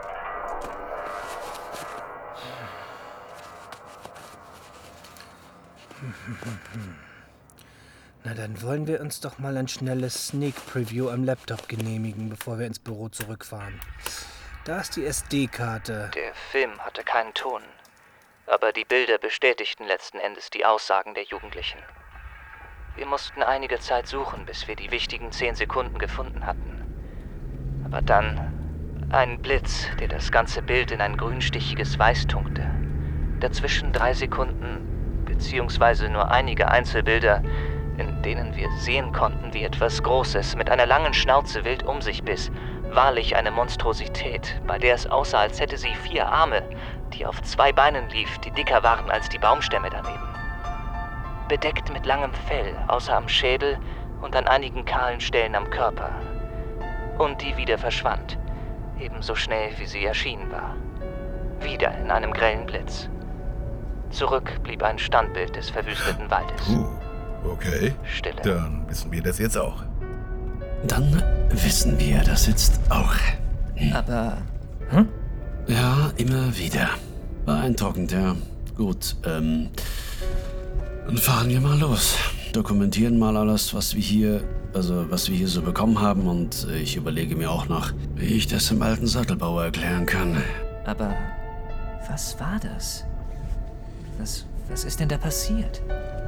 Speaker 18: Na, dann wollen wir uns doch mal ein schnelles Sneak Preview am Laptop genehmigen, bevor wir ins Büro zurückfahren. Da ist die S D-Karte.
Speaker 6: Der Film hatte keinen Ton, aber die Bilder bestätigten letzten Endes die Aussagen der Jugendlichen. Wir mussten einige Zeit suchen, bis wir die wichtigen zehn Sekunden gefunden hatten. Aber dann ein Blitz, der das ganze Bild in ein grünstichiges Weiß tunkte. Dazwischen drei Sekunden, beziehungsweise nur einige Einzelbilder, in denen wir sehen konnten, wie etwas Großes mit einer langen Schnauze wild um sich biss. Wahrlich eine Monstrosität, bei der es aussah, als hätte sie vier Arme, die auf zwei Beinen lief, die dicker waren als die Baumstämme daneben. Bedeckt mit langem Fell, außer am Schädel und an einigen kahlen Stellen am Körper. Und die wieder verschwand, ebenso schnell wie sie erschienen war. Wieder in einem grellen Blitz. Zurück blieb ein Standbild des verwüsteten Waldes.
Speaker 12: Puh, okay.
Speaker 6: Stille.
Speaker 12: Dann wissen wir das jetzt auch.
Speaker 13: Dann wissen wir das jetzt auch.
Speaker 8: Aber...
Speaker 13: Hm? Ja, immer wieder. Beeindruckend, ja. Gut, ähm... dann fahren wir mal los. Dokumentieren mal alles, was wir hier... Also, was wir hier so bekommen haben. Und ich überlege mir auch noch, wie ich das dem alten Sattelbauer erklären kann.
Speaker 8: Aber... was war das? Was... was ist denn da passiert?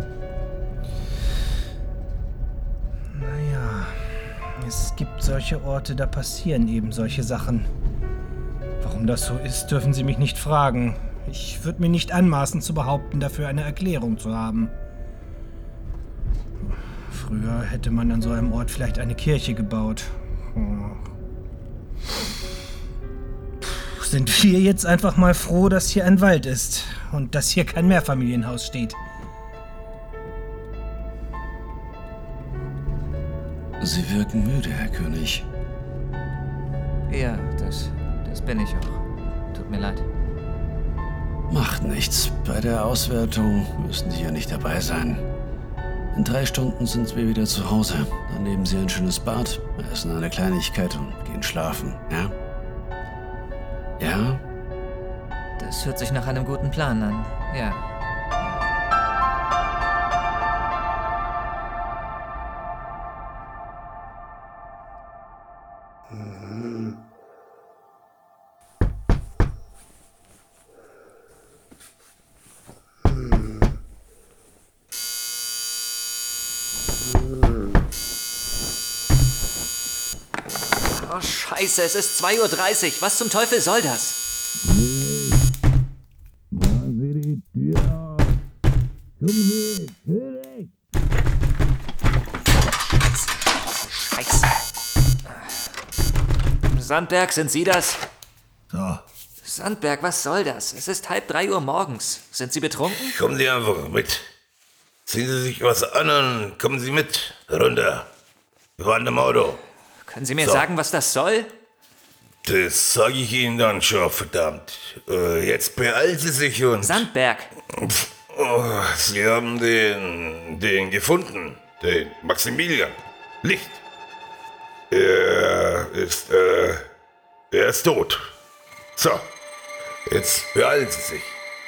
Speaker 18: Naja... Es gibt solche Orte, da passieren eben solche Sachen. Warum das so ist, dürfen Sie mich nicht fragen. Ich würde mir nicht anmaßen zu behaupten, dafür eine Erklärung zu haben. Früher hätte man an so einem Ort vielleicht eine Kirche gebaut. Sind wir jetzt einfach mal froh, dass hier ein Wald ist und dass hier kein Mehrfamilienhaus steht.
Speaker 13: Sie wirken müde, Herr König.
Speaker 8: Ja, das, das bin ich auch. Tut mir leid.
Speaker 13: Macht nichts. Bei der Auswertung müssen Sie ja nicht dabei sein. In drei Stunden sind wir wieder zu Hause. Dann nehmen Sie ein schönes Bad, essen eine Kleinigkeit und gehen schlafen, ja? Ja?
Speaker 8: Das hört sich nach einem guten Plan an, ja. Oh, Scheiße, es ist zwei Uhr dreißig. Was zum Teufel soll das? Scheiße. Sandberg, sind Sie das?
Speaker 12: So.
Speaker 8: Sandberg, was soll das? Es ist halb drei Uhr morgens. Sind Sie betrunken?
Speaker 12: Kommen Sie einfach mit. Ziehen Sie sich was an und kommen Sie mit. Runter. Wir fahren im Auto.
Speaker 8: Können Sie mir
Speaker 12: So.
Speaker 8: sagen, was das soll?
Speaker 12: Das sage ich Ihnen dann schon, verdammt. Äh, jetzt beeilen Sie sich und...
Speaker 8: Sandberg.
Speaker 12: Pff, oh, Sie haben den... den gefunden. Den Maximilian. Licht. Er ist, äh... er ist tot. So. Jetzt beeilen Sie sich.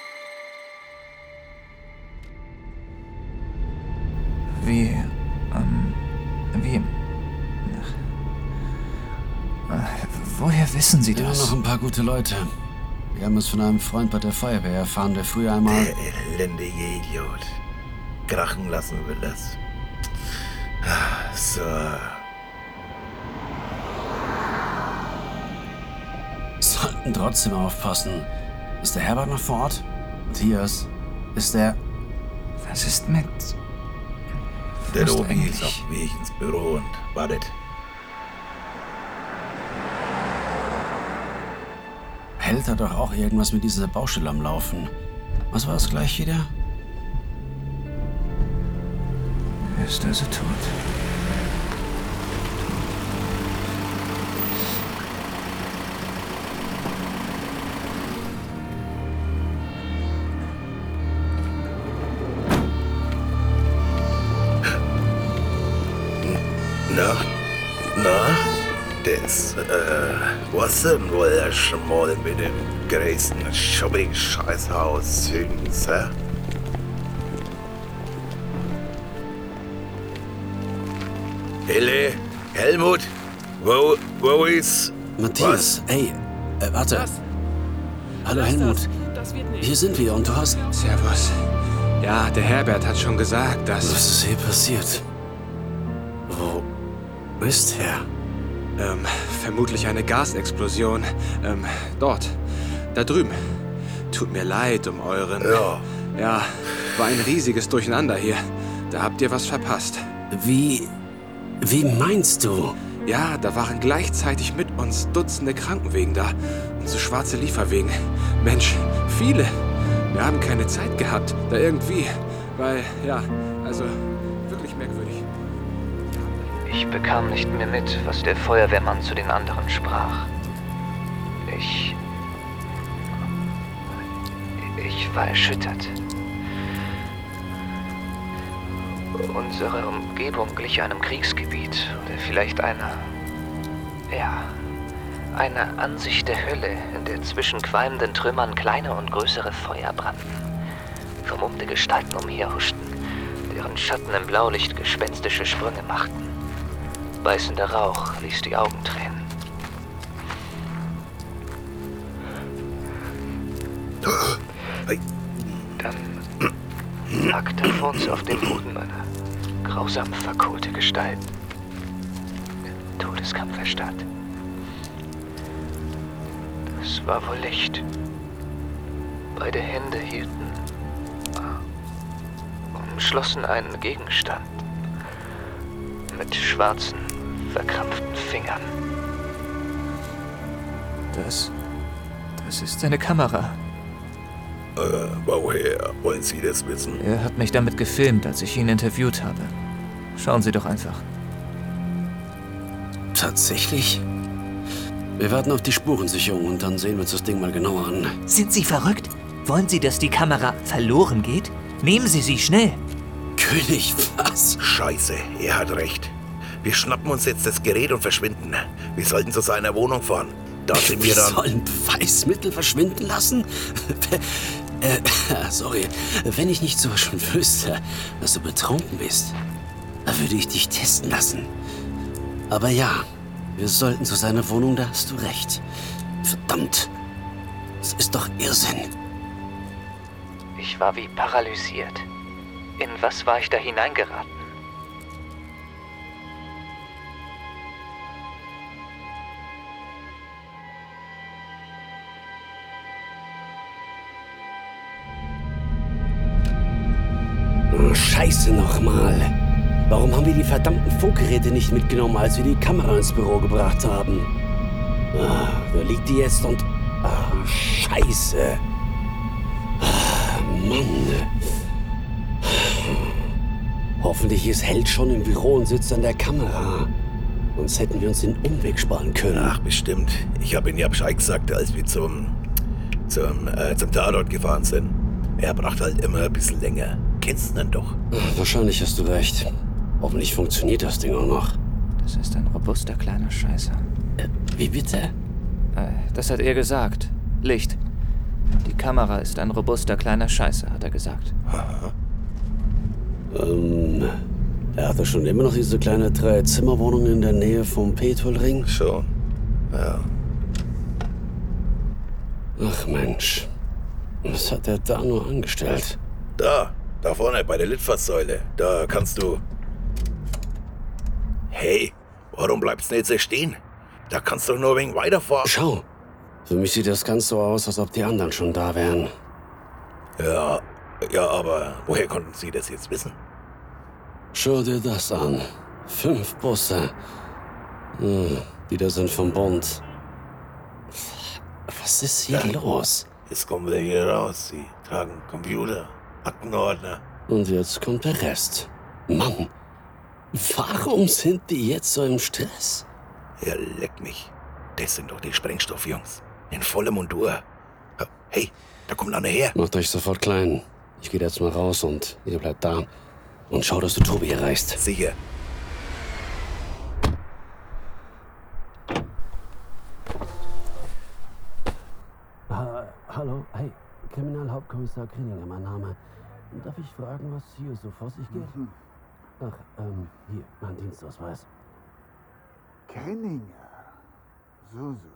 Speaker 8: Wie... ähm... wie... Woher wissen Sie das?
Speaker 13: Ja, noch ein paar gute Leute. Wir haben es von einem Freund bei der Feuerwehr erfahren, der früher einmal...
Speaker 12: Der elendige Idiot. Krachen lassen wir das. So.
Speaker 13: Sollten trotzdem aufpassen. Ist der Herbert noch vor Ort? Matthias, ist der...
Speaker 8: Was ist mit...
Speaker 12: Der
Speaker 1: musst
Speaker 12: Obi ist
Speaker 1: eigentlich-
Speaker 12: auf dem Weg ins Büro und wartet.
Speaker 13: Held hat doch auch irgendwas mit dieser Baustelle am Laufen. Was war es gleich wieder?
Speaker 1: Er ist also tot.
Speaker 12: Na? Na? Das, äh, was denn wohl der Schmoll mit dem größten Shopping-Scheißhaus Südens, hä? Helle, Helmut, wo, wo ist...
Speaker 13: Matthias, ey, äh, warte. Hallo Helmut. Hier sind wir und du hast...
Speaker 9: Servus. Ja, der Herbert hat schon gesagt, dass...
Speaker 13: Was ist hier passiert? Wo ist er?
Speaker 9: Ähm, vermutlich eine Gasexplosion. Ähm, dort. Da drüben. Tut mir leid um euren...
Speaker 12: Ja.
Speaker 9: Ja, war ein riesiges Durcheinander hier. Da habt ihr was verpasst.
Speaker 13: Wie... Wie meinst du?
Speaker 9: Ja, da waren gleichzeitig mit uns Dutzende Krankenwegen da. Und so schwarze Lieferwegen. Mensch, viele. Wir haben keine Zeit gehabt, da irgendwie. Weil, ja, also, wirklich merkwürdig.
Speaker 6: Ich bekam nicht mehr mit, was der Feuerwehrmann zu den anderen sprach. Ich... Ich war erschüttert. Unsere Umgebung glich einem Kriegsgebiet oder vielleicht einer... Ja, einer Ansicht der Hölle, in der zwischen qualmenden Trümmern kleine und größere Feuer brannten. Vermummte Gestalten umherhuschten, deren Schatten im Blaulicht gespenstische Sprünge machten. Beißender Rauch ließ die Augen tränen. Dann lag da vor uns auf dem Boden eine grausam verkohlte Gestalt. Im Todeskampf erstarrt. Es war wohl Licht. Beide Hände hielten, umschlossen einen Gegenstand mit schwarzen, verkrampften Fingern.
Speaker 8: Das... das ist seine Kamera.
Speaker 12: Äh, woher wollen Sie das wissen?
Speaker 8: Er hat mich damit gefilmt, als ich ihn interviewt habe. Schauen Sie doch einfach.
Speaker 13: Tatsächlich? Wir warten auf die Spurensicherung und dann sehen wir uns das Ding mal genauer an.
Speaker 8: Sind Sie verrückt? Wollen Sie, dass die Kamera verloren geht? Nehmen Sie sie schnell.
Speaker 13: König, was?
Speaker 12: Scheiße, er hat recht. Wir schnappen uns jetzt das Gerät und verschwinden. Wir sollten zu seiner Wohnung fahren. Da sind wir
Speaker 13: Wir
Speaker 12: dann...
Speaker 13: sollen Beweismittel verschwinden lassen? äh, sorry, wenn ich nicht sowas schon wüsste, dass du betrunken bist, dann würde ich dich testen lassen. Aber ja, wir sollten zu seiner Wohnung, da hast du recht. Verdammt, das ist doch Irrsinn.
Speaker 6: Ich war wie paralysiert. In was war ich da hineingeraten?
Speaker 13: Oh, Scheiße nochmal. Warum haben wir die verdammten Funkgeräte nicht mitgenommen, als wir die Kamera ins Büro gebracht haben? Ah, da liegt die jetzt und... Ah, Scheiße. Ah, Mann. Hoffentlich ist Held schon im Büro und sitzt an der Kamera. Sonst hätten wir uns den Umweg sparen können.
Speaker 12: Ach, bestimmt. Ich habe ihm ja Bescheid gesagt, als wir zum... zum, äh, zum Tatort gefahren sind. Er braucht halt immer ein bisschen länger. Kennst du ihn doch.
Speaker 13: Ach, wahrscheinlich hast du recht. Hoffentlich funktioniert das Ding auch noch.
Speaker 8: Das ist ein robuster kleiner Scheißer.
Speaker 13: Äh, wie bitte?
Speaker 8: Äh, das hat er gesagt. Licht. Die Kamera ist ein robuster kleiner Scheißer, hat er gesagt.
Speaker 12: Aha.
Speaker 13: Ähm, er hatte schon immer noch diese kleine Drei-Zimmer-Wohnung in der Nähe vom Petrolring?
Speaker 12: Schon, ja.
Speaker 13: Ach Mensch, was hat er da nur angestellt?
Speaker 12: Da, da vorne bei der Litfaßsäule. Da kannst du... Hey, warum bleibst du jetzt so stehen? Da kannst du nur ein wenig weiterfahren.
Speaker 13: Schau, für mich sieht das ganz so aus, als ob die anderen schon da wären.
Speaker 12: Ja, ja, aber woher konnten Sie das jetzt wissen?
Speaker 13: Schau dir das an. Fünf Busse. Hm, die da sind vom Bund. Was ist hier
Speaker 12: Dann,
Speaker 13: los?
Speaker 12: Jetzt kommen wir hier raus. Sie tragen Computer, Aktenordner.
Speaker 13: Und jetzt kommt der Rest. Mann, warum sind die jetzt so im Stress?
Speaker 12: Ja, leck mich. Das sind doch die Sprengstoffjungs. In voller Montur. Hey, da kommt einer her.
Speaker 13: Macht euch sofort klein. Ich gehe jetzt mal raus und ihr bleibt da. Und schau, dass du Tobi erreichst.
Speaker 12: Sicher.
Speaker 14: Ha Hallo, hey, Kriminalhauptkommissar Krinninger, mein Name. Darf ich fragen, was hier so vor sich geht? Mhm. Ach, ähm, hier, mein Dienstausweis.
Speaker 5: Krinninger. So, so.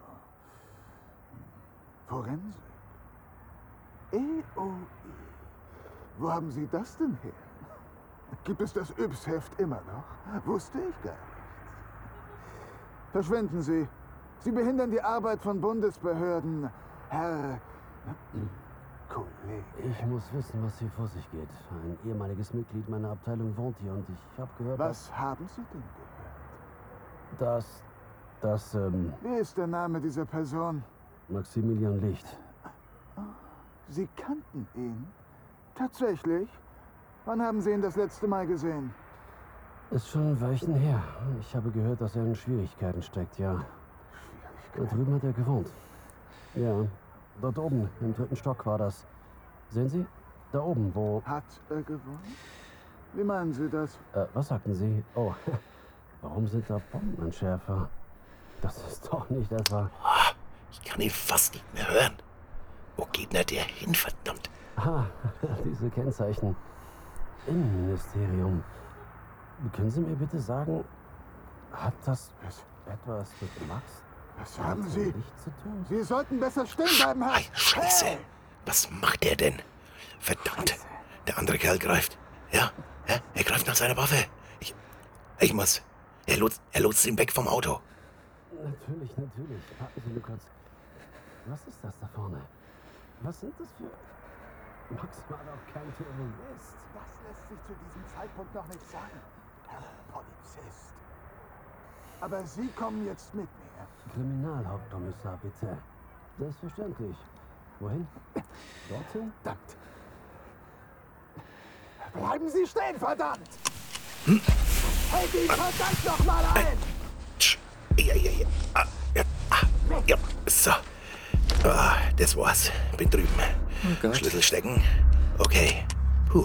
Speaker 5: Forensik. E O I. Wo haben Sie das denn her? Gibt es das Yps-Heft immer noch? Wusste ich gar nicht. Verschwinden Sie. Sie behindern die Arbeit von Bundesbehörden, Herr Kollege.
Speaker 14: Ich muss wissen, was hier vor sich geht. Ein ehemaliges Mitglied meiner Abteilung wohnt hier und ich habe gehört,
Speaker 5: Was
Speaker 14: dass...
Speaker 5: haben Sie denn gehört?
Speaker 14: Dass... dass, ähm...
Speaker 5: Wie ist der Name dieser Person?
Speaker 14: Maximilian Licht.
Speaker 5: Sie kannten ihn? Tatsächlich? Wann haben Sie ihn das letzte Mal gesehen?
Speaker 14: Ist schon ein Weilchen her. Ich habe gehört, dass er in Schwierigkeiten steckt, ja. Da drüben hat er gewohnt. Ja, dort oben, im dritten Stock war das. Sehen Sie? Da oben, wo...
Speaker 5: Hat er gewohnt? Wie meinen Sie das?
Speaker 14: Äh, was sagten Sie? Oh, warum sind da Bombenentschärfer? Das ist doch nicht etwa...
Speaker 12: Oh, ich kann ihn fast nicht mehr hören. Wo geht denn der hin, verdammt?
Speaker 14: Ah, diese Kennzeichen. Innenministerium. Können Sie mir bitte sagen, hat das etwas mit Max?
Speaker 5: Was haben Sie?
Speaker 14: Licht zu tun?
Speaker 5: Sie sollten besser stehen bleiben, Herr.
Speaker 12: Ei, Scheiße. Was macht er denn? Verdammt. Der andere Kerl greift. Ja, ja, er greift nach seiner Waffe. Ich, ich muss. Er lotst, er lotst ihn weg vom Auto.
Speaker 14: Natürlich, natürlich. Warten Sie nur kurz. Was ist das da vorne? Was sind das für... Max war doch kein Terrorist.
Speaker 5: Das lässt sich zu diesem Zeitpunkt noch nicht sagen, Herr Polizist. Aber Sie kommen jetzt mit mir.
Speaker 14: Kriminalhauptkommissar, bitte. Selbstverständlich. Wohin? Dorthin?
Speaker 5: Verdammt. Bleiben Sie stehen, verdammt!
Speaker 12: Hm?
Speaker 5: Halt ihn verdammt noch mal ein!
Speaker 12: Ja, ja, ja. Ah, ja, ah, ja. So. Ah, das war's. Bin drüben.
Speaker 8: Oh Gott.
Speaker 12: Schlüssel stecken. Okay. Puh.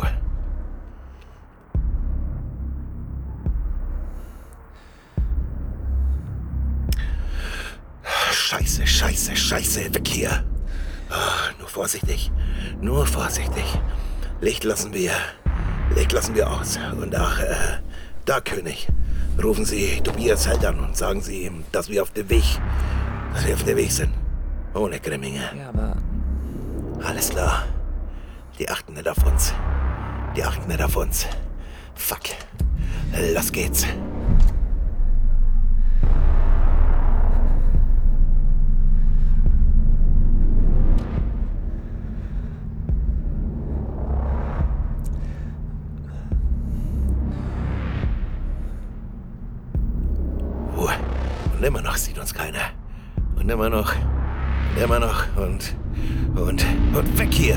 Speaker 12: Scheiße, scheiße, scheiße. Weg hier. Oh, nur vorsichtig. Nur vorsichtig. Licht lassen wir. Licht lassen wir aus. Und ach, äh, da, König. Rufen Sie Tobias halt an und sagen Sie ihm, dass wir auf dem Weg, dass wir auf dem Weg sind. Ohne Grimminger.
Speaker 8: Ja, aber...
Speaker 12: Alles klar. Die achten nicht auf uns. Die achten nicht auf uns. Fuck. Los geht's. Uh, und immer noch sieht uns keiner. Und immer noch. Und immer noch. Und. Und. Und weg hier!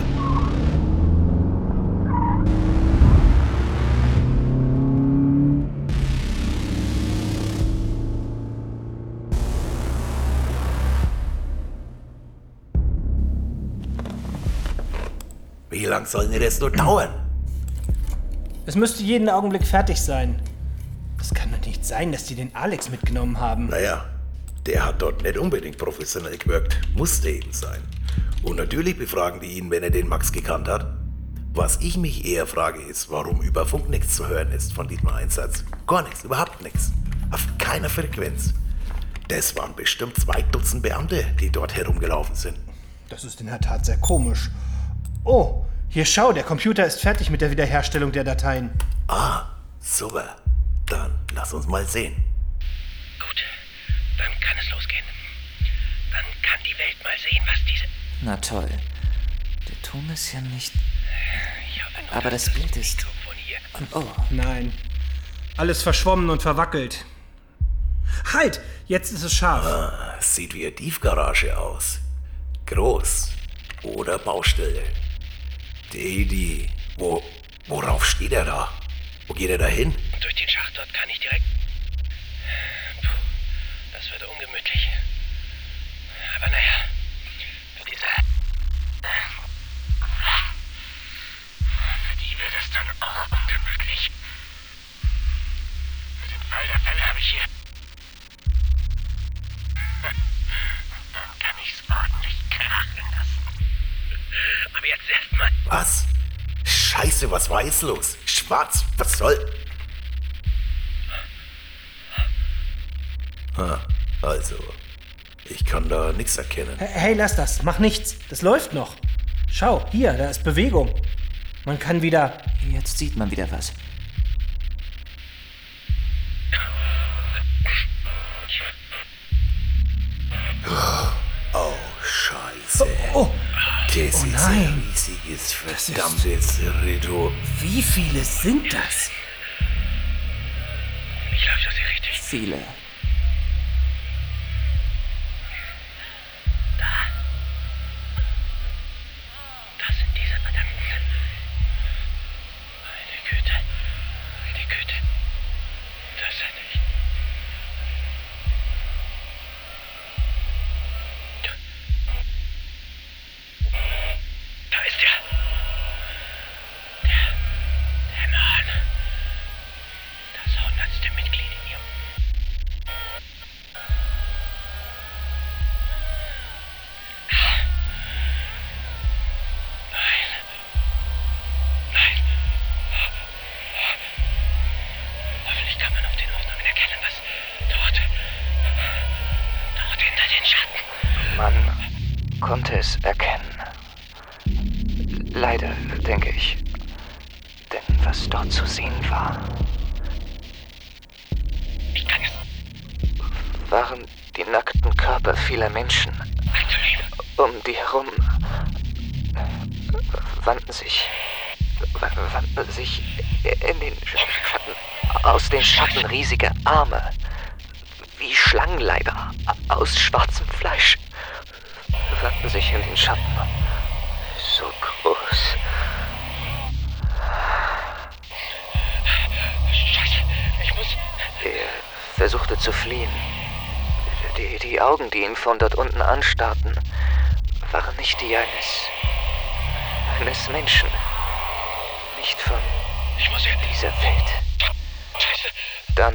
Speaker 12: Wie lang soll denn das nur dauern?
Speaker 18: Es müsste jeden Augenblick fertig sein. Das kann doch nicht sein, dass die den Alex mitgenommen haben.
Speaker 12: Naja, der hat dort nicht unbedingt professionell gewirkt. Musste eben sein. Und natürlich befragen die ihn, wenn er den Max gekannt hat. Was ich mich eher frage, ist, warum über Funk nichts zu hören ist von diesem Einsatz. Gar nichts, überhaupt nichts. Auf keiner Frequenz. Das waren bestimmt zwei Dutzend Beamte, die dort herumgelaufen sind.
Speaker 18: Das ist in der Tat sehr komisch. Oh, hier schau, der Computer ist fertig mit der Wiederherstellung der Dateien.
Speaker 12: Ah, super. Dann lass uns mal sehen.
Speaker 3: Gut, dann kann es losgehen. Dann kann die Welt mal sehen, was diese...
Speaker 8: Na toll. Der Ton ist ja nicht... Aber das Bild ist...
Speaker 18: Oh, nein. Alles verschwommen und verwackelt. Halt! Jetzt ist es scharf.
Speaker 12: Ah, sieht wie eine Tiefgarage aus. Groß. Oder Baustelle. Die, die. Wo. Worauf steht er da? Wo geht er da hin?
Speaker 3: Durch den Schacht dort kann ich direkt... Puh, das wird ungemütlich. Aber naja, für diese...
Speaker 5: Für die wird es dann auch ungemütlich. Für den Fall der Fälle habe ich hier... Dann kann ich's ordentlich krachen lassen.
Speaker 3: Aber jetzt erstmal...
Speaker 12: Was? Scheiße, was war jetzt los? Schwarz, was soll... Ah, also... Ich kann da nichts erkennen.
Speaker 18: Hey, lass das. Mach nichts. Das läuft noch. Schau, hier, da ist Bewegung. Man kann wieder...
Speaker 8: Jetzt sieht man wieder was.
Speaker 12: Oh, Scheiße.
Speaker 18: Oh, oh.
Speaker 12: Das
Speaker 18: Oh
Speaker 12: ist
Speaker 18: nein.
Speaker 12: ein riesiges, verdammtes Ritual.
Speaker 18: Wie viele sind das?
Speaker 3: Ich glaube, das ist richtig.
Speaker 8: Viele.
Speaker 3: Das sind diese verdammten... Meine Güte. Meine Güte. Das sind nicht... Da ist er. Der... Der Mann. Das hundertste Mitglied in ihrem... Hoffentlich kann man auf den Aufnahmen erkennen, was dort, dort hinter den Schatten.
Speaker 8: Man konnte es erkennen. Leider, denke ich. Denn was dort zu sehen war,
Speaker 3: Ich kann es
Speaker 8: waren die nackten Körper vieler Menschen. Um die herum wandten sich, wandten sich in den Schatten, aus den Schatten riesige Arme, wie Schlangenleiber aus schwarzem Fleisch, wandten sich in den Schatten. So groß.
Speaker 3: Scheiße, ich muss...
Speaker 8: Er versuchte zu fliehen. Die, die Augen, die ihn von dort unten anstarrten, waren nicht die eines... eines Menschen. Nicht von
Speaker 3: Ich muss hier...
Speaker 8: dieser Welt.
Speaker 3: Scheiße.
Speaker 8: Dann...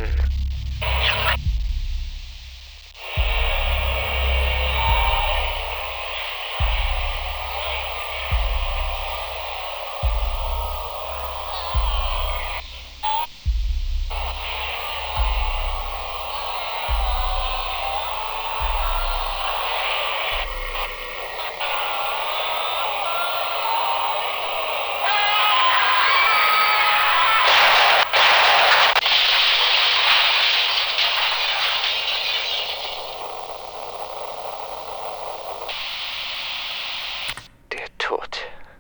Speaker 8: der Tod.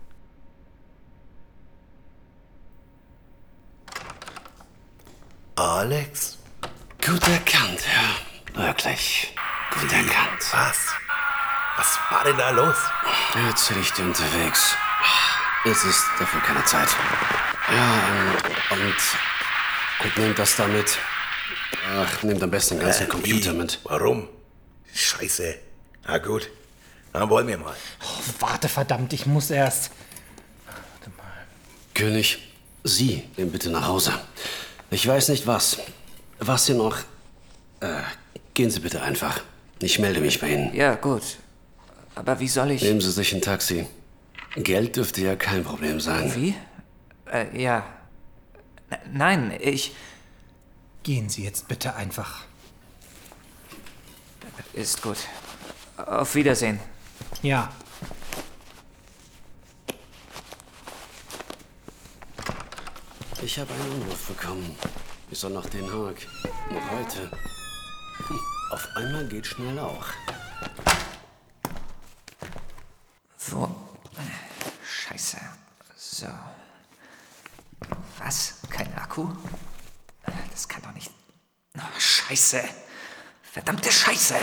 Speaker 12: Alex?
Speaker 13: Gut erkannt, ja. Wirklich. Gut erkannt.
Speaker 12: Was? Was war denn da los?
Speaker 13: Erzähl ich dir unterwegs. Jetzt ist dafür keine Zeit. Ja, und... und nehmt das da mit. Ach, nehmt am besten den ganzen
Speaker 12: Äh,
Speaker 13: Computer
Speaker 12: wie?
Speaker 13: mit.
Speaker 12: Warum? Scheiße. Na gut, dann wollen wir mal.
Speaker 18: Oh, warte, verdammt, ich muss erst...
Speaker 13: König, Sie gehen bitte nach Hause. Ich weiß nicht was. Was Sie noch... Äh, gehen Sie bitte einfach. Ich melde mich bei Ihnen.
Speaker 8: Ja, gut. Aber wie soll ich...
Speaker 13: Nehmen Sie sich ein Taxi. Geld dürfte ja kein Problem sein.
Speaker 8: Wie? Äh, ja. N- Nein, ich...
Speaker 18: Gehen Sie jetzt bitte einfach.
Speaker 8: Ist gut. Auf Wiedersehen.
Speaker 18: Ja.
Speaker 13: Ich habe einen Anruf bekommen. Ich soll nach Den Haag. Noch heute. Hm, auf einmal geht schnell auch.
Speaker 8: Wo? Scheiße. So. Was? Kein Akku? Das kann doch nicht... Oh, Scheiße. Verdammte Scheiße.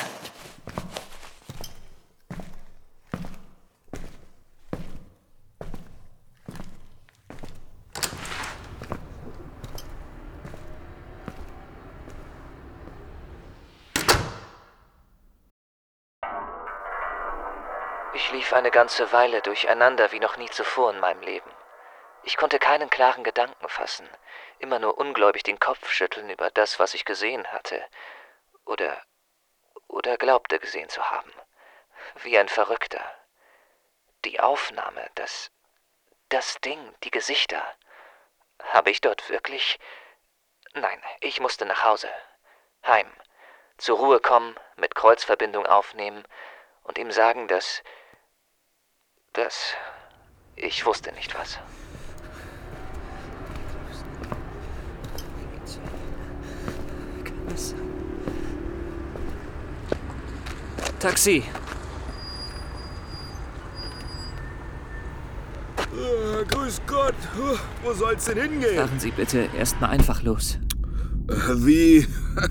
Speaker 6: Ich lief eine ganze Weile durcheinander wie noch nie zuvor in meinem Leben. Ich konnte keinen klaren Gedanken fassen, immer nur ungläubig den Kopf schütteln über das, was ich gesehen hatte. Oder, oder glaubte gesehen zu haben. Wie ein Verrückter. Die Aufnahme, das, das Ding, die Gesichter. Habe ich dort wirklich... Nein, ich musste nach Hause. Heim. Zur Ruhe kommen, mit Kreuzverbindung aufnehmen und ihm sagen, dass... dass... ich wusste nicht was.
Speaker 8: Taxi.
Speaker 7: Äh, grüß Gott. Wo soll's denn hingehen?
Speaker 8: Fahren Sie bitte erstmal einfach los.
Speaker 7: Äh, wie?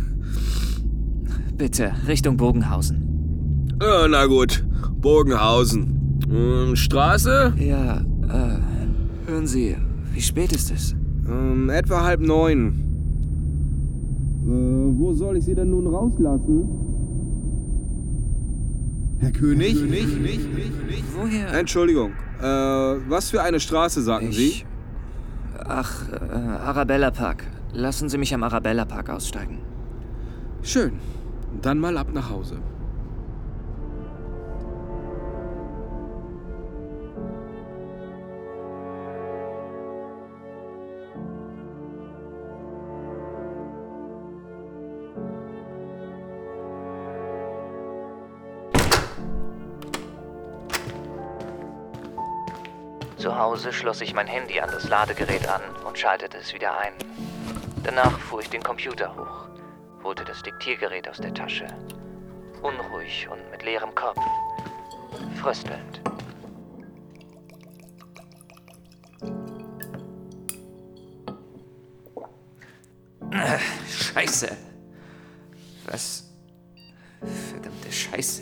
Speaker 8: Bitte, Richtung Bogenhausen.
Speaker 7: Äh, na gut. Bogenhausen. Ähm, Straße?
Speaker 8: Ja, äh, hören Sie, wie spät ist es?
Speaker 7: Ähm, etwa halb neun. Äh, wo soll ich Sie denn nun rauslassen? Herr König? Herr König? Nicht, nicht, nicht.
Speaker 8: Woher?
Speaker 7: Entschuldigung. Äh, was für eine Straße, sagten
Speaker 8: ich,
Speaker 7: Sie?
Speaker 8: Ach, äh, Arabella Park. Lassen Sie mich am Arabella Park aussteigen.
Speaker 7: Schön. Dann mal ab nach Hause.
Speaker 6: Zu Hause schloss ich mein Handy an das Ladegerät an und schaltete es wieder ein. Danach fuhr ich den Computer hoch, holte das Diktiergerät aus der Tasche. Unruhig und mit leerem Kopf. Fröstelnd.
Speaker 8: Scheiße. Was? Verdammte Scheiße.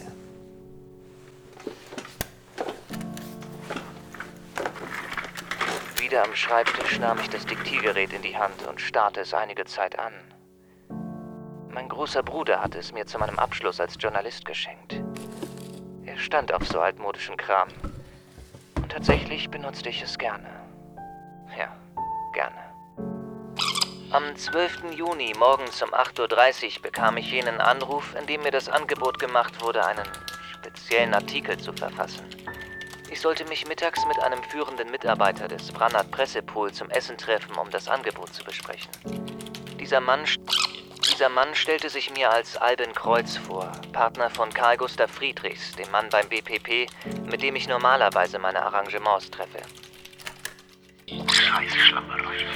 Speaker 6: Wieder am Schreibtisch nahm ich das Diktiergerät in die Hand und starrte es einige Zeit an. Mein großer Bruder hatte es mir zu meinem Abschluss als Journalist geschenkt. Er stand auf so altmodischen Kram. Und tatsächlich benutzte ich es gerne. Ja, gerne. Am zwölften Juni morgens um acht Uhr dreißig bekam ich jenen Anruf, in dem mir das Angebot gemacht wurde, einen speziellen Artikel zu verfassen. Ich sollte mich mittags mit einem führenden Mitarbeiter des Brannert Pressepool zum Essen treffen, um das Angebot zu besprechen. Dieser Mann, dieser Mann stellte sich mir als Albin Kreuz vor, Partner von Karl Gustav Friedrichs, dem Mann beim B P P, mit dem ich normalerweise meine Arrangements treffe.
Speaker 11: Scheiß Schlammerei.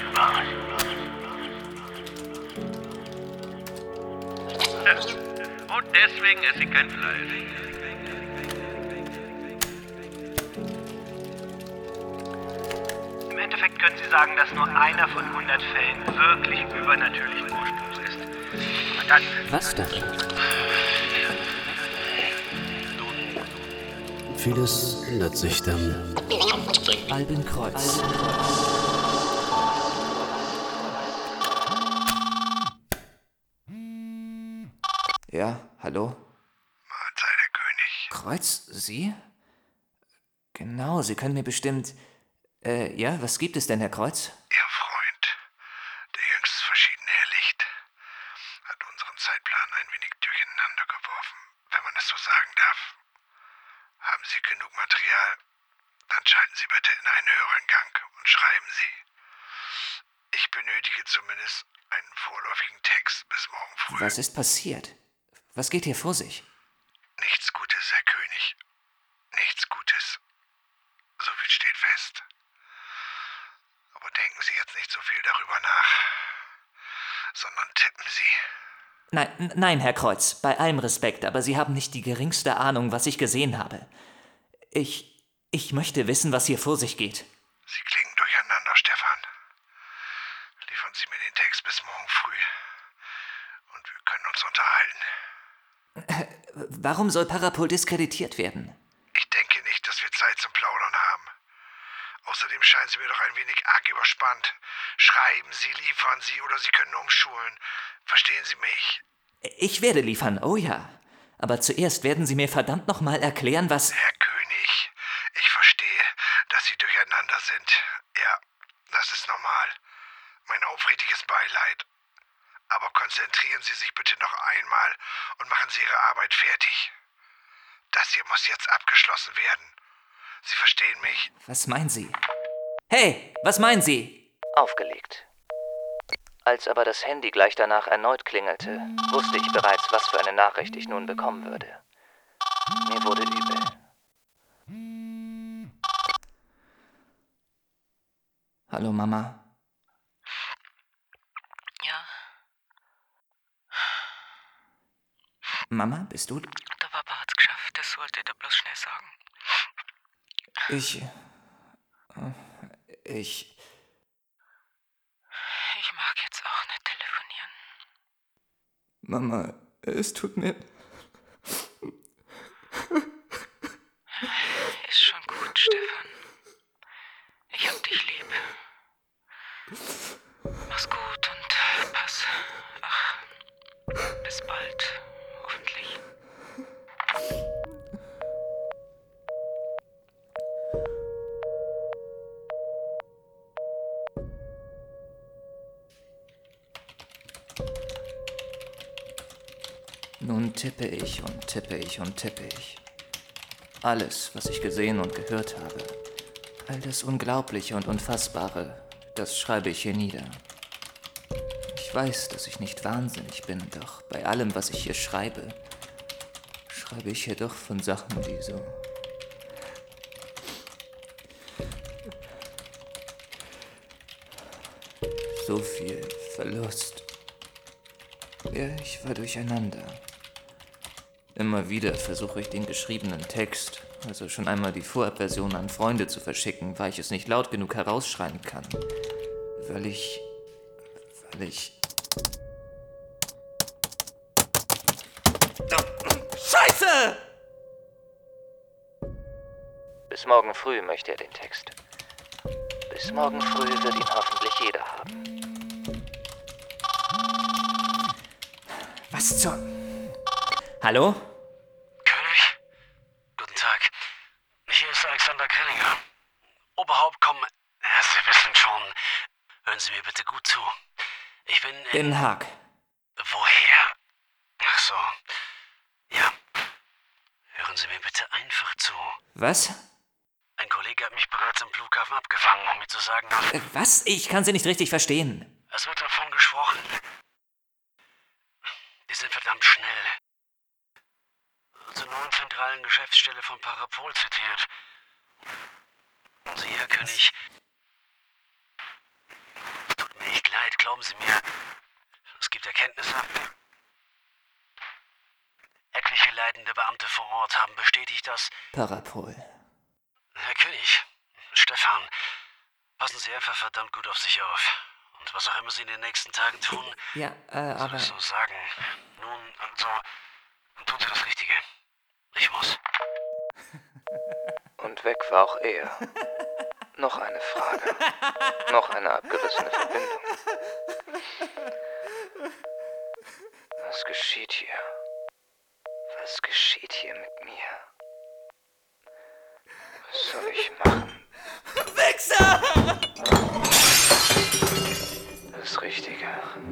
Speaker 11: Und deswegen esse ich kein Fleisch. Im Endeffekt können Sie sagen, dass nur einer von hundert Fällen wirklich übernatürlichen Ursprungs ist. Und dann...
Speaker 8: Was denn?
Speaker 13: Vieles ändert sich dann.
Speaker 8: Albin Kreuz. Ja, hallo?
Speaker 5: Mahlzeit, der König.
Speaker 8: Kreuz, Sie? Genau, Sie können mir bestimmt... Äh, ja, was gibt es denn, Herr Kreuz?
Speaker 5: Ihr Freund, der jüngst verschiedene Herr Licht, hat unseren Zeitplan ein wenig durcheinander geworfen, wenn man es so sagen darf. Haben Sie genug Material? Dann schalten Sie bitte in einen höheren Gang und schreiben Sie. Ich benötige zumindest einen vorläufigen Text bis morgen früh.
Speaker 8: Was ist passiert? Was geht hier vor sich?
Speaker 5: Nichts Gutes, Herr König. Nichts Gutes. So viel steht fest. Aber denken Sie jetzt nicht so viel darüber nach, sondern tippen Sie.
Speaker 8: Nein, nein, Herr Kreuz, bei allem Respekt, aber Sie haben nicht die geringste Ahnung, was ich gesehen habe. Ich, ich möchte wissen, was hier vor sich geht.
Speaker 5: Sie klingen durcheinander, Stefan. Die liefern Sie mir den Text bis morgen früh. Und wir können uns unterhalten.
Speaker 8: Warum soll Parapol diskreditiert werden?
Speaker 5: Ich denke nicht, dass wir Zeit zum Plaudern haben. Außerdem scheinen Sie mir doch ein wenig arg überspannt. Schreiben Sie, liefern Sie oder Sie können umschulen. Verstehen Sie mich?
Speaker 8: Ich werde liefern, oh ja. Aber zuerst werden Sie mir verdammt nochmal erklären, was...
Speaker 5: Herr König, ich verstehe, dass Sie durcheinander sind. Ja, das ist normal. Mein aufrichtiges Beileid. Aber konzentrieren Sie sich bitte noch einmal und machen Sie Ihre Arbeit fertig. Das hier muss jetzt abgeschlossen werden. Sie verstehen mich?
Speaker 8: Was meinen Sie? Hey, was meinen Sie?
Speaker 6: Aufgelegt. Als aber das Handy gleich danach erneut klingelte, wusste ich bereits, was für eine Nachricht ich nun bekommen würde. Mir wurde übel.
Speaker 8: Hallo, Mama.
Speaker 10: Ja.
Speaker 8: Mama, bist du...
Speaker 10: Der Papa hat's geschafft, das sollte ich dir bloß schnell sagen.
Speaker 8: Ich... Ich...
Speaker 10: Ich mag jetzt auch nicht telefonieren.
Speaker 8: Mama, es tut mir...
Speaker 10: Ist schon gut, Stefan. Ich hab dich lieb. Mach's gut und pass. Ach, bis bald. Hoffentlich.
Speaker 8: Nun tippe ich und tippe ich und tippe ich. Alles, was ich gesehen und gehört habe, all das Unglaubliche und Unfassbare, das schreibe ich hier nieder. Ich weiß, dass ich nicht wahnsinnig bin, doch bei allem, was ich hier schreibe, schreibe ich hier doch von Sachen, die so... so viel Verlust. Ja, ich war durcheinander. Immer wieder versuche ich den geschriebenen Text, also schon einmal die Vorabversion an Freunde zu verschicken, weil ich es nicht laut genug herausschreien kann. Weil ich... weil ich... Scheiße!
Speaker 6: Bis morgen früh möchte er den Text. Bis morgen früh wird ihn hoffentlich jeder haben.
Speaker 8: Was zur... Hallo?
Speaker 14: König? Guten Tag. Hier ist Alexander Grillinger. Oberhauptkomm... Ja, Sie wissen schon. Hören Sie mir bitte gut zu. Ich bin... in-
Speaker 8: Den Haag.
Speaker 14: Woher? Ach so. Ja. Hören Sie mir bitte einfach zu.
Speaker 8: Was?
Speaker 14: Ein Kollege hat mich bereits am Flughafen abgefangen, um mir zu sagen, dass...
Speaker 8: Äh, Was? Ich kann Sie nicht richtig verstehen.
Speaker 14: Es wird davon gesprochen. Die sind verdammt schnell. Zur neuen zentralen Geschäftsstelle von Parapol zitiert. Und Sie, Herr König... Es tut mir echt leid, glauben Sie mir. Es gibt Erkenntnisse. Etliche leitende Beamte vor Ort haben bestätigt, dass...
Speaker 8: Parapol.
Speaker 14: Herr König, Stefan, passen Sie einfach verdammt gut auf sich auf. Und was auch immer Sie in den nächsten Tagen tun,
Speaker 8: Ja, äh,
Speaker 14: soll
Speaker 8: aber...
Speaker 14: ich so sagen. Nun, also, tun Sie das Richtige. Ich muss.
Speaker 6: Und weg war auch er. Noch eine Frage. Noch eine abgerissene Verbindung. Was geschieht hier? Was geschieht hier mit mir? Was soll ich machen?
Speaker 8: Wichser!
Speaker 6: Das Richtige.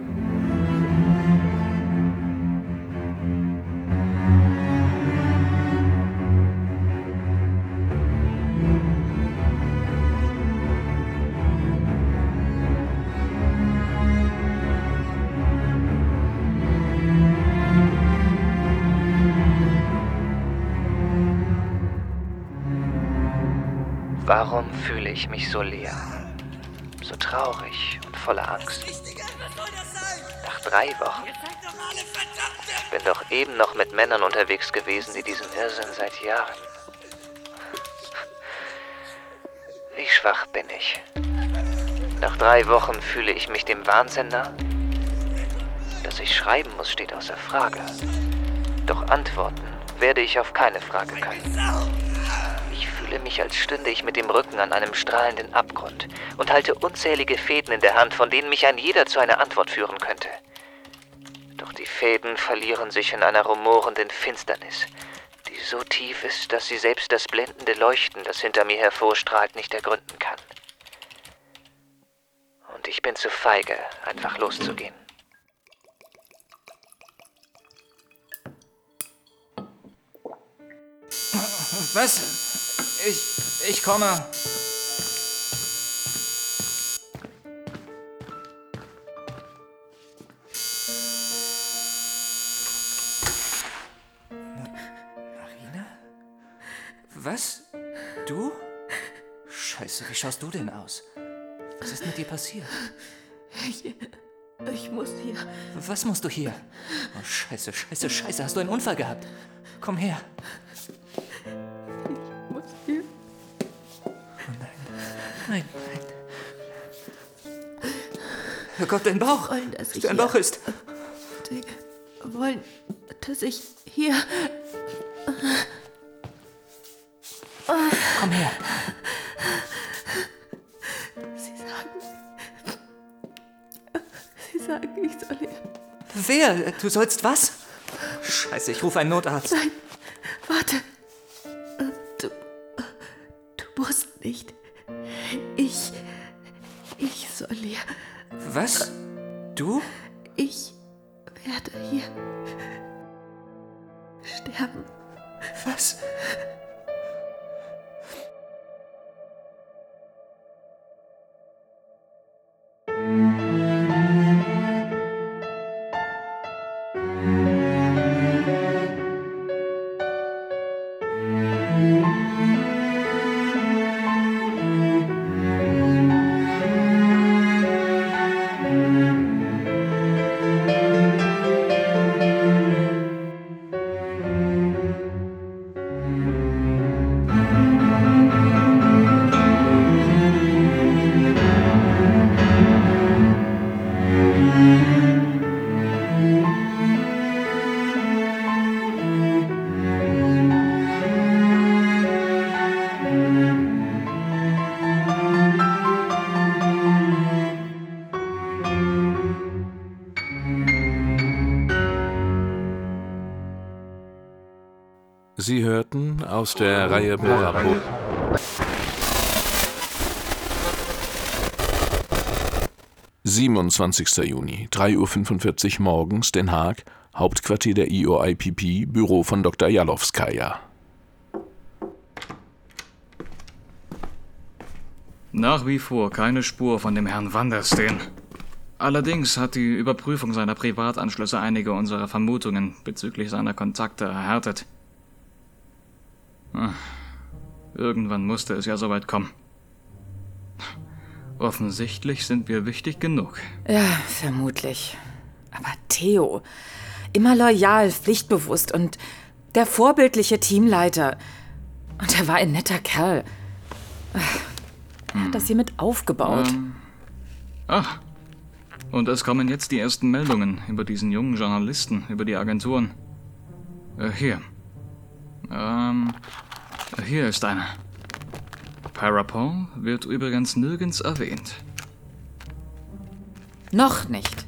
Speaker 6: Warum fühle ich mich so leer, so traurig und voller Angst? Nach drei Wochen. Ich bin doch eben noch mit Männern unterwegs gewesen, die diesen Irrsinn seit Jahren. Wie schwach bin ich? Nach drei Wochen fühle ich mich dem Wahnsinn nah? Dass ich schreiben muss, steht außer Frage. Doch antworten werde ich auf keine Frage können. Ich fühle mich, als stünde ich mit dem Rücken an einem strahlenden Abgrund und halte unzählige Fäden in der Hand, von denen mich ein jeder zu einer Antwort führen könnte. Doch die Fäden verlieren sich in einer rumorenden Finsternis, die so tief ist, dass sie selbst das blendende Leuchten, das hinter mir hervorstrahlt, nicht ergründen kann. Und ich bin zu feige, einfach loszugehen.
Speaker 8: Was? Ich... ich komme. Marina? Was? Du? Scheiße, wie schaust du denn aus? Was ist mit dir passiert?
Speaker 10: Ich... ich muss hier...
Speaker 8: Was musst du hier? Oh, scheiße, scheiße, scheiße, hast du einen Unfall gehabt? Komm her.
Speaker 10: Ich muss hier...
Speaker 8: Oh nein. Nein, nein. Oh Gott, dein Bauch.
Speaker 10: Wollen, dass ich
Speaker 8: dein
Speaker 10: hier...
Speaker 8: Bauch ist...
Speaker 10: Die wollen, dass ich hier...
Speaker 8: Komm her.
Speaker 10: Sie sagen... Sie sagen, ich soll hier...
Speaker 8: Wer? Du sollst was? Scheiße, ich rufe einen Notarzt.
Speaker 10: Nein, warte. Du... Du musst nicht. Ich... Ich soll hier...
Speaker 8: Was? Du?
Speaker 10: Ich werde hier... sterben.
Speaker 8: Was?
Speaker 17: Sie hörten aus der Reihe Parapol. siebenundzwanzigster Juni, drei Uhr fünfundvierzig morgens, Den Haag, Hauptquartier der I O I P P, Büro von Doktor Jalowskaja.
Speaker 19: Nach wie vor keine Spur von dem Herrn Vandersteen. Allerdings hat die Überprüfung seiner Privatanschlüsse einige unserer Vermutungen bezüglich seiner Kontakte erhärtet. Irgendwann musste es ja soweit kommen. Offensichtlich sind wir wichtig genug.
Speaker 23: Ja, vermutlich. Aber Theo, immer loyal, pflichtbewusst und der vorbildliche Teamleiter. Und er war ein netter Kerl. Er hat das hier mit aufgebaut.
Speaker 19: Ähm, ach, und es kommen jetzt die ersten Meldungen über diesen jungen Journalisten, über die Agenturen. Äh, hier. Ähm, hier ist eine. Parapon wird übrigens nirgends erwähnt.
Speaker 23: Noch nicht.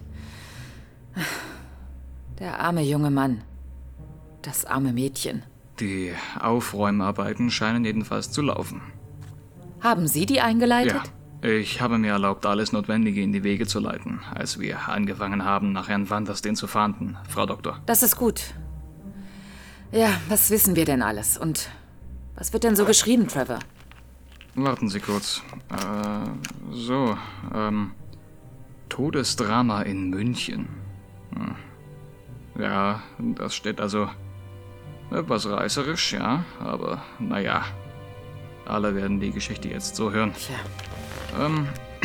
Speaker 23: Der arme junge Mann. Das arme Mädchen.
Speaker 19: Die Aufräumarbeiten scheinen jedenfalls zu laufen.
Speaker 23: Haben Sie die eingeleitet?
Speaker 19: Ja, ich habe mir erlaubt, alles Notwendige in die Wege zu leiten, als wir angefangen haben, nach Herrn Vandersteen zu fahnden, Frau Doktor.
Speaker 23: Das ist gut. Ja, was wissen wir denn alles? Und was wird denn so geschrieben, Trevor?
Speaker 19: Warten Sie kurz. Äh, so, ähm, Todesdrama in München. Hm. Ja, das steht also etwas reißerisch, ja, aber naja. Alle werden die Geschichte jetzt so hören.
Speaker 23: Tja.
Speaker 19: Ähm,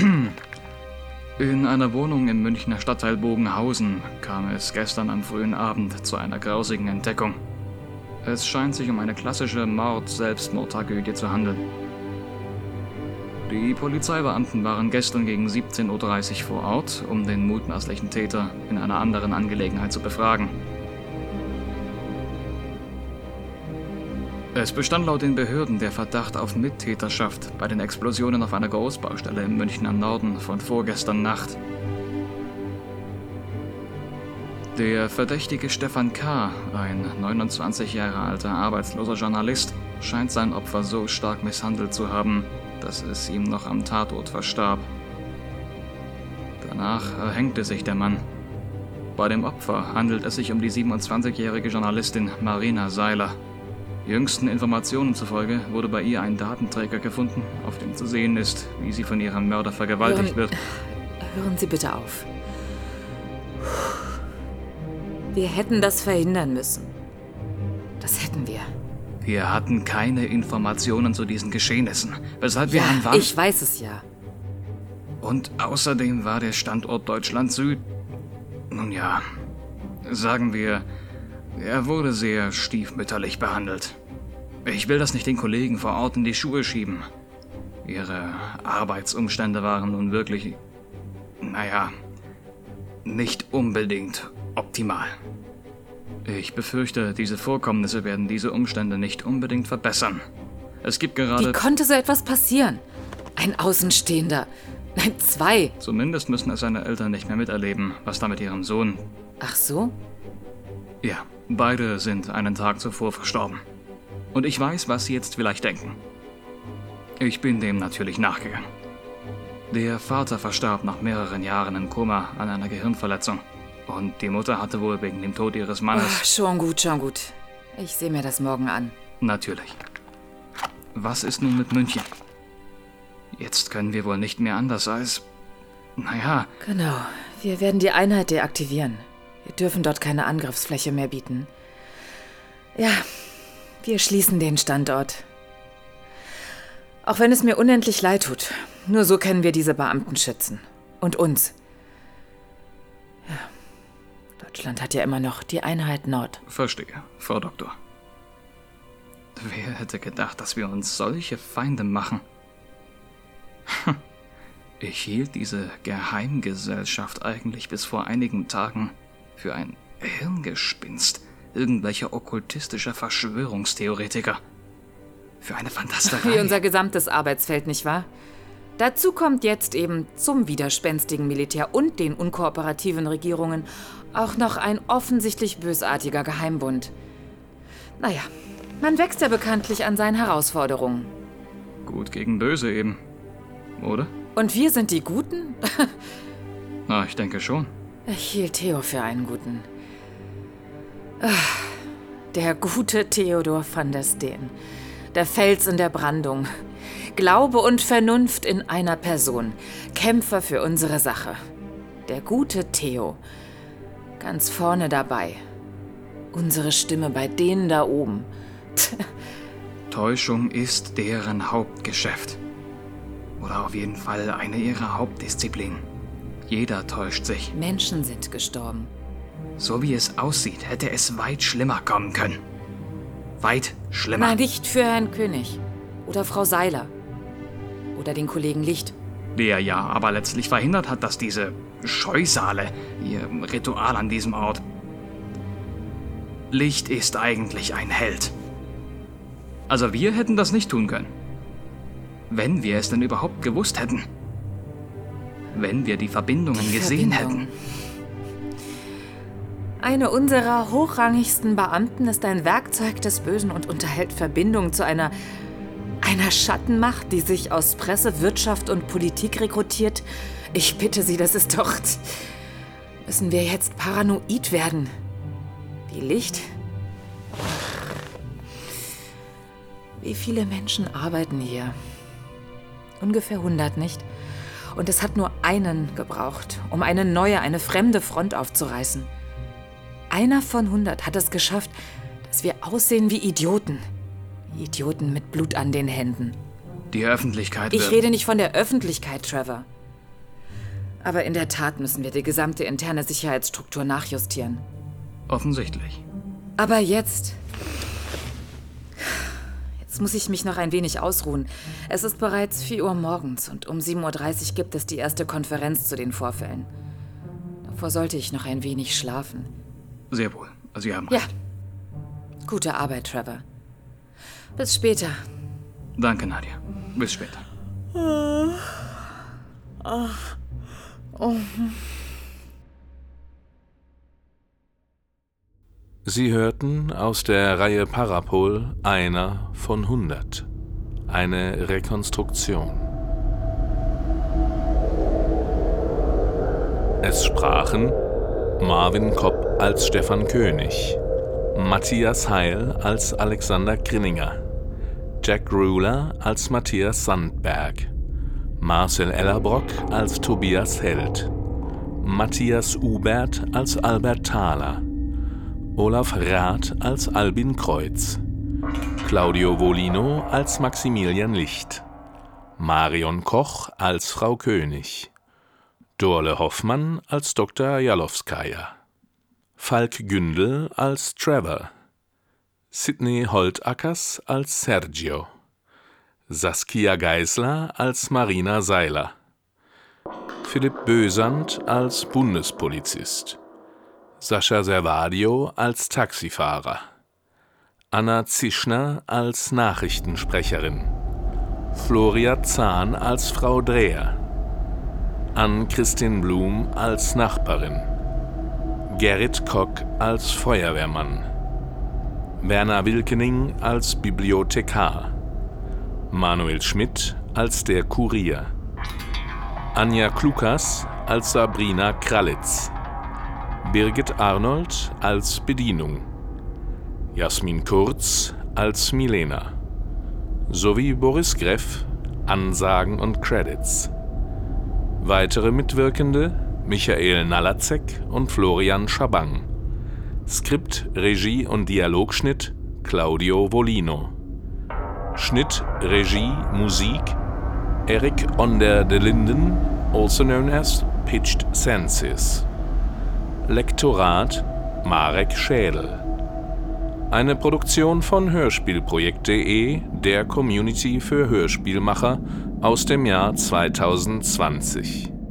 Speaker 19: in einer Wohnung im Münchner Stadtteil Bogenhausen kam es gestern am frühen Abend zu einer grausigen Entdeckung. Es scheint sich um eine klassische Mord-Selbstmord-Tragödie zu handeln. Die Polizeibeamten waren gestern gegen siebzehn Uhr dreißig vor Ort, um den mutmaßlichen Täter in einer anderen Angelegenheit zu befragen. Es bestand laut den Behörden der Verdacht auf Mittäterschaft bei den Explosionen auf einer Großbaustelle im Münchner Norden von vorgestern Nacht. Der verdächtige Stefan K., ein neunundzwanzig Jahre alter arbeitsloser Journalist, scheint sein Opfer so stark misshandelt zu haben, dass es ihm noch am Tatort verstarb. Danach erhängte sich der Mann. Bei dem Opfer handelt es sich um die siebenundzwanzigjährige Journalistin Marina Seiler. Jüngsten Informationen zufolge wurde bei ihr ein Datenträger gefunden, auf dem zu sehen ist, wie sie von ihrem Mörder vergewaltigt
Speaker 23: hören,
Speaker 19: wird.
Speaker 23: Hören Sie bitte auf. Wir hätten das verhindern müssen. Das hätten wir.
Speaker 19: Wir hatten keine Informationen zu diesen Geschehnissen, weshalb
Speaker 23: Ja,
Speaker 19: wir an Warn...
Speaker 23: ich weiß es ja.
Speaker 19: Und außerdem war der Standort Deutschland Süd... Nun ja, sagen wir, er wurde sehr stiefmütterlich behandelt. Ich will das nicht den Kollegen vor Ort in die Schuhe schieben. Ihre Arbeitsumstände waren nun wirklich, naja, nicht unbedingt optimal. Ich befürchte, diese Vorkommnisse werden diese Umstände nicht unbedingt verbessern. Es gibt gerade...
Speaker 23: Wie konnte so etwas passieren? Ein Außenstehender. Nein, zwei.
Speaker 19: Zumindest müssen es seine Eltern nicht mehr miterleben, was da mit ihrem Sohn...
Speaker 23: Ach so?
Speaker 19: Ja, beide sind einen Tag zuvor verstorben. Und ich weiß, was Sie jetzt vielleicht denken. Ich bin dem natürlich nachgegangen. Der Vater verstarb nach mehreren Jahren im Koma an einer Gehirnverletzung. Und die Mutter hatte wohl wegen dem Tod ihres Mannes...
Speaker 23: Oh, schon gut, schon gut. Ich sehe mir das morgen an.
Speaker 19: Natürlich. Was ist nun mit München? Jetzt können wir wohl nicht mehr anders als... Naja...
Speaker 23: Genau. Wir werden die Einheit deaktivieren. Wir dürfen dort keine Angriffsfläche mehr bieten. Ja, wir schließen den Standort. Auch wenn es mir unendlich leid tut. Nur so können wir diese Beamten schützen. Und uns. Ja. Deutschland hat ja immer noch die Einheit Nord.
Speaker 19: Verstehe, Frau Doktor. Wer hätte gedacht, dass wir uns solche Feinde machen? Ich hielt diese Geheimgesellschaft eigentlich bis vor einigen Tagen für ein Hirngespinst irgendwelcher okkultistischer Verschwörungstheoretiker. Für eine Fantasterei.
Speaker 23: Wie unser gesamtes Arbeitsfeld, nicht wahr? Dazu kommt jetzt eben zum widerspenstigen Militär und den unkooperativen Regierungen auch noch ein offensichtlich bösartiger Geheimbund. Naja, man wächst ja bekanntlich an seinen Herausforderungen.
Speaker 19: Gut gegen böse eben, oder?
Speaker 23: Und wir sind die Guten?
Speaker 19: Na, ich denke schon.
Speaker 23: Ich hielt Theo für einen Guten. Ach, der gute Theodor van der Steen. Der Fels in der Brandung. Glaube und Vernunft in einer Person. Kämpfer für unsere Sache. Der gute Theo. Ganz vorne dabei. Unsere Stimme bei denen da oben.
Speaker 19: Täuschung ist deren Hauptgeschäft. Oder auf jeden Fall eine ihrer Hauptdisziplinen. Jeder täuscht sich.
Speaker 23: Menschen sind gestorben.
Speaker 19: So wie es aussieht, hätte es weit schlimmer kommen können. Weit schlimmer.
Speaker 23: Nein, nicht für Herrn König. Oder Frau Seiler. Oder den Kollegen Licht.
Speaker 19: Der ja aber letztlich verhindert hat, dass diese Scheusale, ihr Ritual an diesem Ort... Licht ist eigentlich ein Held. Also wir hätten das nicht tun können. Wenn wir es denn überhaupt gewusst hätten. Wenn wir die Verbindungen die gesehen
Speaker 23: Verbindung.
Speaker 19: hätten.
Speaker 23: Eine unserer hochrangigsten Beamten ist ein Werkzeug des Bösen und unterhält Verbindungen zu einer, einer Schattenmacht, die sich aus Presse, Wirtschaft und Politik rekrutiert. Ich bitte Sie, das ist doch... Müssen wir jetzt paranoid werden? Wie Licht? Wie viele Menschen arbeiten hier? Ungefähr hundert, nicht? Und es hat nur einen gebraucht, um eine neue, eine fremde Front aufzureißen. Einer von hundert hat es geschafft, dass wir aussehen wie Idioten. Idioten mit Blut an den Händen.
Speaker 19: Die Öffentlichkeit
Speaker 23: Ich
Speaker 19: wird...
Speaker 23: rede nicht von der Öffentlichkeit, Trevor. Aber in der Tat müssen wir die gesamte interne Sicherheitsstruktur nachjustieren.
Speaker 19: Offensichtlich.
Speaker 23: Aber jetzt... Jetzt muss ich mich noch ein wenig ausruhen. Es ist bereits vier Uhr morgens und um sieben Uhr dreißig gibt es die erste Konferenz zu den Vorfällen. Davor sollte ich noch ein wenig schlafen.
Speaker 19: Sehr wohl. Sie haben
Speaker 23: Ja.
Speaker 19: recht.
Speaker 23: Gute Arbeit, Trevor. Bis später.
Speaker 19: Danke, Nadia. Bis später.
Speaker 23: Oh. Oh. Oh.
Speaker 17: Sie hörten aus der Reihe Parapol Einer von hundert. Eine Rekonstruktion. Es sprachen Marvin Kopp als Stefan König, Matthias Heil als Alexander Grinninger, Jack Ruler als Matthias Sandberg, Marcel Ellerbrock als Tobias Held, Matthias Ubert als Albert Thaler, Olaf Rath als Albin Kreuz, Claudio Volino als Maximilian Licht, Marion Koch als Frau König, Dorle Hoffmann als Doktor Jalowskaja, Falk Gündel als Trevor, Sidney Holtackers als Sergio, Saskia Geisler als Marina Seiler, Philipp Bösand als Bundespolizist, Sascha Servadio als Taxifahrer, Anna Zischner als Nachrichtensprecherin, Floria Zahn als Frau Dreher, Ann-Christin Blum als Nachbarin, Gerrit Kock als Feuerwehrmann, Werner Wilkening als Bibliothekar, Manuel Schmidt als der Kurier, Anja Klukas als Sabrina Kralitz, Birgit Arnold als Bedienung, Jasmin Kurz als Milena, sowie Boris Greff, Ansagen und Credits. Weitere Mitwirkende Michael Nalazek und Florian Schabang. Skript, Regie und Dialogschnitt Claudio Volino. Schnitt, Regie, Musik Eric Onder de Linden, also known as Pitched Senses. Lektorat Marek Schädel. Eine Produktion von Hörspielprojekt punkt de, der Community für Hörspielmacher, aus dem Jahr zweitausendzwanzig.